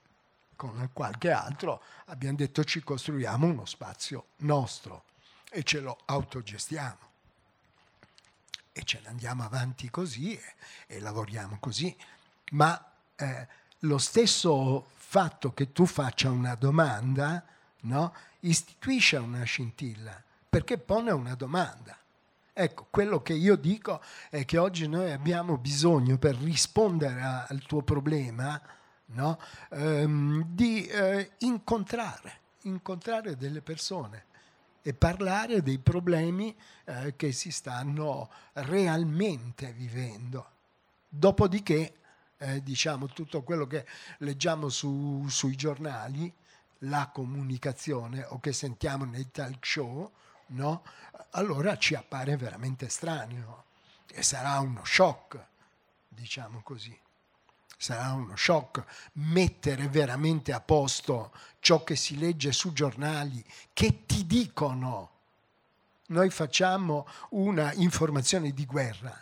con qualche altro abbiamo detto ci costruiamo uno spazio nostro e ce lo autogestiamo. E ce ne andiamo avanti così e, e lavoriamo così. Ma eh, lo stesso fatto che tu faccia una domanda, no, istituisce una scintilla, perché pone una domanda. Ecco, quello che io dico è che oggi noi abbiamo bisogno, per rispondere a, al tuo problema, no, ehm, di eh, incontrare, incontrare delle persone e parlare dei problemi eh, che si stanno realmente vivendo. Dopodiché, Eh, diciamo, tutto quello che leggiamo su, sui giornali, la comunicazione o che sentiamo nei talk show, no? Allora ci appare veramente estraneo e sarà uno shock, diciamo così. Sarà uno shock mettere veramente a posto ciò che si legge su giornali che ti dicono. Noi facciamo una informazione di guerra.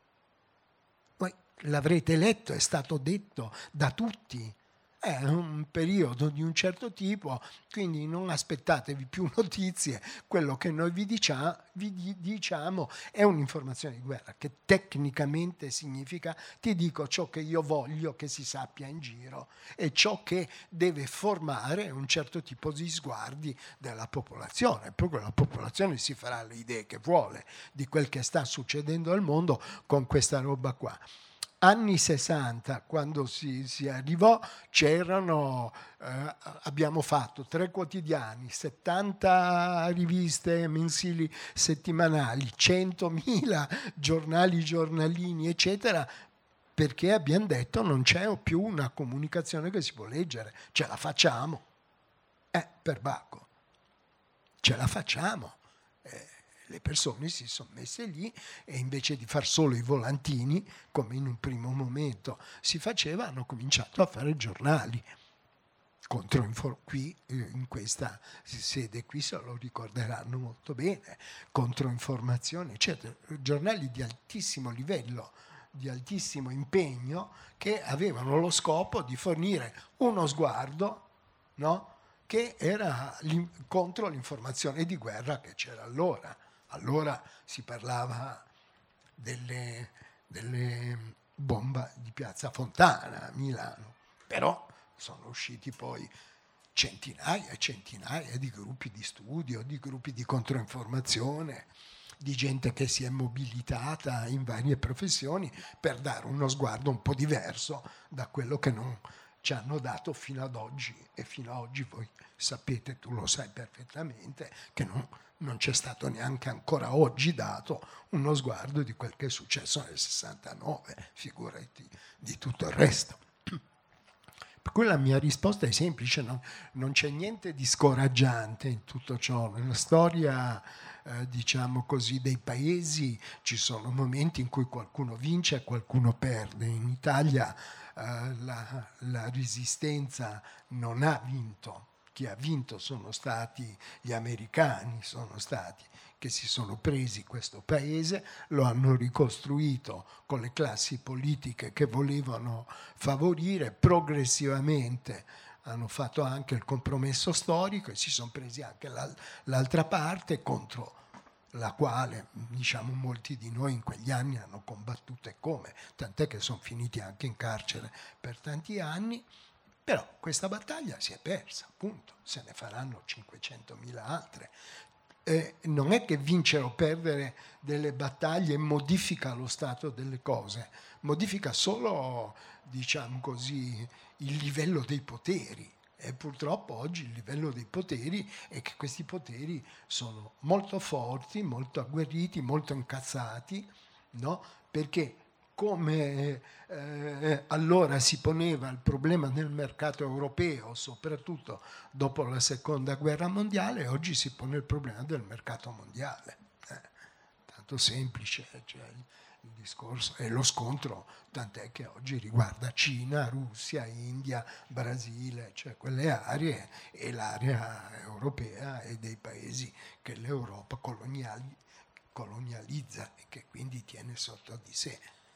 L'avrete letto, è stato detto da tutti, è un periodo di un certo tipo, quindi non aspettatevi più notizie, quello che noi vi diciamo, vi diciamo è un'informazione di guerra, che tecnicamente significa ti dico ciò che io voglio che si sappia in giro e ciò che deve formare un certo tipo di sguardi della popolazione, poi la popolazione si farà le idee che vuole di quel che sta succedendo al mondo con questa roba qua. Anni sessanta, quando si, si arrivò, c'erano, eh, abbiamo fatto tre quotidiani, settanta riviste mensili settimanali, centomila giornali, giornalini, eccetera, perché abbiamo detto non c'è più una comunicazione che si può leggere, ce la facciamo. Eh, perbacco, ce la facciamo. Eh, le persone si sono messe lì e invece di far solo i volantini, come in un primo momento si faceva, hanno cominciato a fare giornali. Controinfor- qui in questa sede qui se lo ricorderanno molto bene, controinformazione, eccetera, giornali di altissimo livello, di altissimo impegno, che avevano lo scopo di fornire uno sguardo, no? Che era contro l'informazione di guerra che c'era allora. Allora si parlava delle, delle bombe di Piazza Fontana a Milano, però sono usciti poi centinaia e centinaia di gruppi di studio, di gruppi di controinformazione, di gente che si è mobilitata in varie professioni per dare uno sguardo un po' diverso da quello che non ci hanno dato fino ad oggi. E fino ad oggi voi sapete, tu lo sai perfettamente, che non, non c'è stato neanche ancora oggi dato uno sguardo di quel che è successo nel sessantanove, figurati di tutto il resto. Per cui la mia risposta è semplice, no? Non c'è niente di scoraggiante in tutto ciò. Nella storia, eh, diciamo così, dei paesi ci sono momenti in cui qualcuno vince e qualcuno perde. In Italia eh, la, la resistenza non ha vinto. Chi ha vinto sono stati gli americani, sono stati che si sono presi questo paese, lo hanno ricostruito con le classi politiche che volevano favorire, progressivamente hanno fatto anche il compromesso storico e si sono presi anche l'altra parte contro la quale, diciamo, molti di noi in quegli anni hanno combattuto e come, tant'è che sono finiti anche in carcere per tanti anni. Però questa battaglia si è persa, appunto, se ne faranno cinquecentomila altre. Eh, non è che vincere o perdere delle battaglie modifica lo stato delle cose, modifica solo, diciamo così, il livello dei poteri. E purtroppo oggi il livello dei poteri è che questi poteri sono molto forti, molto agguerriti, molto incazzati, no? Perché come eh, allora si poneva il problema nel mercato europeo, soprattutto dopo la seconda guerra mondiale, oggi si pone il problema del mercato mondiale. Eh, tanto semplice, cioè, il discorso e lo scontro, tant'è che oggi riguarda Cina, Russia, India, Brasile, cioè quelle aree, e l'area europea e dei paesi che l'Europa coloniali, colonializza e che quindi tiene sotto di sé.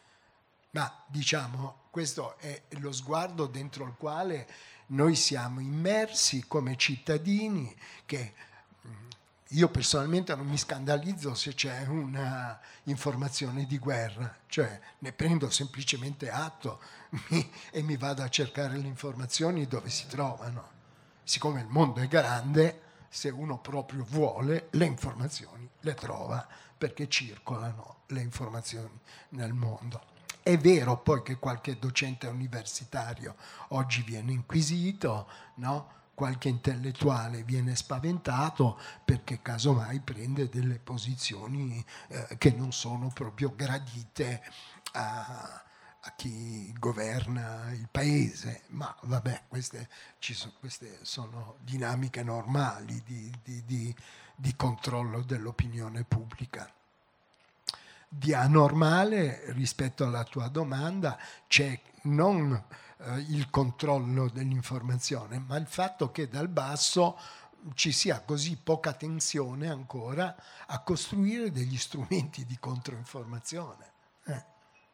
Ma diciamo, questo è lo sguardo dentro il quale noi siamo immersi come cittadini, che io personalmente non mi scandalizzo se c'è una informazione di guerra, cioè ne prendo semplicemente atto mi, e mi vado a cercare le informazioni dove si trovano. Siccome il mondo è grande, se uno proprio vuole, le informazioni le trova, perché circolano le informazioni nel mondo. È vero poi che qualche docente universitario oggi viene inquisito, no? Qualche intellettuale viene spaventato perché casomai prende delle posizioni eh, che non sono proprio gradite a, a chi governa il paese. Ma vabbè, queste, ci sono, queste sono dinamiche normali di, di, di, di controllo dell'opinione pubblica. Di anormale rispetto alla tua domanda c'è non eh, il controllo dell'informazione, ma il fatto che dal basso ci sia così poca tensione ancora a costruire degli strumenti di controinformazione. Eh.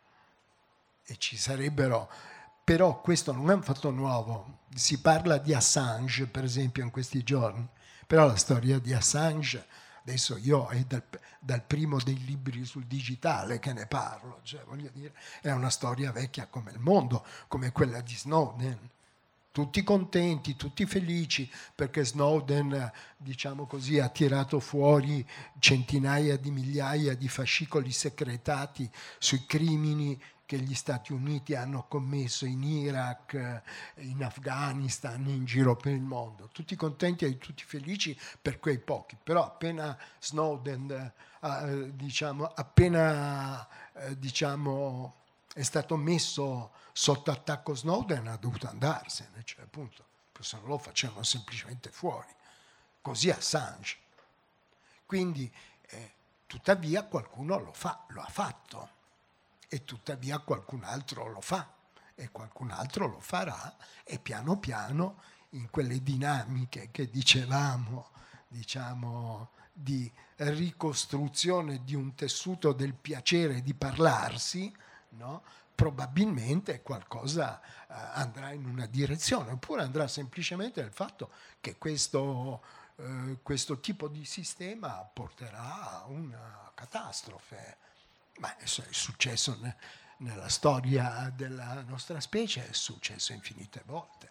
E ci sarebbero, però questo non è un fatto nuovo. Si parla di Assange, per esempio, in questi giorni, però la storia di Assange adesso io è dal, dal primo dei libri sul digitale che ne parlo, cioè voglio dire, è una storia vecchia come il mondo, come quella di Snowden. Tutti contenti, tutti felici perché Snowden, diciamo così, ha tirato fuori centinaia di migliaia di fascicoli secretati sui crimini che gli Stati Uniti hanno commesso in Iraq, in Afghanistan, in giro per il mondo. Tutti contenti e tutti felici per quei pochi. Però appena Snowden, eh, diciamo, appena eh, diciamo, è stato messo sotto attacco Snowden, ha dovuto andarsene, cioè appunto, se non lo facevano semplicemente fuori. Così Assange. Quindi, eh, tuttavia, qualcuno lo fa, lo ha fatto. E tuttavia qualcun altro lo fa e qualcun altro lo farà e piano piano in quelle dinamiche che dicevamo, diciamo, di ricostruzione di un tessuto del piacere di parlarsi, no? Probabilmente qualcosa eh, andrà in una direzione, oppure andrà semplicemente nel fatto che questo, eh, questo tipo di sistema porterà a una catastrofe. Ma è successo nella storia della nostra specie, è successo infinite volte.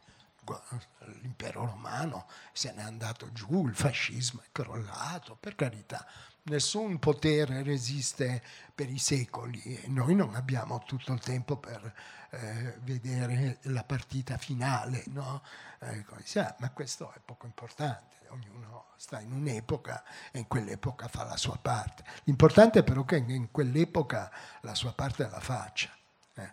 l'impero romano se n'è andato giù, il fascismo è crollato, per carità. Nessun potere resiste per i secoli e noi non abbiamo tutto il tempo per eh, vedere la partita finale, no? Eh, ma questo è poco importante, ognuno sta in un'epoca e in quell'epoca fa la sua parte. L'importante è però che in quell'epoca la sua parte la faccia. Eh.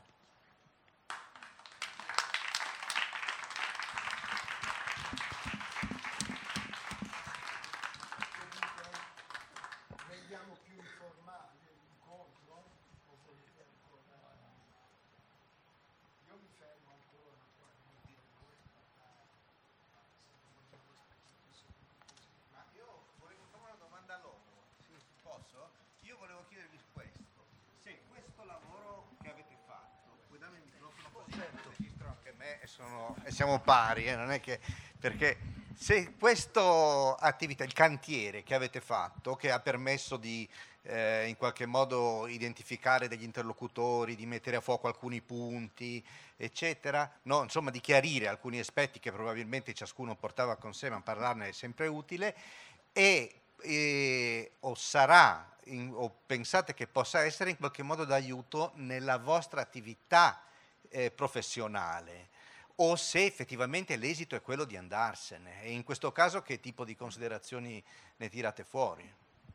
Sono, e siamo pari, eh, non è che, perché se questa attività, il cantiere che avete fatto, che ha permesso di eh, in qualche modo identificare degli interlocutori, di mettere a fuoco alcuni punti, eccetera, no? Insomma di chiarire alcuni aspetti che probabilmente ciascuno portava con sé, ma parlarne è sempre utile, e, e o sarà, in, o pensate che possa essere in qualche modo d'aiuto nella vostra attività eh, professionale, o se effettivamente l'esito è quello di andarsene, e in questo caso che tipo di considerazioni ne tirate fuori?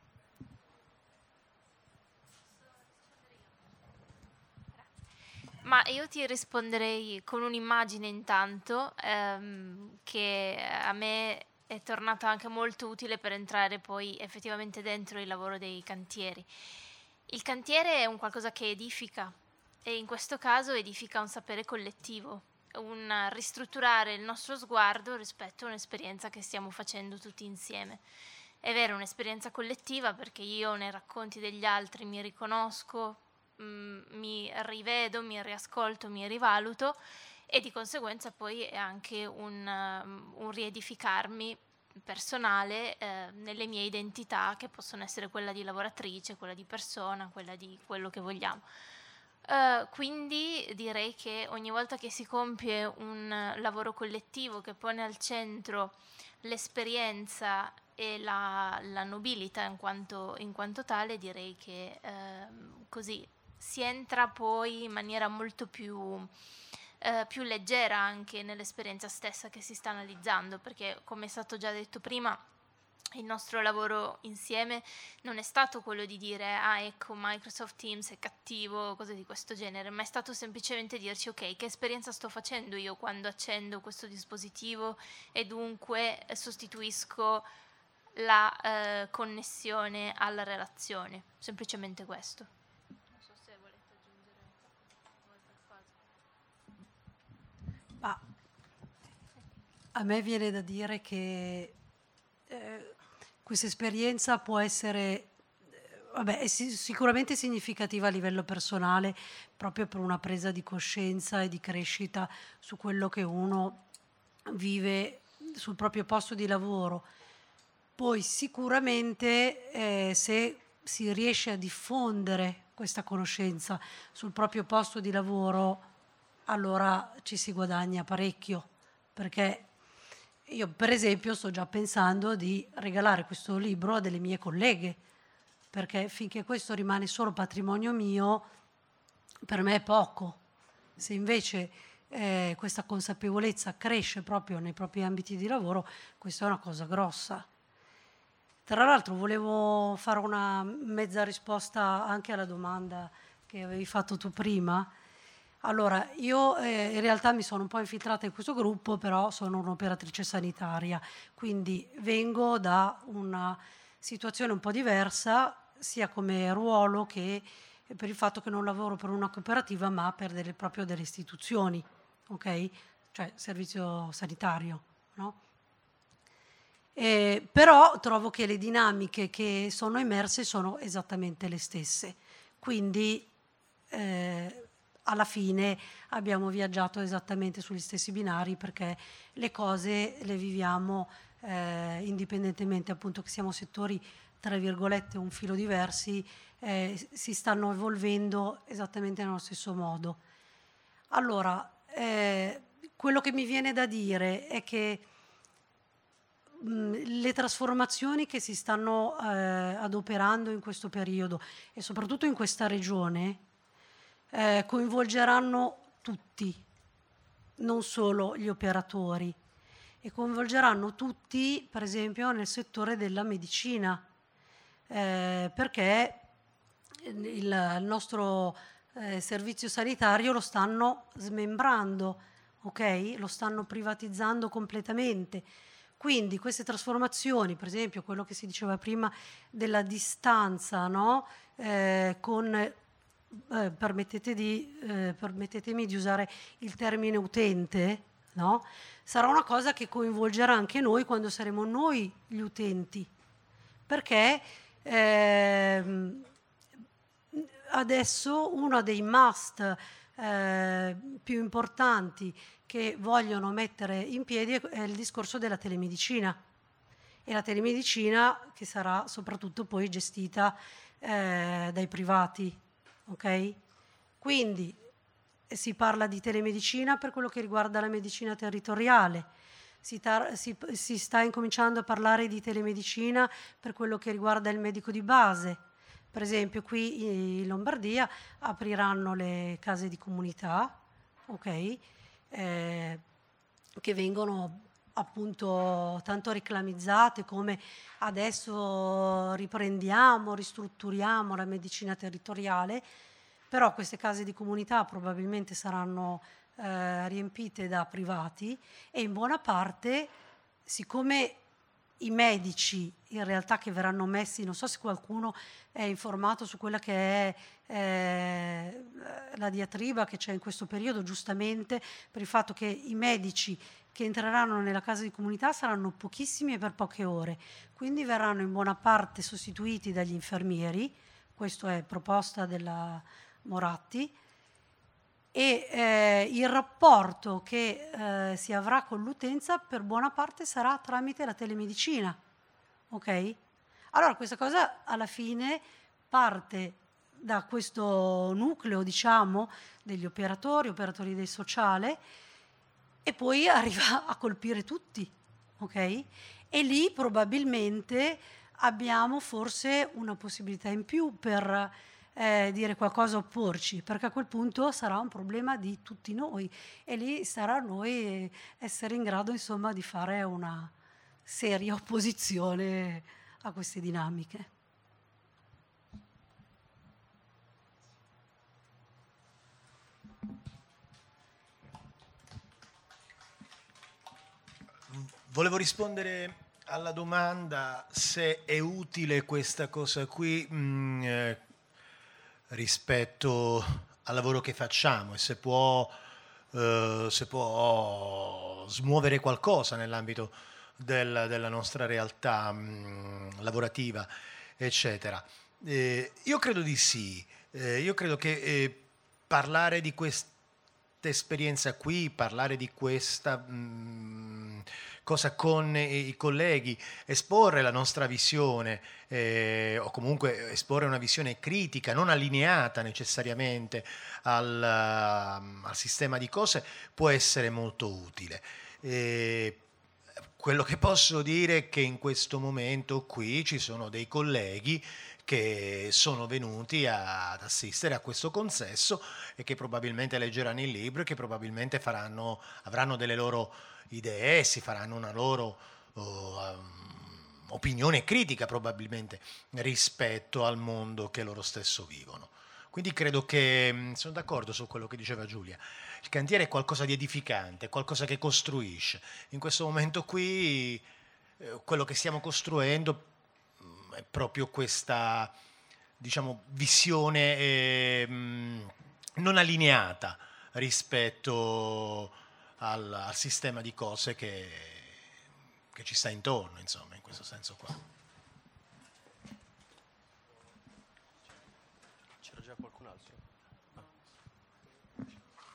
Ma io ti risponderei con un'immagine intanto ehm, che a me è tornata anche molto utile per entrare poi effettivamente dentro il lavoro dei cantieri. Il cantiere è un qualcosa che edifica, e in questo caso edifica un sapere collettivo, un ristrutturare il nostro sguardo rispetto a un'esperienza che stiamo facendo tutti insieme. È vero, un'esperienza collettiva, perché io nei racconti degli altri mi riconosco, mh, mi rivedo, mi riascolto, mi rivaluto, e di conseguenza poi è anche un, um, un riedificarmi personale eh, nelle mie identità, che possono essere quella di lavoratrice, quella di persona, quella di quello che vogliamo. Uh, quindi direi che ogni volta che si compie un lavoro collettivo che pone al centro l'esperienza e la, la nobiltà in quanto, in quanto tale, direi che uh, così si entra poi in maniera molto più, uh, più leggera anche nell'esperienza stessa che si sta analizzando, perché come è stato già detto prima, il nostro lavoro insieme non è stato quello di dire ah ecco Microsoft Teams è cattivo, cose di questo genere, ma è stato semplicemente dirci ok, che esperienza sto facendo io quando accendo questo dispositivo e dunque sostituisco la eh, connessione alla relazione, semplicemente questo. Non so se volete aggiungere qualcosa. Ma a me viene da dire che eh, questa esperienza può essere, vabbè, è sicuramente significativa a livello personale, proprio per una presa di coscienza e di crescita su quello che uno vive sul proprio posto di lavoro. Poi sicuramente eh, se si riesce a diffondere questa conoscenza sul proprio posto di lavoro, allora ci si guadagna parecchio, perché io per esempio sto già pensando di regalare questo libro a delle mie colleghe, perché finché questo rimane solo patrimonio mio, per me è poco. Se invece eh, questa consapevolezza cresce proprio nei propri ambiti di lavoro, questa è una cosa grossa. Tra l'altro volevo fare una mezza risposta anche alla domanda che avevi fatto tu prima. Allora, io eh, in realtà mi sono un po' infiltrata in questo gruppo, però sono un'operatrice sanitaria, quindi vengo da una situazione un po' diversa, sia come ruolo che per il fatto che non lavoro per una cooperativa, ma per delle, proprio delle istituzioni, ok? Cioè servizio sanitario, no? Eh, però trovo che le dinamiche che sono emerse sono esattamente le stesse, quindi eh, alla fine abbiamo viaggiato esattamente sugli stessi binari, perché le cose le viviamo eh, indipendentemente, appunto che siamo settori tra virgolette un filo diversi, eh, si stanno evolvendo esattamente nello stesso modo. Allora, eh, quello che mi viene da dire è che mh, le trasformazioni che si stanno eh, adoperando in questo periodo e soprattutto in questa regione eh, coinvolgeranno tutti, non solo gli operatori, e coinvolgeranno tutti, per esempio, nel settore della medicina, eh, perché il, il nostro eh, servizio sanitario lo stanno smembrando, ok? Lo stanno privatizzando completamente. Quindi queste trasformazioni, per esempio quello che si diceva prima della distanza, no? eh, con eh, permettete di, eh, permettetemi di usare il termine utente, no? Sarà una cosa che coinvolgerà anche noi quando saremo noi gli utenti, perché ehm, adesso uno dei must eh, più importanti che vogliono mettere in piedi è il discorso della telemedicina, e la telemedicina che sarà soprattutto poi gestita eh, dai privati, ok? Quindi si parla di telemedicina per quello che riguarda la medicina territoriale, si, tar- si, si sta incominciando a parlare di telemedicina per quello che riguarda il medico di base. Per esempio qui in Lombardia apriranno le case di comunità, ok? Eh, che vengono appunto tanto reclamizzate come adesso riprendiamo, ristrutturiamo la medicina territoriale, però queste case di comunità probabilmente saranno eh, riempite da privati e in buona parte, siccome i medici in realtà che verranno messi, non so se qualcuno è informato su quella che è eh, la diatriba che c'è in questo periodo, giustamente per il fatto che i medici che entreranno nella casa di comunità saranno pochissimi e per poche ore, quindi verranno in buona parte sostituiti dagli infermieri, questo è proposta della Moratti, e eh, il rapporto che eh, si avrà con l'utenza per buona parte sarà tramite la telemedicina, ok? Allora questa cosa alla fine parte da questo nucleo, diciamo, degli operatori, operatori del sociale, e poi arriva a colpire tutti, ok? E lì probabilmente abbiamo forse una possibilità in più per eh, dire qualcosa, opporci, perché a quel punto sarà un problema di tutti noi e lì sarà a noi essere in grado, insomma, di fare una seria opposizione a queste dinamiche. Volevo rispondere alla domanda se è utile questa cosa qui mh, eh, rispetto al lavoro che facciamo e se può, eh, se può smuovere qualcosa nell'ambito del, della nostra realtà mh, lavorativa, eccetera. Eh, io credo di sì. Eh, io credo che eh, parlare di questa esperienza qui, parlare di questa mh, cosa con i colleghi, esporre la nostra visione eh, o comunque esporre una visione critica, non allineata necessariamente al, al sistema di cose, può essere molto utile. Eh, quello che posso dire è che in questo momento qui ci sono dei colleghi che sono venuti a, ad assistere a questo consesso e che probabilmente leggeranno il libro e che probabilmente faranno, avranno delle loro idee e si faranno una loro uh, um, opinione critica probabilmente rispetto al mondo che loro stesso vivono. Quindi credo che, mh, sono d'accordo su quello che diceva Giulia, il cantiere è qualcosa di edificante, è qualcosa che costruisce. In questo momento qui eh, quello che stiamo costruendo è proprio questa, diciamo, visione eh, mh, non allineata rispetto al, al sistema di cose che, che ci sta intorno, insomma, in questo senso qua. C'era già qualcun altro? Ah.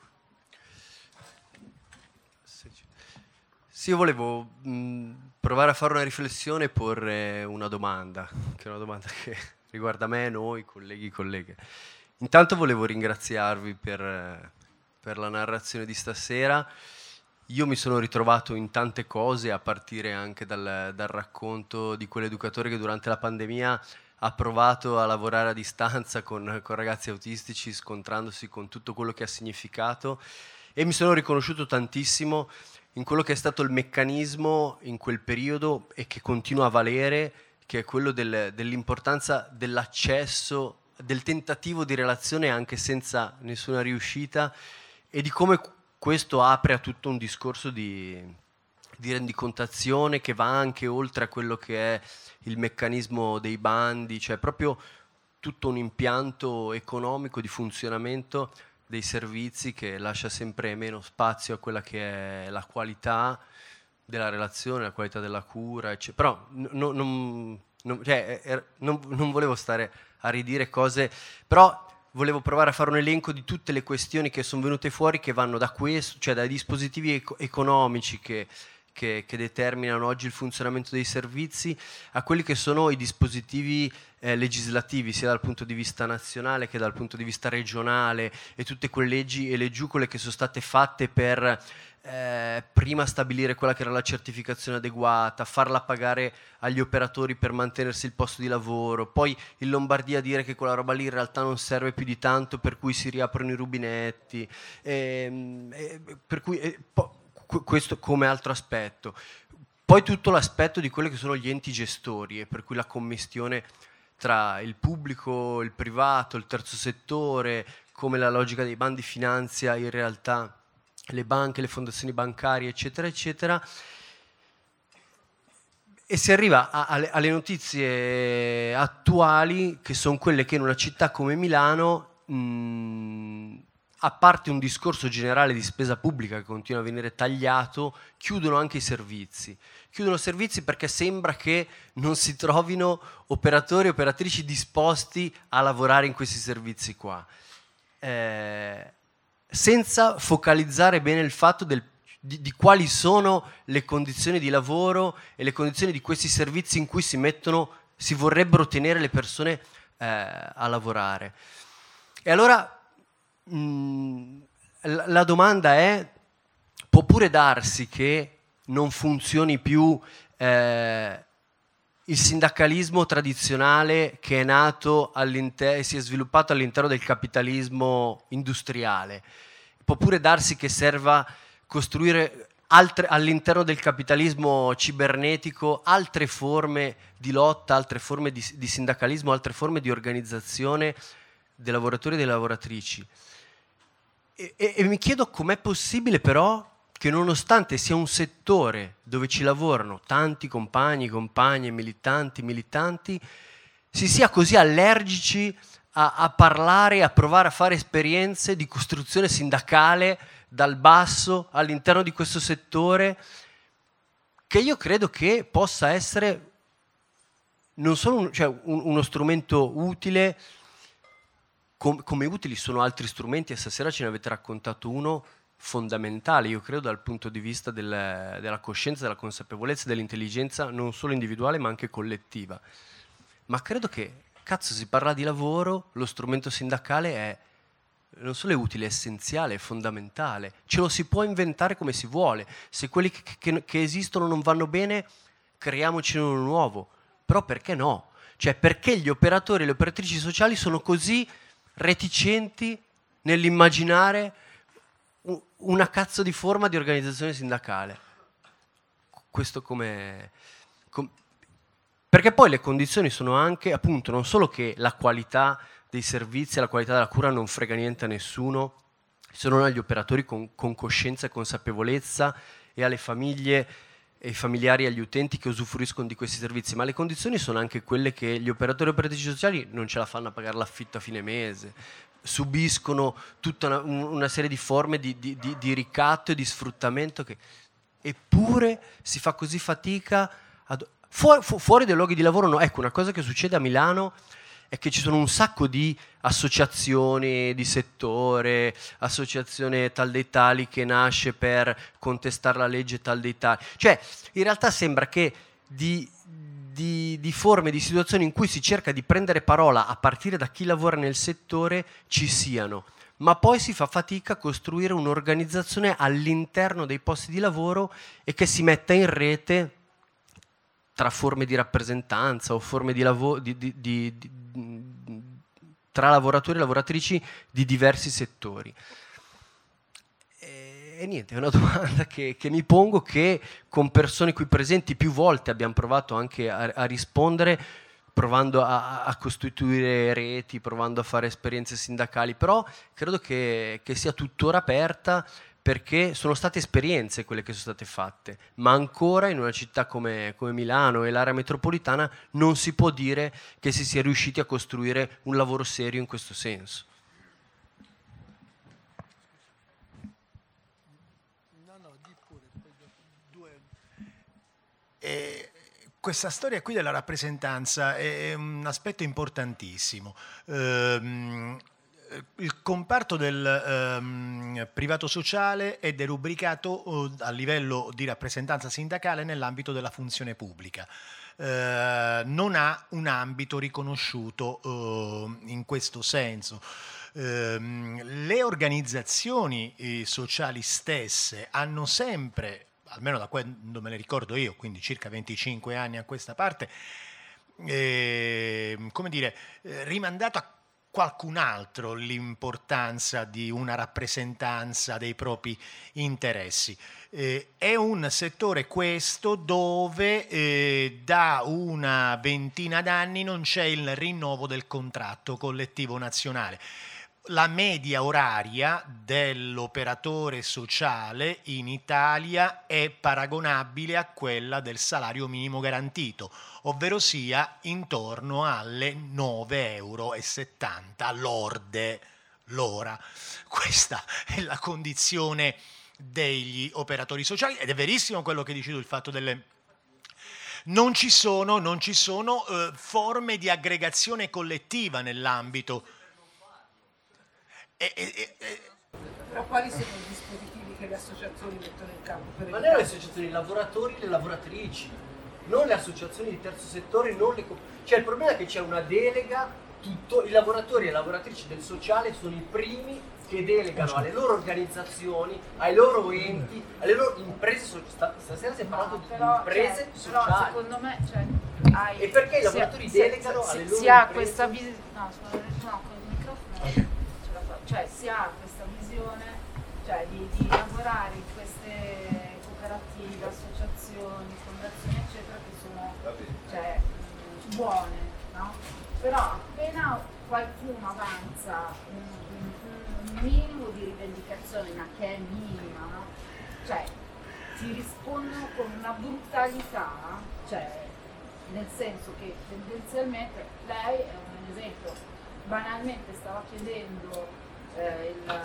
Sì, io volevo mh, provare a fare una riflessione e porre una domanda, che è una domanda che riguarda me, noi, colleghi, colleghe. Intanto volevo ringraziarvi per, per la narrazione di stasera io mi sono ritrovato in tante cose, a partire anche dal, dal racconto di quell'educatore che durante la pandemia ha provato a lavorare a distanza con, con ragazzi autistici, scontrandosi con tutto quello che ha significato, e mi sono riconosciuto tantissimo in quello che è stato il meccanismo in quel periodo e che continua a valere, che è quello del, dell'importanza dell'accesso, del tentativo di relazione anche senza nessuna riuscita, e di come questo apre a tutto un discorso di, di rendicontazione che va anche oltre a quello che è il meccanismo dei bandi, cioè proprio tutto un impianto economico di funzionamento dei servizi che lascia sempre meno spazio a quella che è la qualità della relazione, la qualità della cura, eccetera. Però no, non, non, cioè, er, non, non volevo stare a ridire cose, però volevo provare a fare un elenco di tutte le questioni che sono venute fuori, che vanno da questo, cioè dai dispositivi eco- economici che, che, che determinano oggi il funzionamento dei servizi, a quelli che sono i dispositivi eh, legislativi, sia dal punto di vista nazionale che dal punto di vista regionale, e tutte quelle leggi e leggiucole che sono state fatte per eh, prima stabilire quella che era la certificazione adeguata, farla pagare agli operatori per mantenersi il posto di lavoro, poi in Lombardia dire che quella roba lì in realtà non serve più di tanto, per cui si riaprono i rubinetti, e, e, per cui e, po- questo come altro aspetto. Poi tutto l'aspetto di quelli che sono gli enti gestori, e per cui la commistione tra il pubblico, il privato, il terzo settore, come la logica dei bandi finanzia in realtà le banche, le fondazioni bancarie, eccetera, eccetera. E si arriva a, alle, alle notizie attuali, che sono quelle che in una città come Milano, mh, a parte un discorso generale di spesa pubblica che continua a venire tagliato, chiudono anche i servizi. Chiudono servizi perché sembra che non si trovino operatori e operatrici disposti a lavorare in questi servizi qua. Eh, senza focalizzare bene il fatto del, di, di quali sono le condizioni di lavoro e le condizioni di questi servizi in cui si mettono, si vorrebbero tenere le persone eh, a lavorare. E allora mh, la, la domanda è: può pure darsi che non funzioni più eh, il sindacalismo tradizionale che è nato e si è sviluppato all'interno del capitalismo industriale. Può pure darsi che serva costruire altre, all'interno del capitalismo cibernetico altre forme di lotta, altre forme di, di sindacalismo, altre forme di organizzazione dei lavoratori e delle lavoratrici. E, e, e mi chiedo com'è possibile però che, nonostante sia un settore dove ci lavorano tanti compagni, compagne, militanti, militanti, si sia così allergici a, a parlare, a provare a fare esperienze di costruzione sindacale dal basso all'interno di questo settore, che io credo che possa essere non solo un, cioè un, uno strumento utile, com, come utili sono altri strumenti, e stasera ce ne avete raccontato uno fondamentale, io credo, dal punto di vista del, della coscienza, della consapevolezza, dell'intelligenza non solo individuale ma anche collettiva. Ma credo che, cazzo, si parla di lavoro, lo strumento sindacale è non solo è utile, è essenziale, è fondamentale. Ce lo si può inventare come si vuole. Se quelli che, che, che esistono non vanno bene, creiamoci uno nuovo. Però perché no? Cioè, perché gli operatori e le operatrici sociali sono così reticenti nell'immaginare una cazzo di forma di organizzazione sindacale? Questo come, com, perché poi le condizioni sono anche, appunto, non solo che la qualità dei servizi e la qualità della cura non frega niente a nessuno, se non agli operatori con, con coscienza e consapevolezza, e alle famiglie e ai familiari e agli utenti che usufruiscono di questi servizi, ma le condizioni sono anche quelle che gli operatori e operatrici sociali non ce la fanno a pagare l'affitto a fine mese, subiscono tutta una, una serie di forme di, di, di, di ricatto e di sfruttamento, che eppure si fa così fatica ad, fuori, fu, fuori dai luoghi di lavoro. No, ecco, una cosa che succede a Milano è che ci sono un sacco di associazioni di settore, associazione tal dei tali che nasce per contestare la legge tal dei tali, cioè in realtà sembra che di Di, di forme, di situazioni in cui si cerca di prendere parola a partire da chi lavora nel settore ci siano, ma poi si fa fatica a costruire un'organizzazione all'interno dei posti di lavoro e che si metta in rete tra forme di rappresentanza o forme di lavoro di, di, di, di, tra lavoratori e lavoratrici di diversi settori. E, e niente, è una domanda che, che mi pongo, che con persone qui presenti più volte abbiamo provato anche a, a rispondere, provando a, a costituire reti, provando a fare esperienze sindacali, però credo che, che sia tuttora aperta, perché sono state esperienze quelle che sono state fatte, ma ancora in una città come, come Milano e l'area metropolitana non si può dire che si sia riusciti a costruire un lavoro serio in questo senso. E questa storia qui della rappresentanza è un aspetto importantissimo. Ehm, Il comparto del ehm, privato sociale è derubricato eh, a livello di rappresentanza sindacale nell'ambito della funzione pubblica. Eh, non ha un ambito riconosciuto eh, in questo senso. Eh, le organizzazioni eh, sociali stesse hanno sempre, almeno da quando me le ricordo io, quindi circa venticinque anni a questa parte, eh, come dire, eh, rimandato a qualcun altro l'importanza di una rappresentanza dei propri interessi. Eh, è un settore questo dove eh, da una ventina d'anni non c'è il rinnovo del contratto collettivo nazionale. La media oraria dell'operatore sociale in Italia è paragonabile a quella del salario minimo garantito, ovvero sia intorno alle nove euro e settanta lorde l'ora. Questa è la condizione degli operatori sociali, ed è verissimo quello che dici tu, il fatto delle... Non ci sono, non ci sono eh, forme di aggregazione collettiva nell'ambito. E, e, e, Però quali sono i dispositivi che le associazioni mettono in campo? Per Ma non le associazioni, i lavoratori e le lavoratrici, non le associazioni di terzo settore, non le... Cioè il problema è che c'è una delega, tutto, i lavoratori e le lavoratrici del sociale sono i primi che delegano alle loro organizzazioni, ai loro enti, alle loro imprese sociali. Stasera si è parlato No, di però, imprese cioè, sociali. Però secondo me, cioè, hai, e perché i lavoratori si, delegano si, alle si, loro si ha imprese? questa visione, no, scusa, no, con il microfono, ce la fa. Cioè si ha questa visione, cioè, di, di lavorare in queste cooperative, associazioni, fondazioni, eccetera, che sono, cioè, mh, buone, no? Però appena qualcuno avanza un, un, un minimo di rivendicazione, ma che è minima, no? Cioè ti rispondono con una brutalità, cioè nel senso che tendenzialmente lei è un esempio, banalmente stava chiedendo eh, il,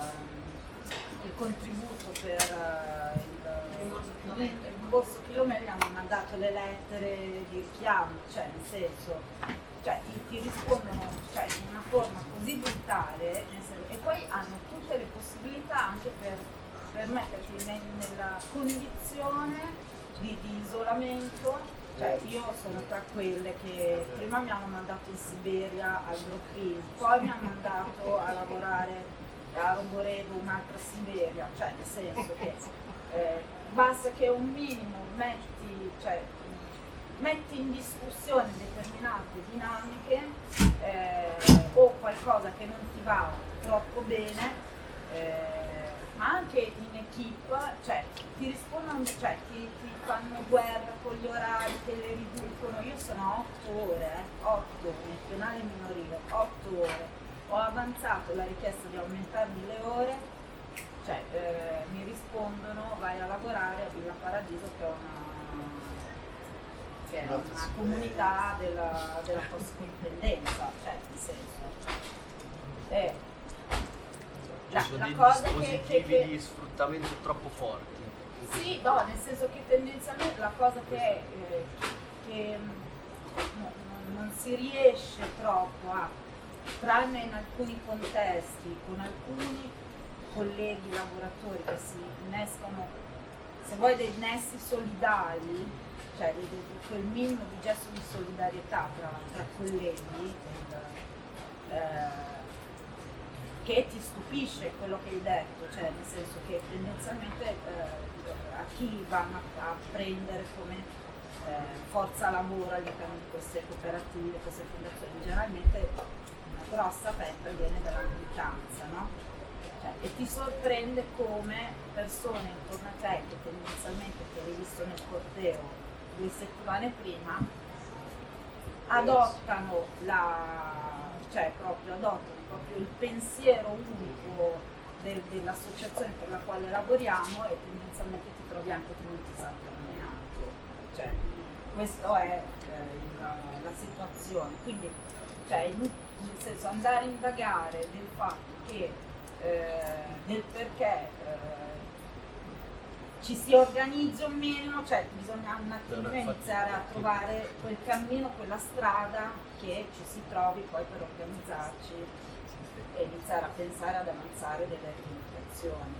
il contributo per uh, il, il rimborso chilometri, hanno mandato le lettere di richiamo, cioè nel senso, cioè ti, ti rispondono, cioè, in una forma così brutale, nel senso, e poi hanno tutte le possibilità anche per, per metterti ne, nella condizione di, di isolamento. Cioè io sono tra quelle che prima mi hanno mandato in Siberia al Brooklyn, poi mi hanno mandato a lavorare a Rogoredo, un'altra Siberia, cioè nel senso che eh, basta che un minimo metti, cioè, metti in discussione determinate dinamiche eh, o qualcosa che non ti va troppo bene, eh, ma anche in equipe, cioè ti rispondono, cioè ti, ti fanno guerra con gli orari, te le riducono. Io sono otto ore, eh, otto nel penale minorile, otto ore. Ho avanzato la richiesta di aumentarmi le ore, cioè eh, mi rispondono vai a lavorare a Villa Paradiso, che è una, che è una comunità della, della post-indipendenza, cioè nel senso. Eh, Ci sono la dei cosa dispositivi che, che, che, di sfruttamento troppo forti. sì, no, nel senso che tendenzialmente la cosa che è eh, che no, non si riesce troppo a, tranne in alcuni contesti, con alcuni colleghi lavoratori che si innescono, se vuoi, dei nessi solidali, cioè di, di, di quel minimo di gesto di solidarietà tra, tra colleghi, eh, che ti stupisce quello che hai detto, cioè nel senso che tendenzialmente eh, a chi vanno a, a prendere come eh, forza lavoro all'interno di queste cooperative, queste fondazioni, generalmente una grossa fetta viene dalla militanza, no? Cioè, e ti sorprende come persone intorno a te che tendenzialmente ti hai visto nel corteo due settimane prima adottano la cioè proprio adottano proprio il pensiero unico del, dell'associazione per la quale lavoriamo e tendenzialmente ti trovi anche traumatizzati almeno. Cioè, questa è eh, la, la situazione. Quindi, cioè, nel senso, andare a indagare del fatto che eh, del perché eh, ci si organizza o meno, cioè bisogna un attimino iniziare a trovare quel cammino, quella strada che ci si trovi poi per organizzarci e iniziare a pensare ad avanzare delle rivendicazioni.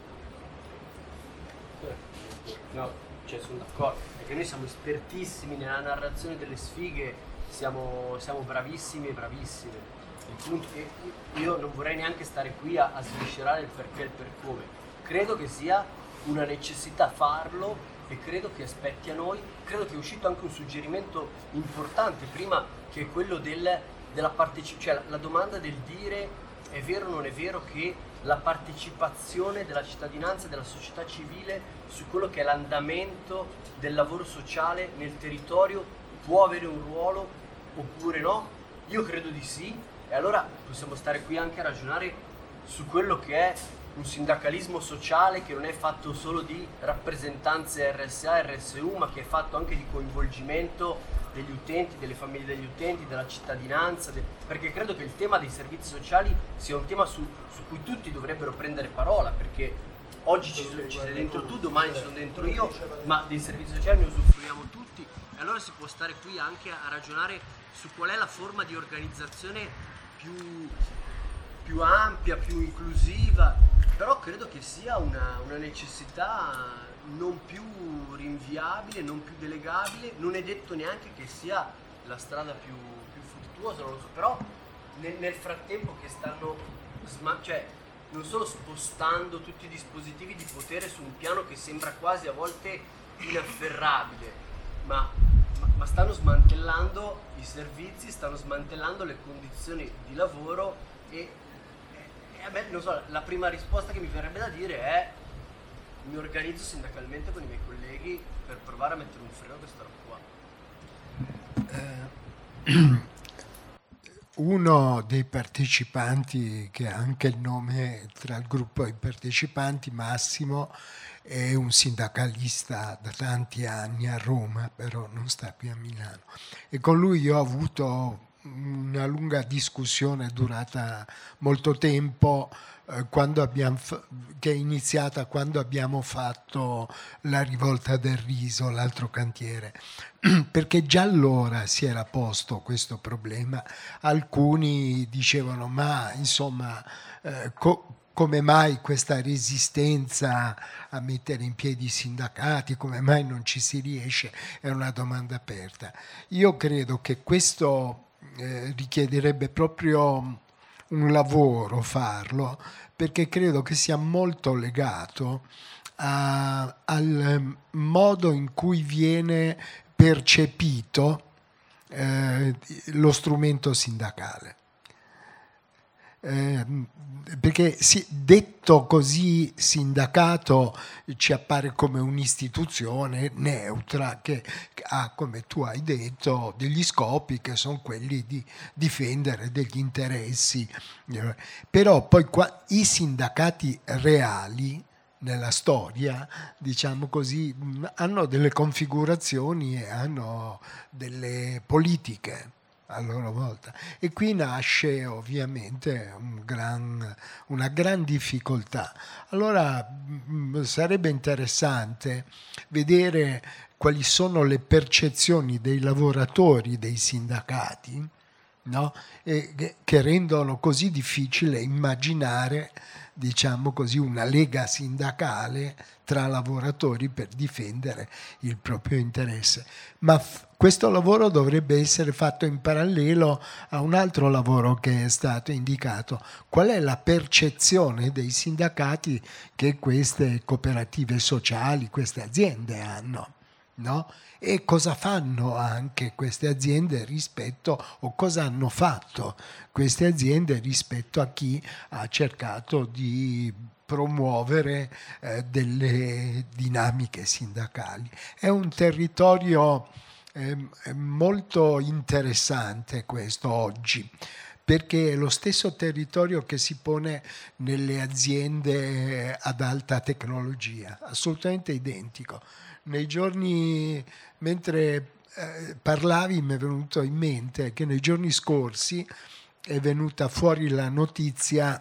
No, cioè sono d'accordo, perché noi siamo espertissimi nella narrazione delle sfighe, siamo, siamo bravissimi e bravissime. Il punto è che io non vorrei neanche stare qui a, a sviscerare il perché e il per come. Credo che sia una necessità farlo e credo che aspetti a noi. Credo che è uscito anche un suggerimento importante prima, che è quello del, della partecipazione, cioè la, la domanda del dire è vero o non è vero che la partecipazione della cittadinanza e della società civile su quello che è l'andamento del lavoro sociale nel territorio può avere un ruolo oppure no? Io credo di sì, e allora possiamo stare qui anche a ragionare su quello che è un sindacalismo sociale che non è fatto solo di rappresentanze R S A e R S U, ma che è fatto anche di coinvolgimento degli utenti, delle famiglie degli utenti, della cittadinanza, de... perché credo che il tema dei servizi sociali sia un tema su, su cui tutti dovrebbero prendere parola, perché oggi ci, ci sei dentro tu, domani ci sono dentro io, ma dei servizi sociali ne usufruiamo tutti, e allora si può stare qui anche a ragionare su qual è la forma di organizzazione più, più ampia, più inclusiva. Però credo che sia una, una necessità non più rinviabile, non più delegabile. Non è detto neanche che sia la strada più, più fruttuosa, non lo so, però nel, nel frattempo che stanno sma- cioè non solo spostando tutti i dispositivi di potere su un piano che sembra quasi a volte inafferrabile, ma, ma, ma stanno smantellando i servizi, stanno smantellando le condizioni di lavoro e a me, non so, la prima risposta che mi verrebbe da dire è: mi organizzo sindacalmente con i miei colleghi per provare a mettere un freno a questa roba qua. Eh, uno dei partecipanti, che ha anche il nome tra il gruppo dei partecipanti, Massimo, è un sindacalista da tanti anni a Roma, però non sta qui a Milano, e con lui io ho avuto una lunga discussione durata molto tempo, eh, quando abbiamo fa- che è iniziata quando abbiamo fatto la rivolta del riso, l'altro cantiere, perché già allora si era posto questo problema. Alcuni dicevano: ma insomma, eh, co- come mai questa resistenza a mettere in piedi i sindacati, come mai non ci si riesce? È una domanda aperta. Io credo che questo Eh, richiederebbe proprio un lavoro farlo, perché credo che sia molto legato a, al modo in cui viene percepito eh, lo strumento sindacale. Eh, perché sì, detto così, sindacato ci appare come un'istituzione neutra che ha, come tu hai detto, degli scopi che sono quelli di difendere degli interessi. Però poi qua, i sindacati reali nella storia, diciamo così, hanno delle configurazioni e hanno delle politiche a loro volta, e qui nasce ovviamente un gran, una gran difficoltà. Allora mh, sarebbe interessante vedere quali sono le percezioni dei lavoratori dei sindacati, no? E che, che rendono così difficile immaginare, diciamo così, una lega sindacale tra lavoratori per difendere il proprio interesse. Ma f- questo lavoro dovrebbe essere fatto in parallelo a un altro lavoro che è stato indicato. Qual è la percezione dei sindacati che queste cooperative sociali, queste aziende hanno, no? E cosa fanno anche queste aziende rispetto, o cosa hanno fatto queste aziende rispetto a chi ha cercato di promuovere eh, delle dinamiche sindacali. È un territorio eh, molto interessante questo oggi, perché è lo stesso territorio che si pone nelle aziende ad alta tecnologia, assolutamente identico. Nei giorni, mentre eh, parlavi, mi è venuto in mente che nei giorni scorsi è venuta fuori la notizia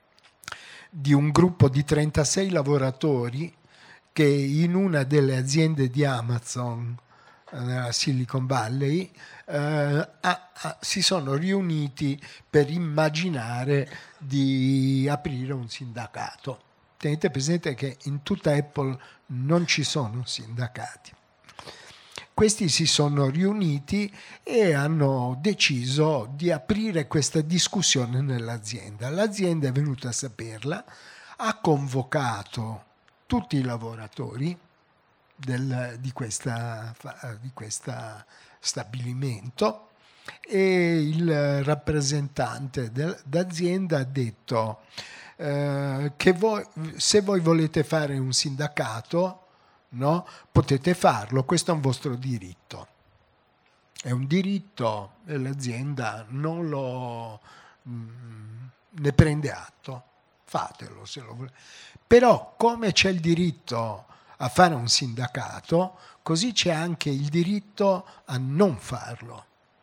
di un gruppo di trentasei lavoratori che in una delle aziende di Amazon nella Silicon Valley eh, a, a, si sono riuniti per immaginare di aprire un sindacato. Tenete presente che in tutta Apple non ci sono sindacati. Questi si sono riuniti e hanno deciso di aprire questa discussione nell'azienda. L'azienda è venuta a saperla, ha convocato tutti i lavoratori del, di questa, di questo stabilimento e il rappresentante d'azienda ha detto eh, che voi, se voi volete fare un sindacato, no, potete farlo, questo è un vostro diritto. È un diritto e l'azienda non lo mh, ne prende atto. Fatelo se lo volete. Però come c'è il diritto a fare un sindacato, così c'è anche il diritto a non farlo.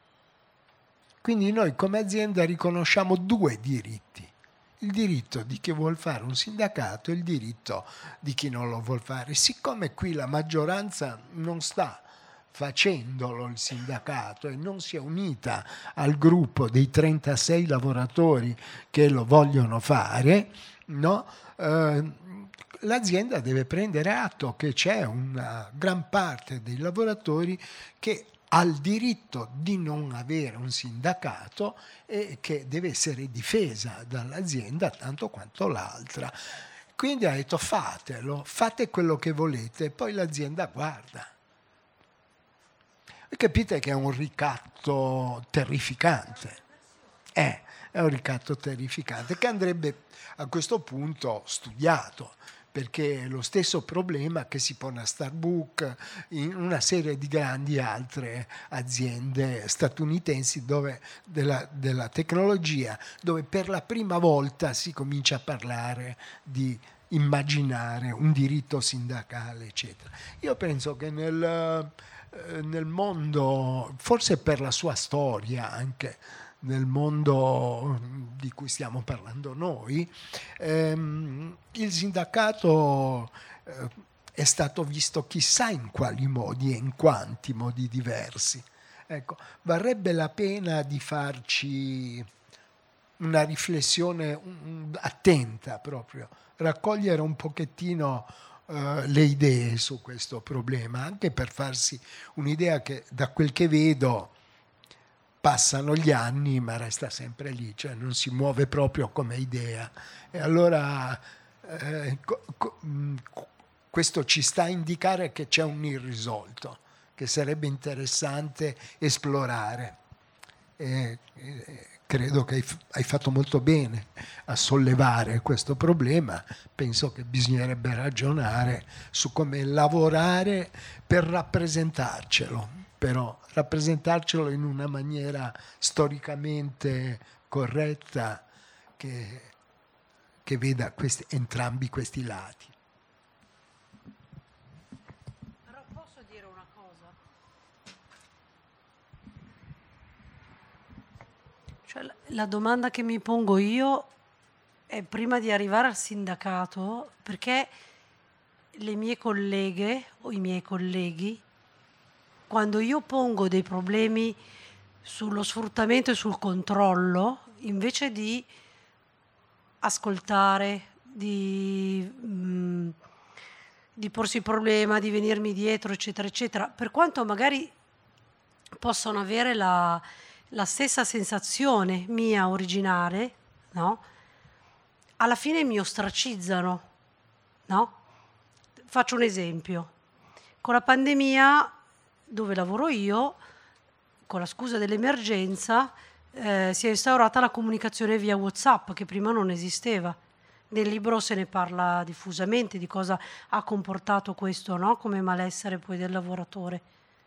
Quindi noi come azienda riconosciamo due diritti. Il diritto di chi vuol fare un sindacato e il diritto di chi non lo vuol fare. Siccome qui la maggioranza non sta facendolo il sindacato e non si è unita al gruppo dei trentasei lavoratori che lo vogliono fare, no? Eh, l'azienda deve prendere atto che c'è una gran parte dei lavoratori che ha il diritto di non avere un sindacato e che deve essere difesa dall'azienda tanto quanto l'altra. Quindi ha detto fatelo, fate quello che volete, poi l'azienda guarda. E capite che è un ricatto terrificante. Eh, è un ricatto terrificante che andrebbe a questo punto studiato, perché è lo stesso problema che si pone a Starbucks, in una serie di grandi altre aziende statunitensi dove, della, della tecnologia, dove per la prima volta si comincia a parlare di immaginare un diritto sindacale, eccetera. Io penso che nel, nel mondo, forse per la sua storia anche, nel mondo di cui stiamo parlando noi, ehm, il sindacato eh, è stato visto chissà in quali modi e in quanti modi diversi. Ecco, varrebbe la pena di farci una riflessione um, attenta proprio, raccogliere un pochettino uh, le idee su questo problema, anche per farsi un'idea che da quel che vedo passano gli anni ma resta sempre lì, cioè non si muove proprio come idea. E allora eh, co- co- questo ci sta a indicare che c'è un irrisolto che sarebbe interessante esplorare. E, e credo che hai, hai fatto molto bene a sollevare questo problema. Penso che bisognerebbe ragionare su come lavorare per rappresentarcelo, però rappresentarcelo in una maniera storicamente corretta che, che veda questi, entrambi questi lati. Però posso dire una cosa? Cioè, la, la domanda che mi pongo io è, prima di arrivare al sindacato, perché le mie colleghe o i miei colleghi, quando io pongo dei problemi sullo sfruttamento e sul controllo, invece di ascoltare, di, mh, di porsi il problema, di venirmi dietro, eccetera, eccetera, per quanto magari possono avere la, la stessa sensazione mia originale, no? Alla fine mi ostracizzano, no? Faccio un esempio. Con la pandemia, dove lavoro io, con la scusa dell'emergenza, eh, si è instaurata la comunicazione via WhatsApp, che prima non esisteva. Nel libro se ne parla diffusamente di cosa ha comportato questo, no? Come malessere poi del lavoratore.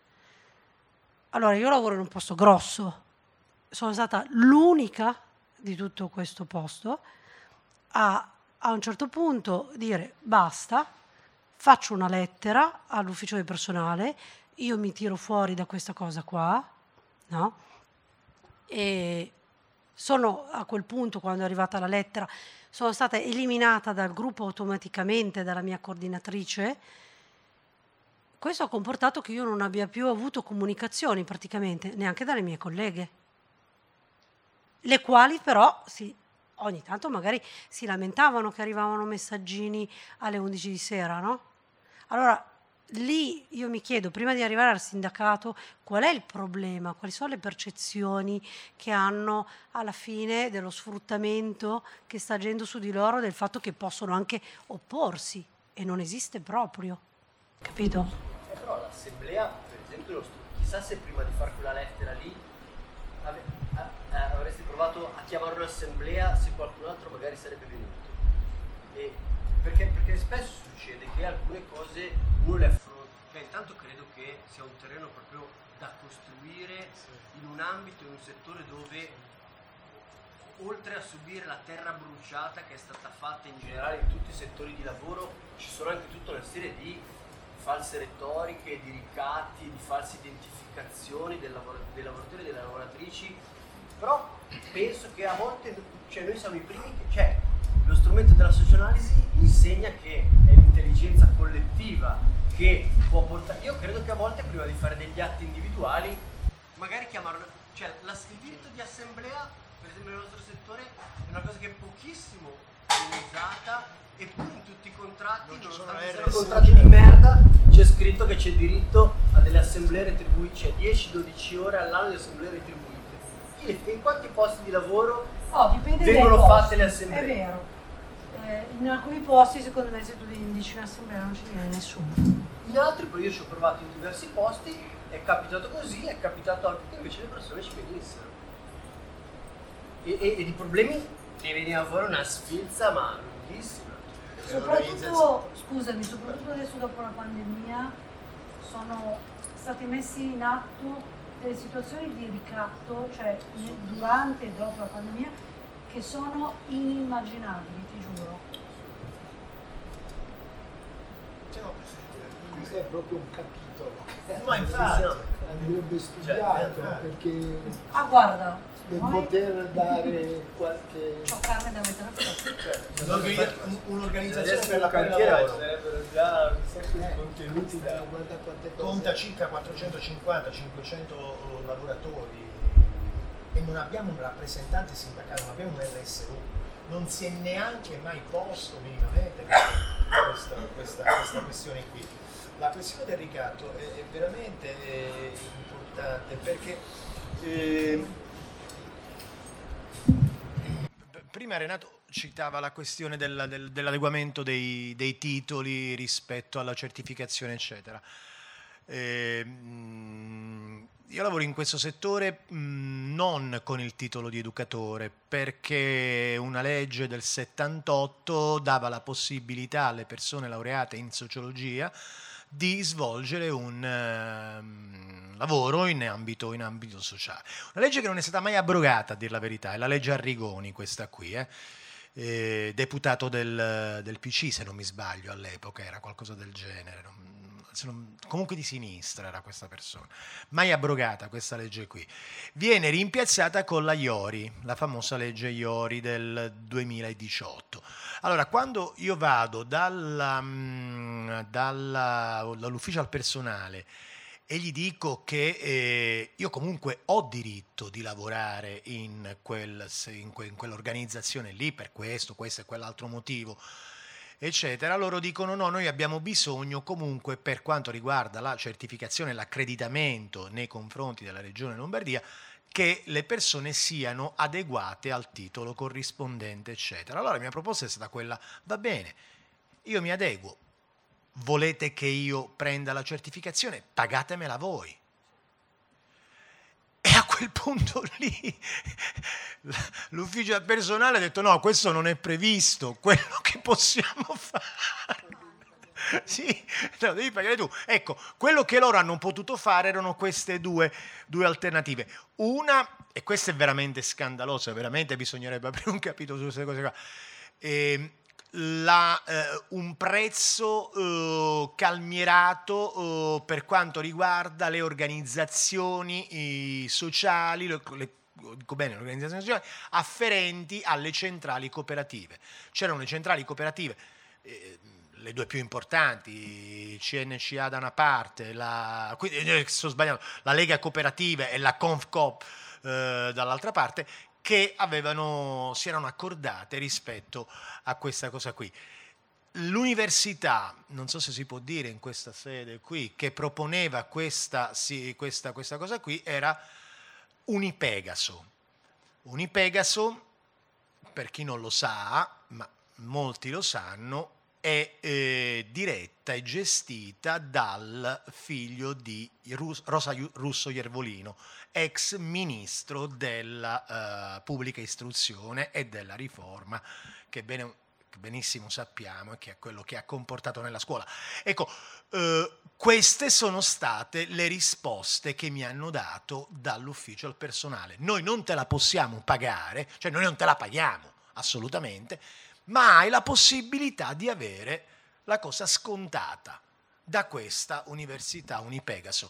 Allora, io lavoro in un posto grosso, sono stata l'unica di tutto questo posto a, a un certo punto dire basta, faccio una lettera all'ufficio del personale, io mi tiro fuori da questa cosa qua, no? E sono a quel punto, quando è arrivata la lettera, sono stata eliminata dal gruppo automaticamente dalla mia coordinatrice. Questo ha comportato che io non abbia più avuto comunicazioni praticamente, neanche dalle mie colleghe, le quali però sì, ogni tanto magari si lamentavano che arrivavano messaggini alle undici di sera, no? Allora lì io mi chiedo, prima di arrivare al sindacato, qual è il problema, quali sono le percezioni che hanno alla fine dello sfruttamento che sta agendo su di loro, del fatto che possono anche opporsi e non esiste proprio, capito? Eh, però l'assemblea, per esempio, lo stu- chissà se prima di fare quella lettera lì ave- a- a- avresti provato a chiamare un'assemblea, se qualcun altro magari sarebbe venuto. E perché, perché spesso succede che alcune cose uno le affronta, cioè intanto credo che sia un terreno proprio da costruire in un ambito, in un settore dove oltre a subire la terra bruciata che è stata fatta in generale in tutti i settori di lavoro, ci sono anche tutta una serie di false retoriche, di ricatti, di false identificazioni del lavoro, dei lavoratori e delle lavoratrici, però penso che a volte, cioè noi siamo i primi che, cioè lo strumento della socioanalisi insegna che è l'intelligenza collettiva che può portare, io credo che a volte prima di fare degli atti individuali, magari chiamare, cioè la, il diritto di assemblea, per esempio nel nostro settore, è una cosa che è pochissimo usata, eppure in tutti i contratti, non nonostante siano contratti di merda, c'è scritto che c'è diritto a delle assemblee retribuite, cioè dieci dodici ore all'anno di assemblee retribuite. In quanti posti di lavoro oh, dipende vengono dai fatte posti. le assemblee? È vero. Eh, in alcuni posti, secondo me, se tu dici un'assemblea non ci viene nessuno. In altri, poi io ci ho provato in diversi posti, è capitato così, è capitato anche che invece le persone ci venissero. E, e, e di problemi ne veniva fuori una sfilza, ma lunghissima. Soprattutto, scusami, soprattutto adesso dopo la pandemia sono stati messi in atto delle situazioni di ricatto, cioè durante e dopo la pandemia, che sono inimmaginabili, ti giuro. Questo è proprio un capitolo. Ma infatti andrebbe studiato, cioè, perché ah guarda, per noi... poter dare qualche... C'ho carne da mettere a Cioè, un'organizzazione per la cantiere sarebbero già un sacco di contenuti da conta circa quattrocentocinquanta cinquecento lavoratori e non abbiamo un rappresentante sindacale, non abbiamo un R S U, non si è neanche mai posto minimamente questa, questa, questa questione qui. La questione del ricatto è, è veramente è importante perché eh, prima Renato citava la questione del, del, dell'adeguamento dei, dei titoli rispetto alla certificazione, eccetera. Eh, io lavoro in questo settore mh, non con il titolo di educatore, perché una legge del settantotto dava la possibilità alle persone laureate in sociologia di svolgere un uh, lavoro in ambito, in ambito sociale. Una legge che non è stata mai abrogata, a dir la verità, è la legge Arrigoni, questa qui, eh? Eh, deputato del, del P C, se non mi sbaglio, all'epoca era qualcosa del genere, non, se non, comunque di sinistra era questa persona. Mai abrogata questa legge qui. Viene rimpiazzata con la Iori, la famosa legge Iori del duemiladiciotto. Allora, quando io vado dalla, dalla, dall'ufficio al personale e gli dico che eh, io comunque ho diritto di lavorare in, quel, in, que, in quell'organizzazione lì per questo, questo e quell'altro motivo, eccetera, loro dicono no, noi abbiamo bisogno comunque per quanto riguarda la certificazione e l'accreditamento nei confronti della Regione Lombardia che le persone siano adeguate al titolo corrispondente, eccetera. Allora la mia proposta è stata quella, va bene, io mi adeguo, volete che io prenda la certificazione? Pagatemela voi. E a quel punto lì l'ufficio del personale ha detto no, questo non è previsto, quello che possiamo fare. Sì, no, devi pagare tu. Ecco, quello che loro hanno potuto fare erano queste due, due alternative. Una, e questa è veramente scandalosa, veramente bisognerebbe aprire un capitolo su queste cose qua, eh, la, eh, un prezzo eh, calmierato eh, per quanto riguarda le organizzazioni eh, sociali, le, le, dico bene, le organizzazioni sociali afferenti alle centrali cooperative. C'erano le centrali cooperative, eh, le due più importanti, C N C A da una parte, la, quindi, sto sbagliando, la Lega Cooperative e la Confcoop eh, dall'altra parte, che avevano, si erano accordate rispetto a questa cosa qui. L'università, non so se si può dire in questa sede qui, che proponeva questa, sì, questa, questa cosa qui, era Unipegaso. Unipegaso, per chi non lo sa, ma molti lo sanno, è eh, diretta e gestita dal figlio di Rus- Rosa Russo Iervolino, ex ministro della uh, pubblica istruzione e della riforma, che, bene, che benissimo sappiamo e che è quello che ha comportato nella scuola. Ecco, uh, queste sono state le risposte che mi hanno dato dall'ufficio al personale. Noi non te la possiamo pagare, cioè noi non te la paghiamo assolutamente, ma hai la possibilità di avere la cosa scontata da questa università Unipegaso.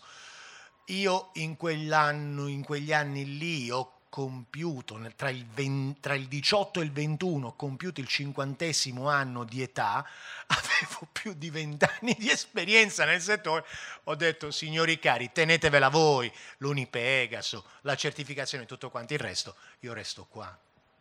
Io in quell'anno, in quegli anni lì ho compiuto, tra il, venti, tra il diciotto e il ventuno, ho compiuto il cinquantesimo anno di età, avevo più di vent'anni di esperienza nel settore, ho detto signori cari, tenetevela voi, l'Unipegaso, la certificazione e tutto quanto il resto, io resto qua.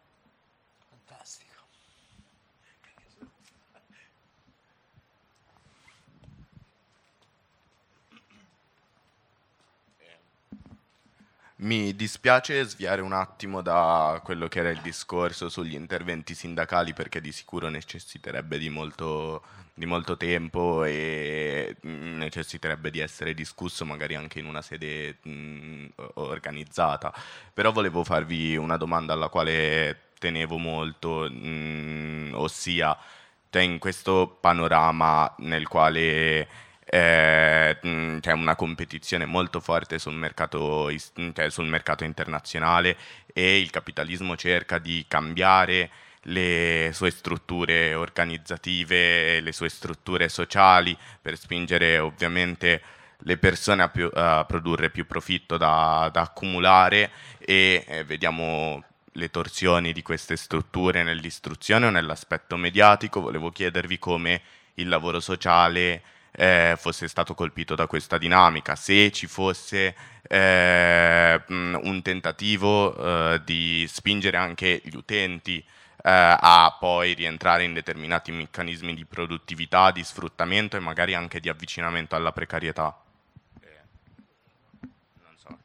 Mi dispiace sviare un attimo da quello che era il discorso sugli interventi sindacali, perché di sicuro necessiterebbe di molto, di molto tempo e necessiterebbe di essere discusso magari anche in una sede mh, organizzata. Però volevo farvi una domanda alla quale tenevo molto, mh, ossia, cioè in questo panorama nel quale Eh, c'è una competizione molto forte sul mercato, cioè sul mercato internazionale, e il capitalismo cerca di cambiare le sue strutture organizzative, le sue strutture sociali per spingere ovviamente le persone a, più, a produrre più profitto da, da accumulare, e eh, vediamo le torsioni di queste strutture nell'istruzione o nell'aspetto mediatico. Volevo chiedervi come il lavoro sociale Eh, fosse stato colpito da questa dinamica, se ci fosse eh, un tentativo eh, di spingere anche gli utenti eh, a poi rientrare in determinati meccanismi di produttività, di sfruttamento e magari anche di avvicinamento alla precarietà. Eh, non so.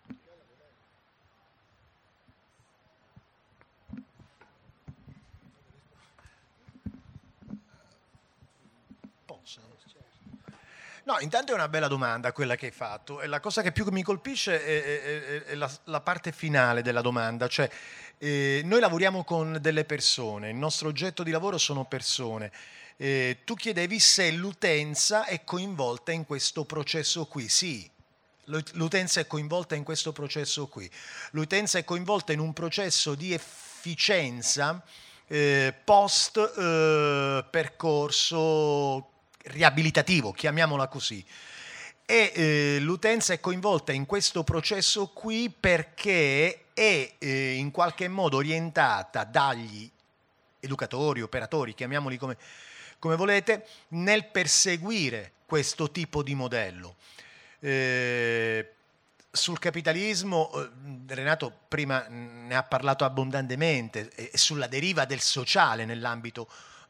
No, intanto è una bella domanda quella che hai fatto, e la cosa che più mi colpisce è, è, è la, la parte finale della domanda, cioè eh, noi lavoriamo con delle persone, il nostro oggetto di lavoro sono persone. Eh, tu chiedevi se l'utenza è coinvolta in questo processo qui. Sì, l'utenza è coinvolta in questo processo qui. L'utenza è coinvolta in un processo di efficienza eh, post eh, percorso riabilitativo, chiamiamola così, e eh, l'utenza è coinvolta in questo processo qui perché è eh, in qualche modo orientata dagli educatori, operatori, chiamiamoli come, come volete, nel perseguire questo tipo di modello. Eh, sul capitalismo Renato prima ne ha parlato abbondantemente, e sulla deriva del sociale nell'ambito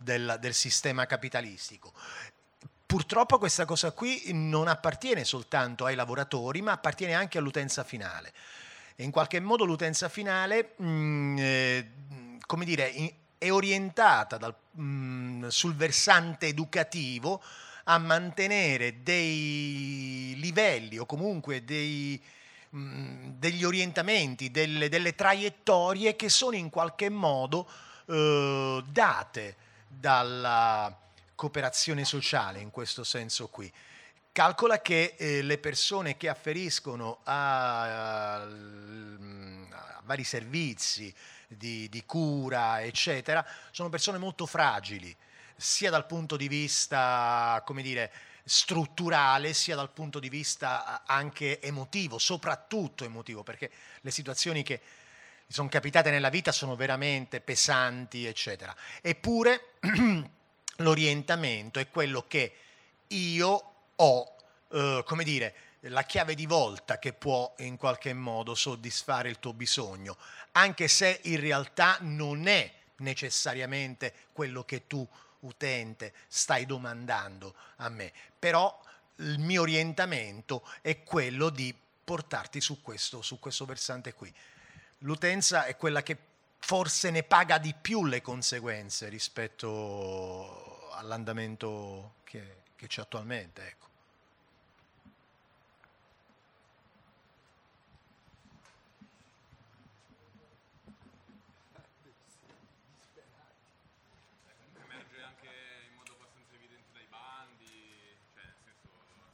del, del sistema capitalistico. Purtroppo questa cosa qui non appartiene soltanto ai lavoratori, ma appartiene anche all'utenza finale. E in qualche modo l'utenza finale, mh, eh, come dire, in, è orientata dal, mh, sul versante educativo a mantenere dei livelli o comunque dei, mh, degli orientamenti, delle, delle traiettorie che sono in qualche modo eh, date dalla cooperazione sociale, in questo senso qui. Calcola che eh, le persone che afferiscono a, a, a vari servizi di, di cura, eccetera, sono persone molto fragili, sia dal punto di vista, come dire, strutturale, sia dal punto di vista anche emotivo, soprattutto emotivo, perché le situazioni che sono capitate nella vita sono veramente pesanti, eccetera. Eppure l'orientamento è quello che io ho, eh, come dire, la chiave di volta che può in qualche modo soddisfare il tuo bisogno, anche se in realtà non è necessariamente quello che tu, utente, stai domandando a me. Però il mio orientamento è quello di portarti su questo, su questo versante qui. L'utenza è quella che forse ne paga di più le conseguenze rispetto all'andamento che, che c'è attualmente, ecco. Emerge anche in modo abbastanza evidente dai bandi, cioè nel senso...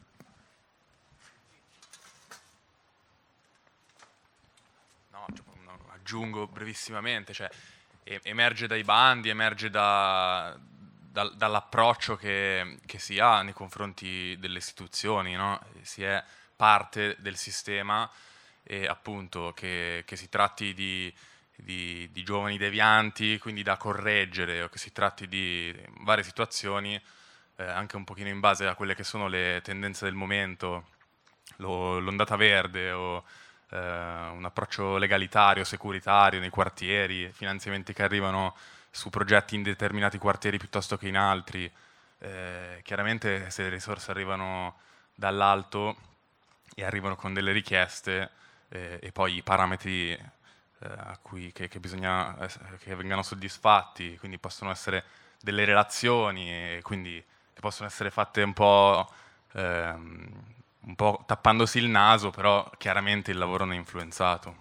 No, no, aggiungo brevissimamente, cioè emerge dai bandi, emerge da, da, dall'approccio che, che si ha nei confronti delle istituzioni, no? Si è parte del sistema e appunto che, che si tratti di, di, di giovani devianti, quindi da correggere, o che si tratti di varie situazioni, eh, anche un pochino in base a quelle che sono le tendenze del momento, lo, l'ondata verde o eh, un approccio legalitario, securitario nei quartieri, finanziamenti che arrivano su progetti in determinati quartieri piuttosto che in altri. Eh, chiaramente se le risorse arrivano dall'alto e arrivano con delle richieste eh, e poi i parametri eh, a cui, che, che bisogna eh, che vengano soddisfatti, quindi possono essere delle relazioni e quindi che possono essere fatte un po', ehm, un po' tappandosi il naso, però chiaramente il lavoro ne è influenzato.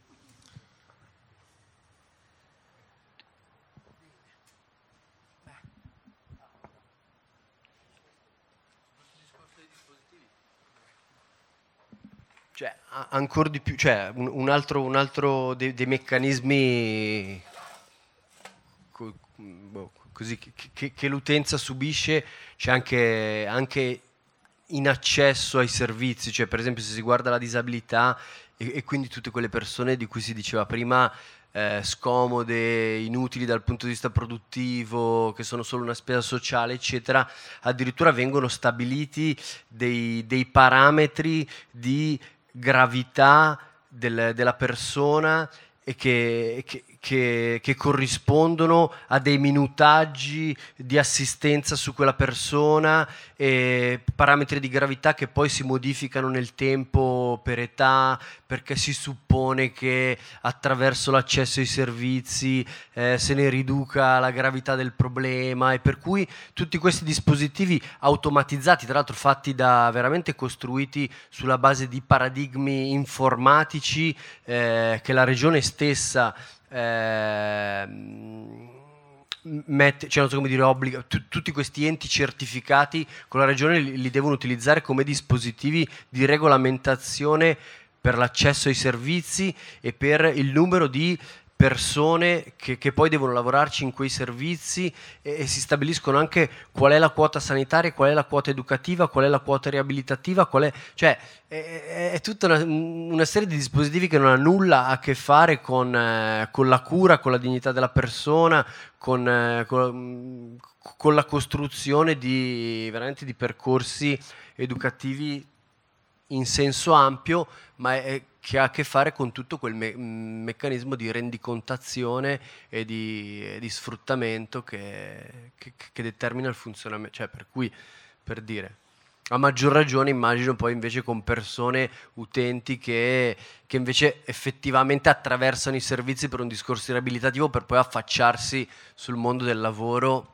Cioè, ancora di più, cioè, un, un altro, un altro dei, dei meccanismi co, boh, così, che, che, che l'utenza subisce, c'è anche, anche in accesso ai servizi, cioè per esempio se si guarda la disabilità e, e quindi tutte quelle persone di cui si diceva prima, eh, scomode, inutili dal punto di vista produttivo, che sono solo una spesa sociale, eccetera, addirittura vengono stabiliti dei, dei parametri di gravità del, della persona e che, che, che, che corrispondono a dei minutaggi di assistenza su quella persona, e parametri di gravità che poi si modificano nel tempo per età, perché si suppone che attraverso l'accesso ai servizi eh, se ne riduca la gravità del problema, e per cui tutti questi dispositivi automatizzati, tra l'altro fatti da veramente costruiti sulla base di paradigmi informatici eh, che la regione stessa eh, mette, cioè non so come dire, obbliga, t- tutti questi enti certificati con la regione li, li devono utilizzare come dispositivi di regolamentazione per l'accesso ai servizi e per il numero di persone che, che poi devono lavorarci in quei servizi, e, e si stabiliscono anche qual è la quota sanitaria, qual è la quota educativa, qual è la quota riabilitativa, qual è, cioè è, è tutta una, una serie di dispositivi che non ha nulla a che fare con, eh, con la cura, con la dignità della persona, con, eh, con, con la costruzione di veramente di percorsi educativi in senso ampio, ma è, che ha a che fare con tutto quel me- meccanismo di rendicontazione e di, e di sfruttamento che, che, che determina il funzionamento. Cioè, per cui, per dire, a maggior ragione immagino poi invece con persone, utenti che, che invece effettivamente attraversano i servizi per un discorso riabilitativo per poi affacciarsi sul mondo del lavoro.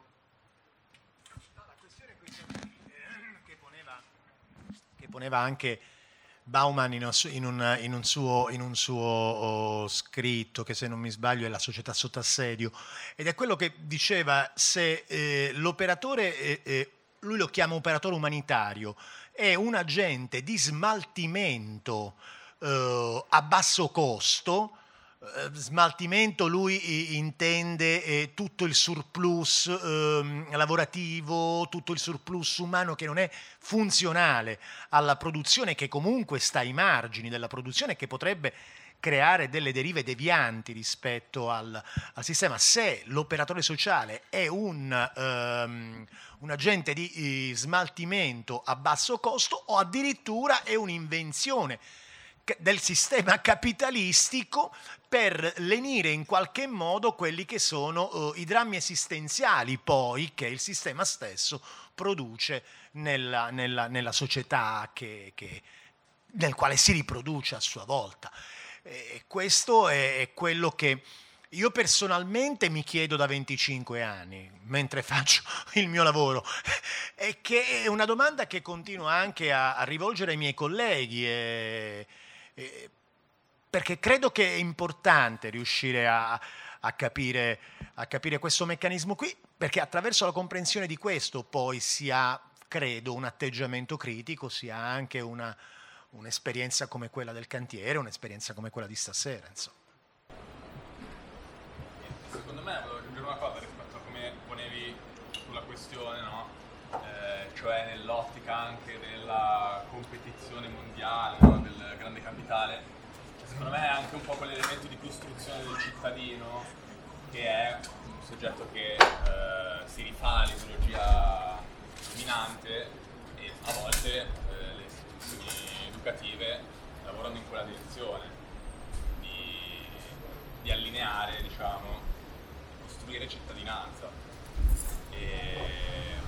Che poneva anche Bauman in un, in un, in un suo, in un suo oh, scritto, che se non mi sbaglio è La società sotto assedio, ed è quello che diceva se eh, l'operatore, eh, eh, lui lo chiama operatore umanitario, è un agente di smaltimento eh, a basso costo. Smaltimento lui intende eh, tutto il surplus eh, lavorativo, tutto il surplus umano che non è funzionale alla produzione, che comunque sta ai margini della produzione, che potrebbe creare delle derive devianti rispetto al, al sistema. Se l'operatore sociale è un, um, un agente di uh, smaltimento a basso costo, o addirittura è un'invenzione del sistema capitalistico per lenire in qualche modo quelli che sono uh, i drammi esistenziali poi che il sistema stesso produce nella, nella, nella società che, che, nel quale si riproduce a sua volta. E questo è quello che io personalmente mi chiedo da venticinque anni, mentre faccio il mio lavoro, e che è una domanda che continuo anche a, a rivolgere ai miei colleghi, e, e, perché credo che è importante riuscire a, a, capire, a capire questo meccanismo qui, perché attraverso la comprensione di questo poi si ha, credo, un atteggiamento critico, si ha anche una, un'esperienza come quella del cantiere, un'esperienza come quella di stasera, insomma. Secondo me volevo aggiungere una cosa rispetto a come ponevi sulla questione, no? Eh, cioè nell'ottica anche della competizione mondiale, no? Del grande capitale. Cioè, secondo me è anche un po' quell'elemento di costruzione del cittadino, che è un soggetto che eh, si rifà all'ideologia dominante, e a volte eh, le istituzioni educative lavorano in quella direzione, di, di allineare, diciamo, costruire cittadinanza. E...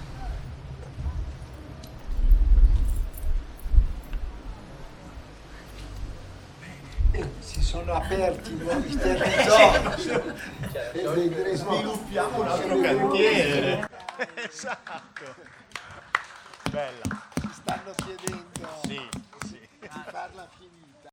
si sono aperti nuovi territori e vedremo, sviluppiamo un altro cantiere. Esatto, bella. Ci stanno chiedendo sì, sì. di farla finire.